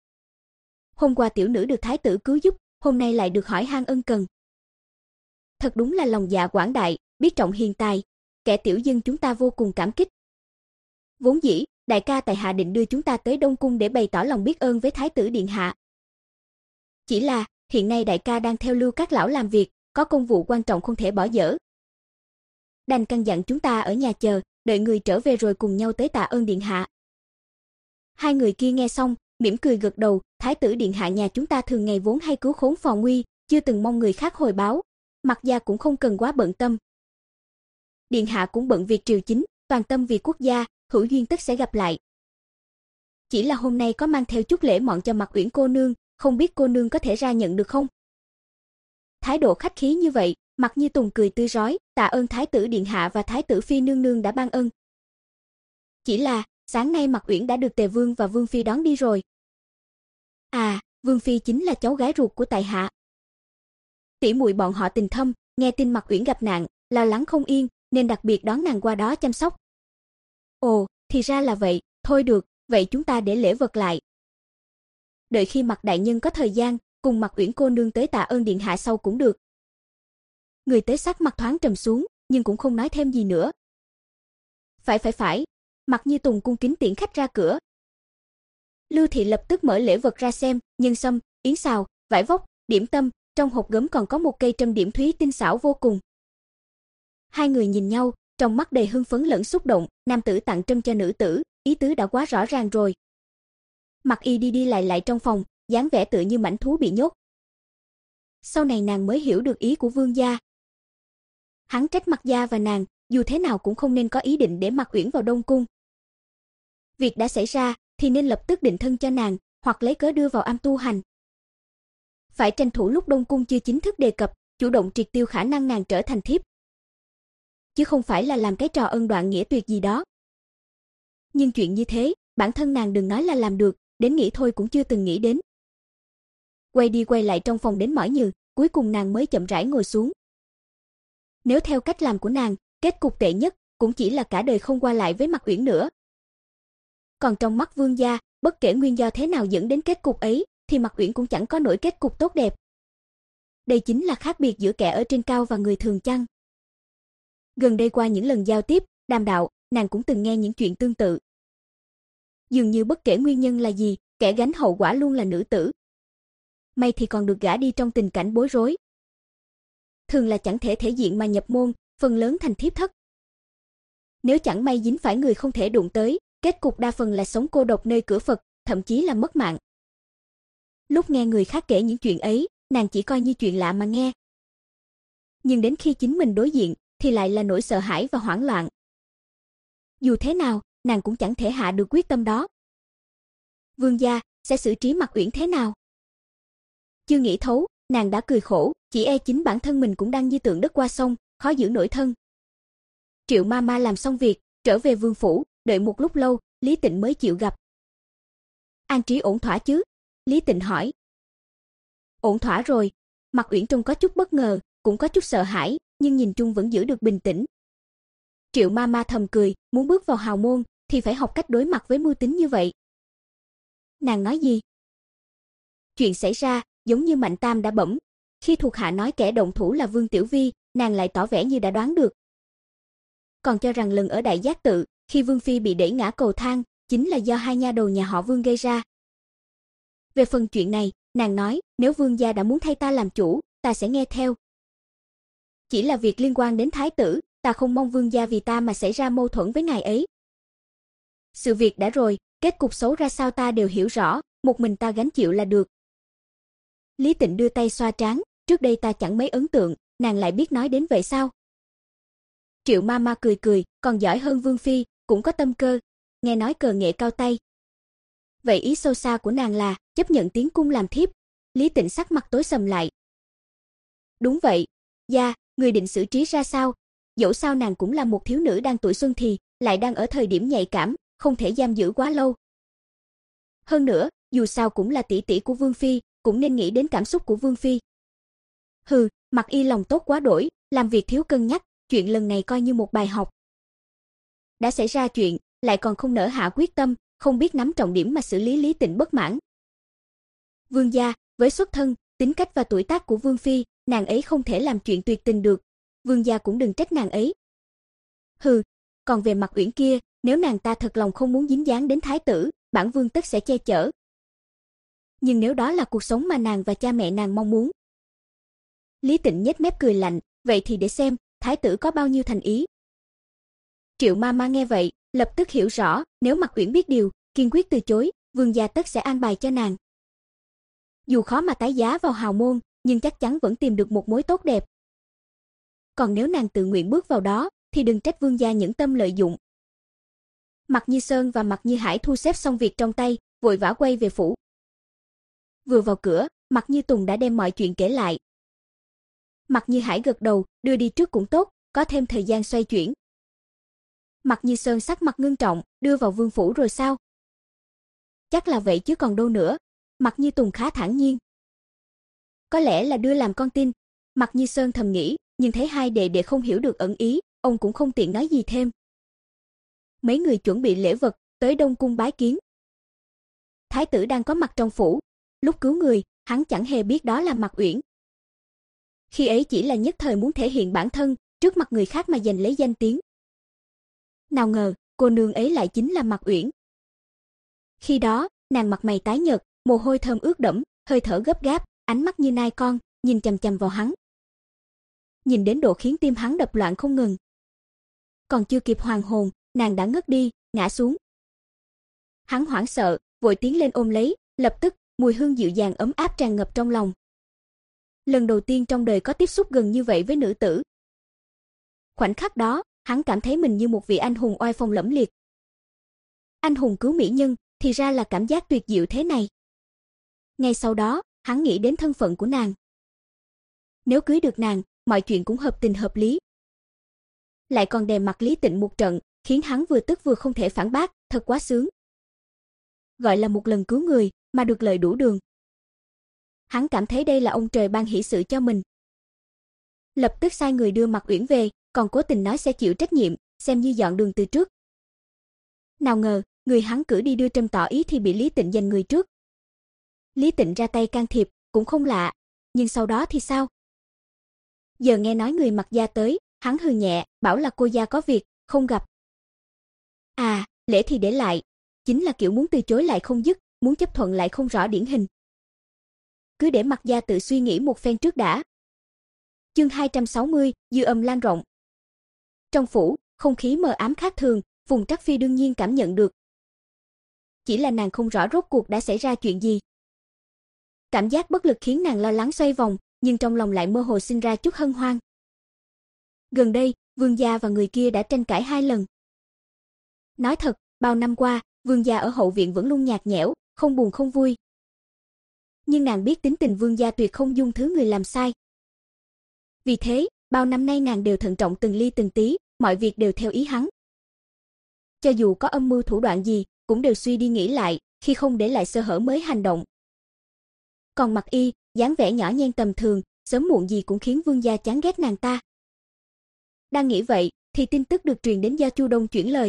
[SPEAKER 1] Hôm qua tiểu nữ được thái tử cứu giúp, hôm nay lại được hỏi han ân cần. Thật đúng là lòng dạ quảng đại, biết trọng hiền tài, kẻ tiểu dân chúng ta vô cùng cảm kích. Vốn dĩ, đại ca tại hạ định đưa chúng ta tới Đông cung để bày tỏ lòng biết ơn với thái tử điện hạ. Chỉ là, hiện nay đại ca đang theo Lưu các lão làm việc, có công vụ quan trọng không thể bỏ dở. Đành căn dặn chúng ta ở nhà chờ, đợi người trở về rồi cùng nhau tới tạ ơn điện hạ. Hai người kia nghe xong, mỉm cười gật đầu, thái tử điện hạ nhà chúng ta thường ngày vốn hay cứu khốn phò nguy, chưa từng mong người khác hồi báo, Mạc gia cũng không cần quá bận tâm. Điện hạ cũng bận việc triều chính, toàn tâm vì quốc gia, hữu duyên tất sẽ gặp lại. Chỉ là hôm nay có mang theo chút lễ mọn cho Mạc Uyển cô nương, không biết cô nương có thể ra nhận được không? Thái độ khách khí như vậy, Mạc Như Tùng cười tươi rói, tạ ơn thái tử điện hạ và thái tử phi nương nương đã ban ân. Chỉ là, sáng nay Mạc Uyển đã được Tề vương và vương phi đón đi rồi. À, vương phi chính là cháu gái ruột của tại hạ. Tỷ muội bọn họ tình thâm, nghe tin Mạc Uyển gặp nạn, lo lắng không yên, nên đặc biệt đón nàng qua đó chăm sóc. Ồ, thì ra là vậy, thôi được, vậy chúng ta để lễ vật lại. Đợi khi Mạc đại nhân có thời gian, cùng Mạc Uyển cô nương tới tạ ơn điện hạ sau cũng được. Người tới sắc mặt thoáng trầm xuống, nhưng cũng không nói thêm gì nữa. Phải phải phải, Mạc Như Tùng cung kính tiễn khách ra cửa. Lưu Thị lập tức mở lễ vật ra xem, nhân sâm, yến xào, vải vóc, điểm tâm, trong hộp gấm còn có một cây trâm điểm thúy tinh xảo vô cùng. Hai người nhìn nhau, trong mắt đầy hưng phấn lẫn xúc động, nam tử tặng trâm cho nữ tử, ý tứ đã quá rõ ràng rồi. Mạc Y đi đi lại lại trong phòng, dáng vẻ tựa như mãnh thú bị nhốt. Sau này nàng mới hiểu được ý của vương gia. Hắn trách Mạc gia và nàng, dù thế nào cũng không nên có ý định để Mạc Uyển vào Đông cung. Việc đã xảy ra, thì nên lập tức định thân cho nàng, hoặc lấy cớ đưa vào am tu hành. Phải tranh thủ lúc Đông cung chưa chính thức đề cập, chủ động triệt tiêu khả năng nàng trở thành thiếp. Chứ không phải là làm cái trò ân đoạn nghĩa tuyệt gì đó. Nhưng chuyện như thế, bản thân nàng đừng nói là làm được, đến nghĩ thôi cũng chưa từng nghĩ đến. Quay đi quay lại trong phòng đến mỏi nhừ, cuối cùng nàng mới chậm rãi ngồi xuống. Nếu theo cách làm của nàng, kết cục tệ nhất cũng chỉ là cả đời không qua lại với Mạc Uyển nữa. Còn trong mắt vương gia, bất kể nguyên do thế nào dẫn đến kết cục ấy, thì Mạc Uyển cũng chẳng có nổi kết cục tốt đẹp. Đây chính là khác biệt giữa kẻ ở trên cao và người thường chăng. Gần đây qua những lần giao tiếp, đàm đạo, nàng cũng từng nghe những chuyện tương tự. Dường như bất kể nguyên nhân là gì, kẻ gánh hậu quả luôn là nữ tử. May thì còn được gả đi trong tình cảnh bối rối. Thường là chẳng thể thể diện mà nhập môn, phần lớn thành thiếp thất. Nếu chẳng may dính phải người không thể đụng tới, kết cục đa phần là sống cô độc nơi cửa Phật, thậm chí là mất mạng. Lúc nghe người khác kể những chuyện ấy, nàng chỉ coi như chuyện lạ mà nghe. Nhưng đến khi chính mình đối diện, thì lại là nỗi sợ hãi và hoảng loạn. Dù thế nào, nàng cũng chẳng thể hạ được quyết tâm đó. Vương gia sẽ xử trí Mặc Uyển thế nào? Chưa nghĩ thấu, nàng đã cười khổ, chỉ e chính bản thân mình cũng đang như tượng đất qua sông, khó giữ nổi thân. Triệu ma ma làm xong việc, trở về vương phủ, đợi một lúc lâu, Lý Tịnh mới chịu gặp. An trí ổn thỏa chứ? Lý Tịnh hỏi. Ổn thỏa rồi. Mặc Uyển trông có chút bất ngờ, cũng có chút sợ hãi, nhưng nhìn chung vẫn giữ được bình tĩnh. Triệu ma ma thầm cười, muốn bước vào hào môn, thì phải học cách đối mặt với mưu tính như vậy. Nàng nói gì? Chuyện xảy ra, giống như Mạnh Tam đã bẩm. Khi thuộc hạ nói kẻ động thủ là Vương Tiểu Vi, nàng lại tỏ vẻ như đã đoán được. Còn cho rằng lần ở Đại Giác Tự, khi Vương Phi bị đẩy ngã cầu thang, chính là do hai nha đầu nhà họ Vương gây ra. Về phần chuyện này, nàng nói, nếu Vương gia đã muốn thay ta làm chủ, ta sẽ nghe theo. Chỉ là việc liên quan đến thái tử, ta không mong Vương gia vì ta mà xảy ra mâu thuẫn với ngài ấy. Sự việc đã rồi, kết cục xấu ra sao ta đều hiểu rõ, một mình ta gánh chịu là được. Lý Tịnh đưa tay xoa trán, trước đây ta chẳng mấy ấn tượng, nàng lại biết nói đến vậy sao? Triệu ma ma cười cười, còn giỏi hơn Vương Phi, cũng có tâm cơ, nghe nói cờ nghệ cao tay. Vậy ý sâu xa của nàng là chấp nhận tiến cung làm thiếp? Lý Tịnh sắc mặt tối sầm lại. Đúng vậy, gia, người định xử trí ra sao? Dẫu sao nàng cũng là một thiếu nữ đang tuổi xuân thì, lại đang ở thời điểm nhạy cảm, không thể giam giữ quá lâu. Hơn nữa, dù sao cũng là tỷ tỷ của Vương Phi, cũng nên nghĩ đến cảm xúc của Vương Phi. Hừ, Mặc Y lòng tốt quá đổi, làm việc thiếu cân nhắc, chuyện lần này coi như một bài học. Đã xảy ra chuyện, lại còn không nỡ hạ quyết tâm, không biết nắm trọng điểm mà xử lý. Lý Tịnh bất mãn. Vương gia, với xuất thân, tính cách và tuổi tác của Vương Phi, nàng ấy không thể làm chuyện tuyệt tình được. Vương gia cũng đừng trách nàng ấy. Hừ, còn về Mặc Uyển kia, nếu nàng ta thật lòng không muốn dính dáng đến thái tử, bản vương tất sẽ che chở. Nhưng nếu đó là cuộc sống mà nàng và cha mẹ nàng mong muốn. Lý Tịnh nhếch mép cười lạnh, vậy thì để xem, thái tử có bao nhiêu thành ý. Triệu ma ma nghe vậy, lập tức hiểu rõ, nếu Mặc Uyển biết điều, kiên quyết từ chối, vương gia tất sẽ an bài cho nàng. Dù khó mà tái giá vào hào môn, nhưng chắc chắn vẫn tìm được một mối tốt đẹp. Còn nếu nàng tự nguyện bước vào đó, thì đừng trách vương gia nhẫn tâm lợi dụng. Mạc Như Sơn và Mạc Như Hải thu xếp xong việc trong tay, vội vã quay về phủ. Vừa vào cửa, Mạc Như Tùng đã đem mọi chuyện kể lại. Mạc Như Hải gật đầu, đưa đi trước cũng tốt, có thêm thời gian xoay chuyển. Mạc Như Sơn sắc mặt ngưng trọng, đưa vào vương phủ rồi sao? Chắc là vậy chứ còn đâu nữa. Mạc Như Tùng khá thản nhiên. Có lẽ là đưa làm con tin. Mạc Như Sơn thầm nghĩ, nhưng thấy hai đệ đệ không hiểu được ẩn ý, ông cũng không tiện nói gì thêm. Mấy người chuẩn bị lễ vật, tới Đông Cung bái kiến. Thái tử đang có mặt trong phủ. Lúc cứu người, hắn chẳng hề biết đó là Mặc Uyển. Khi ấy chỉ là nhất thời muốn thể hiện bản thân, trước mặt người khác mà giành lấy danh tiếng. Nào ngờ, cô nương ấy lại chính là Mặc Uyển. Khi đó, nàng mặt mày tái nhợt, mồ hôi thơm ướt đẫm, hơi thở gấp gáp, ánh mắt như nai con, nhìn chằm chằm vào hắn. Nhìn đến độ khiến tim hắn đập loạn không ngừng. Còn chưa kịp hoàn hồn, nàng đã ngất đi, ngã xuống. Hắn hoảng sợ, vội tiến lên ôm lấy, lập tức, mùi hương dịu dàng ấm áp tràn ngập trong lòng. Lần đầu tiên trong đời có tiếp xúc gần như vậy với nữ tử. Khoảnh khắc đó, hắn cảm thấy mình như một vị anh hùng oai phong lẫm liệt. Anh hùng cứu mỹ nhân, thì ra là cảm giác tuyệt diệu thế này. Ngay sau đó, hắn nghĩ đến thân phận của nàng. Nếu cưới được nàng, mọi chuyện cũng hợp tình hợp lý. Lại còn đè mặt Lý Tịnh một trận, khiến hắn vừa tức vừa không thể phản bác, thật quá sướng. Gọi là một lần cứu người, mà được lợi đủ đường. Hắn cảm thấy đây là ông trời ban hỷ sự cho mình. Lập tức sai người đưa Mặc Uyển về, còn cố tình nói sẽ chịu trách nhiệm, xem như dọn đường từ trước. Nào ngờ, người hắn cử đi đưa trâm tỏ ý thì bị Lý Tịnh giành người trước. Lý Tịnh ra tay can thiệp, cũng không lạ, nhưng sau đó thì sao? Giờ nghe nói người Mặc gia tới, hắn hừ nhẹ, bảo là cô gia có việc, không gặp. lễ thì để lại, chính là kiểu muốn từ chối lại không dứt, muốn chấp thuận lại không rõ điển hình. Cứ để Mặc Gia tự suy nghĩ một phen trước đã. Chương hai trăm sáu mươi, dư âm lan rộng. Trong phủ, không khí mờ ám khác thường, Phùng Trắc Phi đương nhiên cảm nhận được. Chỉ là nàng không rõ rốt cuộc đã xảy ra chuyện gì. Cảm giác bất lực khiến nàng lo lắng xoay vòng, nhưng trong lòng lại mơ hồ sinh ra chút hân hoan. Gần đây, Vương gia và người kia đã tranh cãi hai lần. Nói thật, bao năm qua, Vương gia ở hậu viện vẫn luôn nhạt nhẽo, không buồn không vui. Nhưng nàng biết tính tình Vương gia tuyệt không dung thứ người làm sai. Vì thế, bao năm nay nàng đều thận trọng từng ly từng tí, mọi việc đều theo ý hắn. Cho dù có âm mưu thủ đoạn gì, cũng đều suy đi nghĩ lại, khi không để lại sơ hở mới hành động. Còn Mặc Y, dáng vẻ nhỏ nhen tầm thường, sớm muộn gì cũng khiến Vương gia chán ghét nàng ta. Đang nghĩ vậy, thì tin tức được truyền đến do Chu Đông chuyển lời.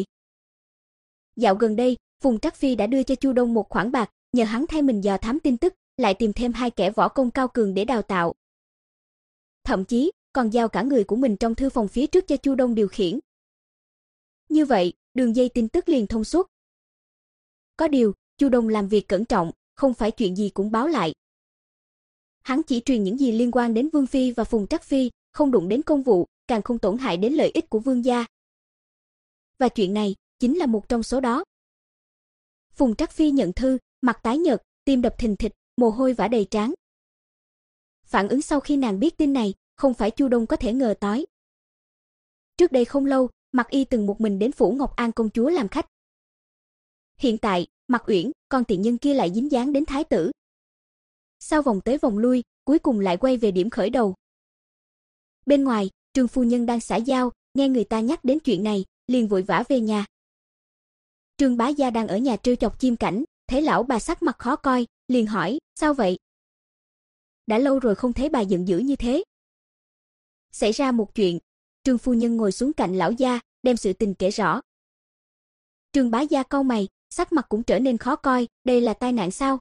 [SPEAKER 1] Dạo gần đây, Phùng Trắc Phi đã đưa cho Chu Đông một khoản bạc, nhờ hắn thay mình dò thám tin tức, lại tìm thêm hai kẻ võ công cao cường để đào tạo. Thậm chí, còn giao cả người của mình trong thư phòng phía trước cho Chu Đông điều khiển. Như vậy, đường dây tin tức liền thông suốt. Có điều, Chu Đông làm việc cẩn trọng, không phải chuyện gì cũng báo lại. Hắn chỉ truyền những gì liên quan đến Vương phi và Phùng Trắc Phi, không đụng đến công vụ, càng không tổn hại đến lợi ích của Vương gia. Và chuyện này chính là một trong số đó. Phùng Trắc Phi nhận thư, mặt tái nhợt, tim đập thình thịch, mồ hôi vã đầy trán. Phản ứng sau khi nàng biết tin này, không phải Chu Đông có thể ngờ tới. Trước đây không lâu, Mặc Y từng một mình đến phủ Ngọc An công chúa làm khách. Hiện tại, Mặc Uyển, con tiện nhân kia lại dính dáng đến thái tử. Sau vòng tới vòng lui, cuối cùng lại quay về điểm khởi đầu. Bên ngoài, Trương phu nhân đang xã giao, nghe người ta nhắc đến chuyện này, liền vội vã về nhà. Trương bá gia đang ở nhà trêu chọc chim cảnh, thấy lão bà sắc mặt khó coi, liền hỏi, sao vậy? Đã lâu rồi không thấy bà giận dữ như thế. Xảy ra một chuyện, Trương phu nhân ngồi xuống cạnh lão gia, đem sự tình kể rõ. Trương bá gia cau mày, sắc mặt cũng trở nên khó coi, đây là tai nạn sao?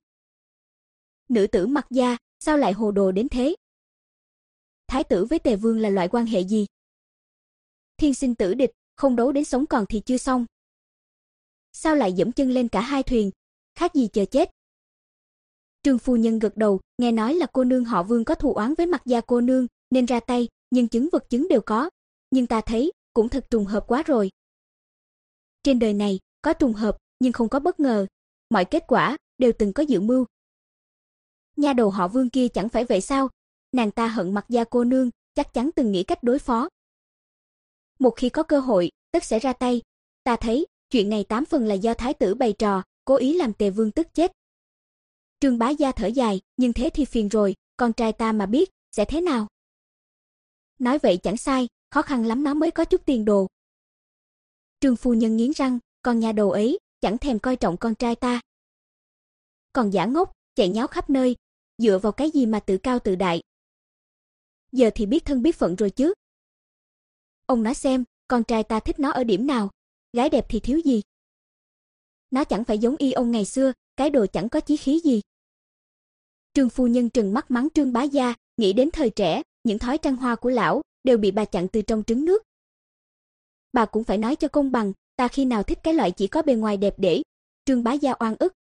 [SPEAKER 1] Nữ tử Mặc gia, sao lại hồ đồ đến thế? Thái tử với Tề vương là loại quan hệ gì? Thiên sinh tử địch, không đấu đến sống còn thì chưa xong. Sao lại dẫm chân lên cả hai thuyền, khác gì chờ chết? Trương phu nhân gật đầu, nghe nói là cô nương họ Vương có thù oán với Mặc gia cô nương, nên ra tay, nhưng chứng vật chứng đều có, nhưng ta thấy, cũng thật trùng hợp quá rồi. Trên đời này, có trùng hợp, nhưng không có bất ngờ, mọi kết quả đều từng có dự mưu. Nha đầu họ Vương kia chẳng phải vậy sao? Nàng ta hận Mặc gia cô nương, chắc chắn từng nghĩ cách đối phó. Một khi có cơ hội, tất sẽ ra tay. Ta thấy, chuyện này tám phần là do thái tử bày trò, cố ý làm Tề vương tức chết. Trương bá gia thở dài, nhưng thế thì phiền rồi, con trai ta mà biết, sẽ thế nào? Nói vậy chẳng sai, khó khăn lắm nó mới có chút tiền đồ. Trương phu nhân nghiến răng, con nhà đầu ấy, chẳng thèm coi trọng con trai ta. Còn giả ngốc, chạy nháo khắp nơi, dựa vào cái gì mà tự cao tự đại. Giờ thì biết thân biết phận rồi chứ. Ông nói xem, con trai ta thích nó ở điểm nào, gái đẹp thì thiếu gì. Nó chẳng phải giống y ông ngày xưa, cái đồ chẳng có chí khí gì. Trương phu nhân trừng mắt mắng Trương bá gia, nghĩ đến thời trẻ, những thói trăng hoa của lão đều bị bà chặn từ trong trứng nước. Bà cũng phải nói cho công bằng, ta khi nào thích cái loại chỉ có bề ngoài đẹp để. Trương bá gia oan ức.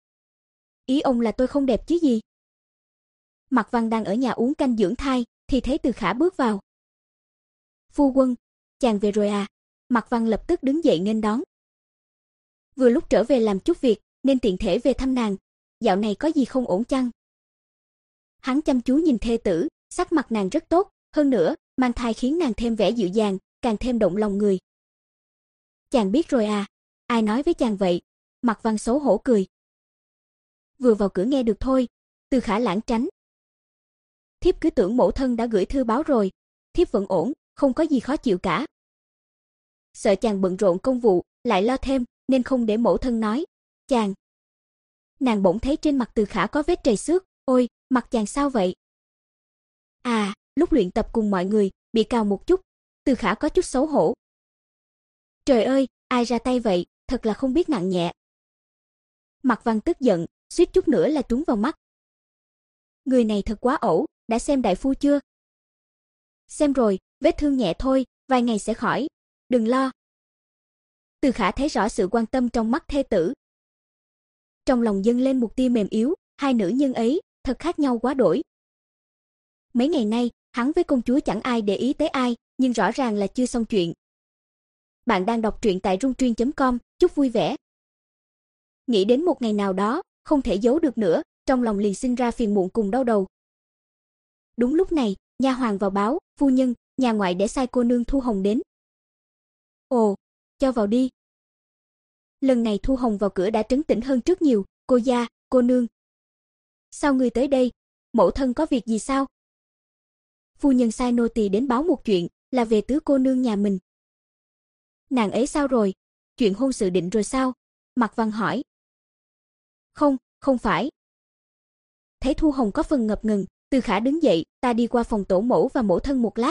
[SPEAKER 1] Ý ông là tôi không đẹp chứ gì? Mạc Văn đang ở nhà uống canh dưỡng thai, thì thấy Từ Khả bước vào. Phu quân, chàng về rồi à? Mạc Văn lập tức đứng dậy nghênh đón. Vừa lúc trở về làm chút việc, nên tiện thể về thăm nàng. Dạo này có gì không ổn chăng? Hắn chăm chú nhìn thê tử, sắc mặt nàng rất tốt, hơn nữa, mang thai khiến nàng thêm vẻ dịu dàng, càng thêm động lòng người. Chàng biết rồi à? Ai nói với chàng vậy? Mạc Văn xấu hổ cười. Vừa vào cửa nghe được thôi. Từ Khả lãng tránh. Thiếp cứ tưởng mẫu thân đã gửi thư báo rồi, thiếp vẫn ổn, không có gì khó chịu cả. Sợ chàng bận rộn công vụ, lại lo thêm, nên không để mẫu thân nói. Chàng. Nàng bỗng thấy trên mặt Từ Khả có vết trầy xước, ôi, mặt chàng sao vậy? À, lúc luyện tập cùng mọi người, bị cào một chút, Từ Khả có chút xấu hổ. Trời ơi, ai ra tay vậy, thật là không biết nặng nhẹ. Mạc Văn tức giận, suýt chút nữa là trúng vào mắt. Người này thật quá ẩu, đã xem đại phu chưa? Xem rồi, vết thương nhẹ thôi, vài ngày sẽ khỏi, đừng lo. Từ Khả thấy rõ sự quan tâm trong mắt thê tử. Trong lòng dâng lên một tia mềm yếu, hai nữ nhân ấy, thật khác nhau quá đổi. Mấy ngày nay, hắn với công chúa chẳng ai để ý tới ai, nhưng rõ ràng là chưa xong chuyện. Bạn đang đọc truyện tại rung truyện chấm com, chúc vui vẻ. Nghĩ đến một ngày nào đó, không thể giấu được nữa, trong lòng liền sinh ra phiền muộn cùng đau đầu. Đúng lúc này, nha hoàn vào báo, phu nhân, nhà ngoại để sai cô nương Thu Hồng đến. Ồ, cho vào đi. Lần này Thu Hồng vào cửa đã trấn tĩnh hơn trước nhiều, cô gia, cô nương. Sao ngươi tới đây? Mẫu thân có việc gì sao? Phu nhân sai nô tỳ đến báo một chuyện, là về tứ cô nương nhà mình. Nàng ấy sao rồi? Chuyện hôn sự định rồi sao? Mạc Văn hỏi. Không, không phải. Thấy Thu Hồng có phần ngập ngừng, Từ Khả đứng dậy, ta đi qua phòng tổ mẫu và mẫu thân một lát.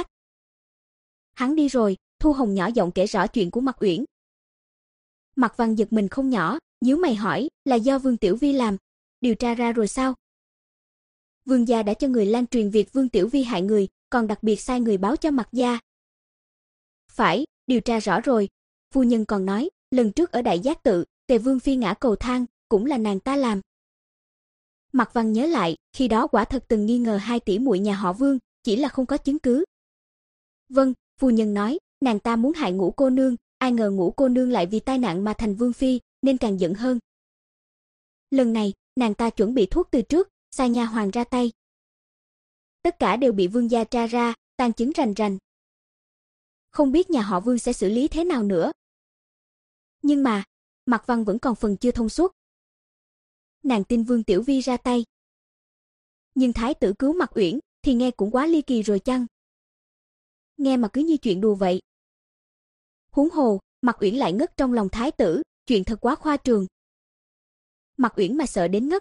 [SPEAKER 1] Hắn đi rồi, Thu Hồng nhỏ giọng kể rõ chuyện của Mạc Uyển. Mạc Văn giật mình không nhỏ, nhíu mày hỏi, là do Vương Tiểu Vi làm, điều tra ra rồi sao? Vương gia đã cho người lan truyền việc Vương Tiểu Vi hại người, còn đặc biệt sai người báo cho Mạc gia. Phải, điều tra rõ rồi. Phu nhân còn nói, lần trước ở Đại Giác Tự, Tề Vương phi ngã cầu thang, cũng là nàng ta làm. Mạc Văn nhớ lại, khi đó quả thật từng nghi ngờ hai tỷ muội nhà họ Vương, chỉ là không có chứng cứ. Vâng, phu nhân nói, nàng ta muốn hại Ngũ cô nương, ai ngờ Ngũ cô nương lại vì tai nạn mà thành vương phi, nên càng giận hơn. Lần này, nàng ta chuẩn bị thuốc từ trước, sai nha hoàn ra tay. Tất cả đều bị Vương gia tra ra, tàn chứng rành rành. Không biết nhà họ Vương sẽ xử lý thế nào nữa. Nhưng mà, Mạc Văn vẫn còn phần chưa thông suốt. Nàng tin Vương Tiểu Vi ra tay. Nhưng thái tử cứu Mạc Uyển thì nghe cũng quá ly kỳ rồi chăng? Nghe mà cứ như chuyện đùa vậy. Huống hồ, Mạc Uyển lại ngất trong lòng thái tử, chuyện thật quá khoa trương. Mạc Uyển mà sợ đến ngất.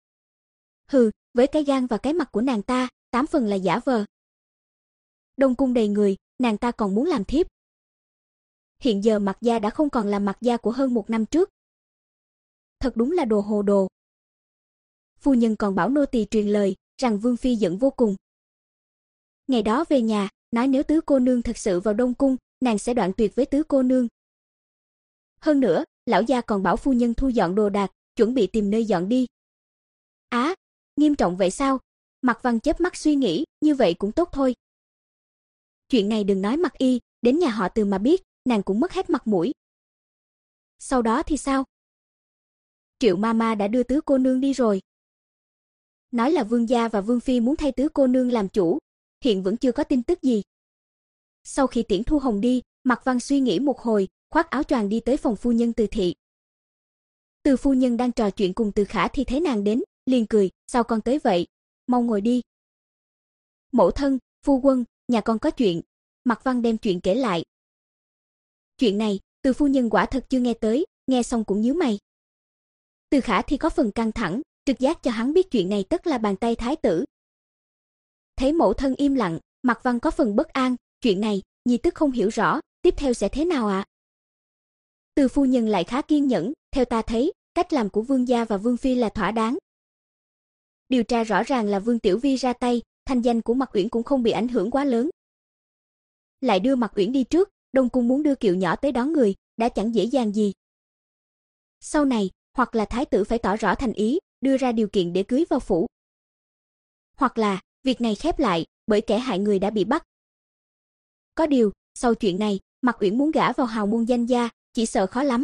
[SPEAKER 1] Hừ, với cái gan và cái mặt của nàng ta, tám phần là giả vờ. Đông cung đầy người, nàng ta còn muốn làm thiếp. Hiện giờ Mạc gia đã không còn là Mạc gia của hơn một năm trước. Thật đúng là đồ hồ đồ. Phu nhân còn bảo nô tỳ truyền lời, rằng Vương phi giận vô cùng. Ngày đó về nhà, nói nếu tứ cô nương thật sự vào Đông cung, nàng sẽ đoạn tuyệt với tứ cô nương. Hơn nữa, lão gia còn bảo phu nhân thu dọn đồ đạc, chuẩn bị tìm nơi dọn đi. Á, à, nghiêm trọng vậy sao? Mạc Văn chớp mắt suy nghĩ, như vậy cũng tốt thôi. Chuyện này đừng nói Mạc Y, đến nhà họ Từ mà biết, nàng cũng mất hết mặt mũi. Sau đó thì sao? Triệu Mama đã đưa tứ cô nương đi rồi. Nói là Vương gia và Vương phi muốn thay tứ cô nương làm chủ, hiện vẫn chưa có tin tức gì. Sau khi tiễn Thu Hồng đi, Mạc Văn suy nghĩ một hồi, khoác áo choàng đi tới phòng phu nhân Từ thị. Từ phu nhân đang trò chuyện cùng Từ Khả thì thấy nàng đến, liền cười, sao con tới vậy? Mau ngồi đi. Mẫu thân, phu quân, nhà con có chuyện. Mạc Văn đem chuyện kể lại. Chuyện này, Từ phu nhân quả thật chưa nghe tới, nghe xong cũng nhíu mày. Từ Khả thì có phần căng thẳng, trực giác cho hắn biết chuyện này tất là bàn tay thái tử. Thấy mẫu thân im lặng, Mạc Văn có phần bất an, chuyện này, nhi tức không hiểu rõ, tiếp theo sẽ thế nào ạ? À? Từ phu nhân lại khá kiên nhẫn, theo ta thấy, cách làm của Vương gia và Vương phi là thỏa đáng. Điều tra rõ ràng là Vương Tiểu Vi ra tay, thanh danh của Mạc Uyển cũng không bị ảnh hưởng quá lớn. Lại đưa Mạc Uyển đi trước, Đông cung muốn đưa kiệu nhỏ tới đón người, đã chẳng dễ dàng gì. Sau này, hoặc là thái tử phải tỏ rõ thành ý, đưa ra điều kiện để cưới vào phủ. Hoặc là, việc này khép lại, bởi kẻ hại người đã bị bắt. Có điều, sau chuyện này, Mạc Uyển muốn gả vào hào môn danh gia, chỉ sợ khó lắm.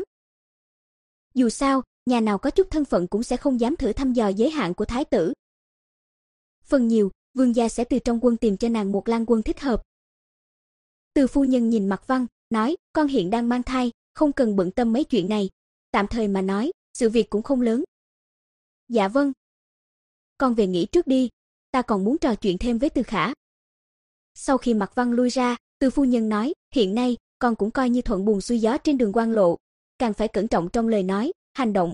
[SPEAKER 1] Dù sao, nhà nào có chút thân phận cũng sẽ không dám thử thăm dò giới hạn của thái tử. Phần nhiều, Vương gia sẽ từ trong quân tìm cho nàng một lang quân thích hợp. Từ phu nhân nhìn Mạc Văn, nói, con hiện đang mang thai, không cần bận tâm mấy chuyện này. Tạm thời mà nói, sự việc cũng không lớn. Dạ vâng. Con về nghỉ trước đi, ta còn muốn trò chuyện thêm với Từ Khả. Sau khi Mạc Văn lui ra, Từ phu nhân nói, hiện nay, con cũng coi như thuận buồm xuôi gió trên đường quan lộ, càng phải cẩn trọng trong lời nói, hành động.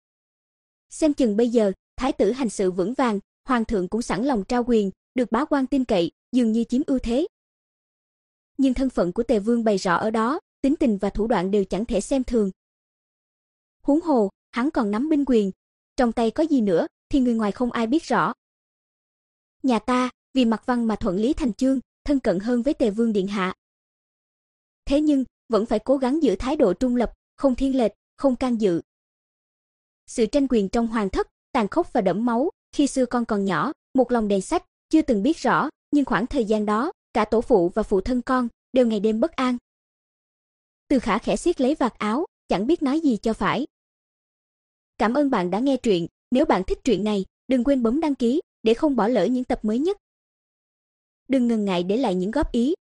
[SPEAKER 1] Xem chừng bây giờ, thái tử hành sự vững vàng, hoàng thượng cũng sẵn lòng trao quyền, được bá quan tin cậy, dường như chiếm ưu thế. Nhưng thân phận của Tề Vương bày rõ ở đó, tính tình và thủ đoạn đều chẳng thể xem thường. Huống hồ, hắn còn nắm binh quyền, trong tay có gì nữa thì người ngoài không ai biết rõ. Nhà ta, vì Mạc Văn mà thuận lý thành chương, thân cận hơn với Tề Vương điện hạ. Thế nhưng, vẫn phải cố gắng giữ thái độ trung lập, không thiên lệch, không can dự. Sự tranh quyền trong hoàng thất, tàn khốc và đẫm máu, khi xưa con còn nhỏ, một lòng đèn sách, chưa từng biết rõ, nhưng khoảng thời gian đó, cả tổ phụ và phụ thân con đều ngày đêm bất an. Từ Khả khẽ siết lấy vạt áo, chẳng biết nói gì cho phải. Cảm ơn bạn đã nghe truyện, nếu bạn thích truyện này, đừng quên bấm đăng ký để không bỏ lỡ những tập mới nhất. Đừng ngần ngại để lại những góp ý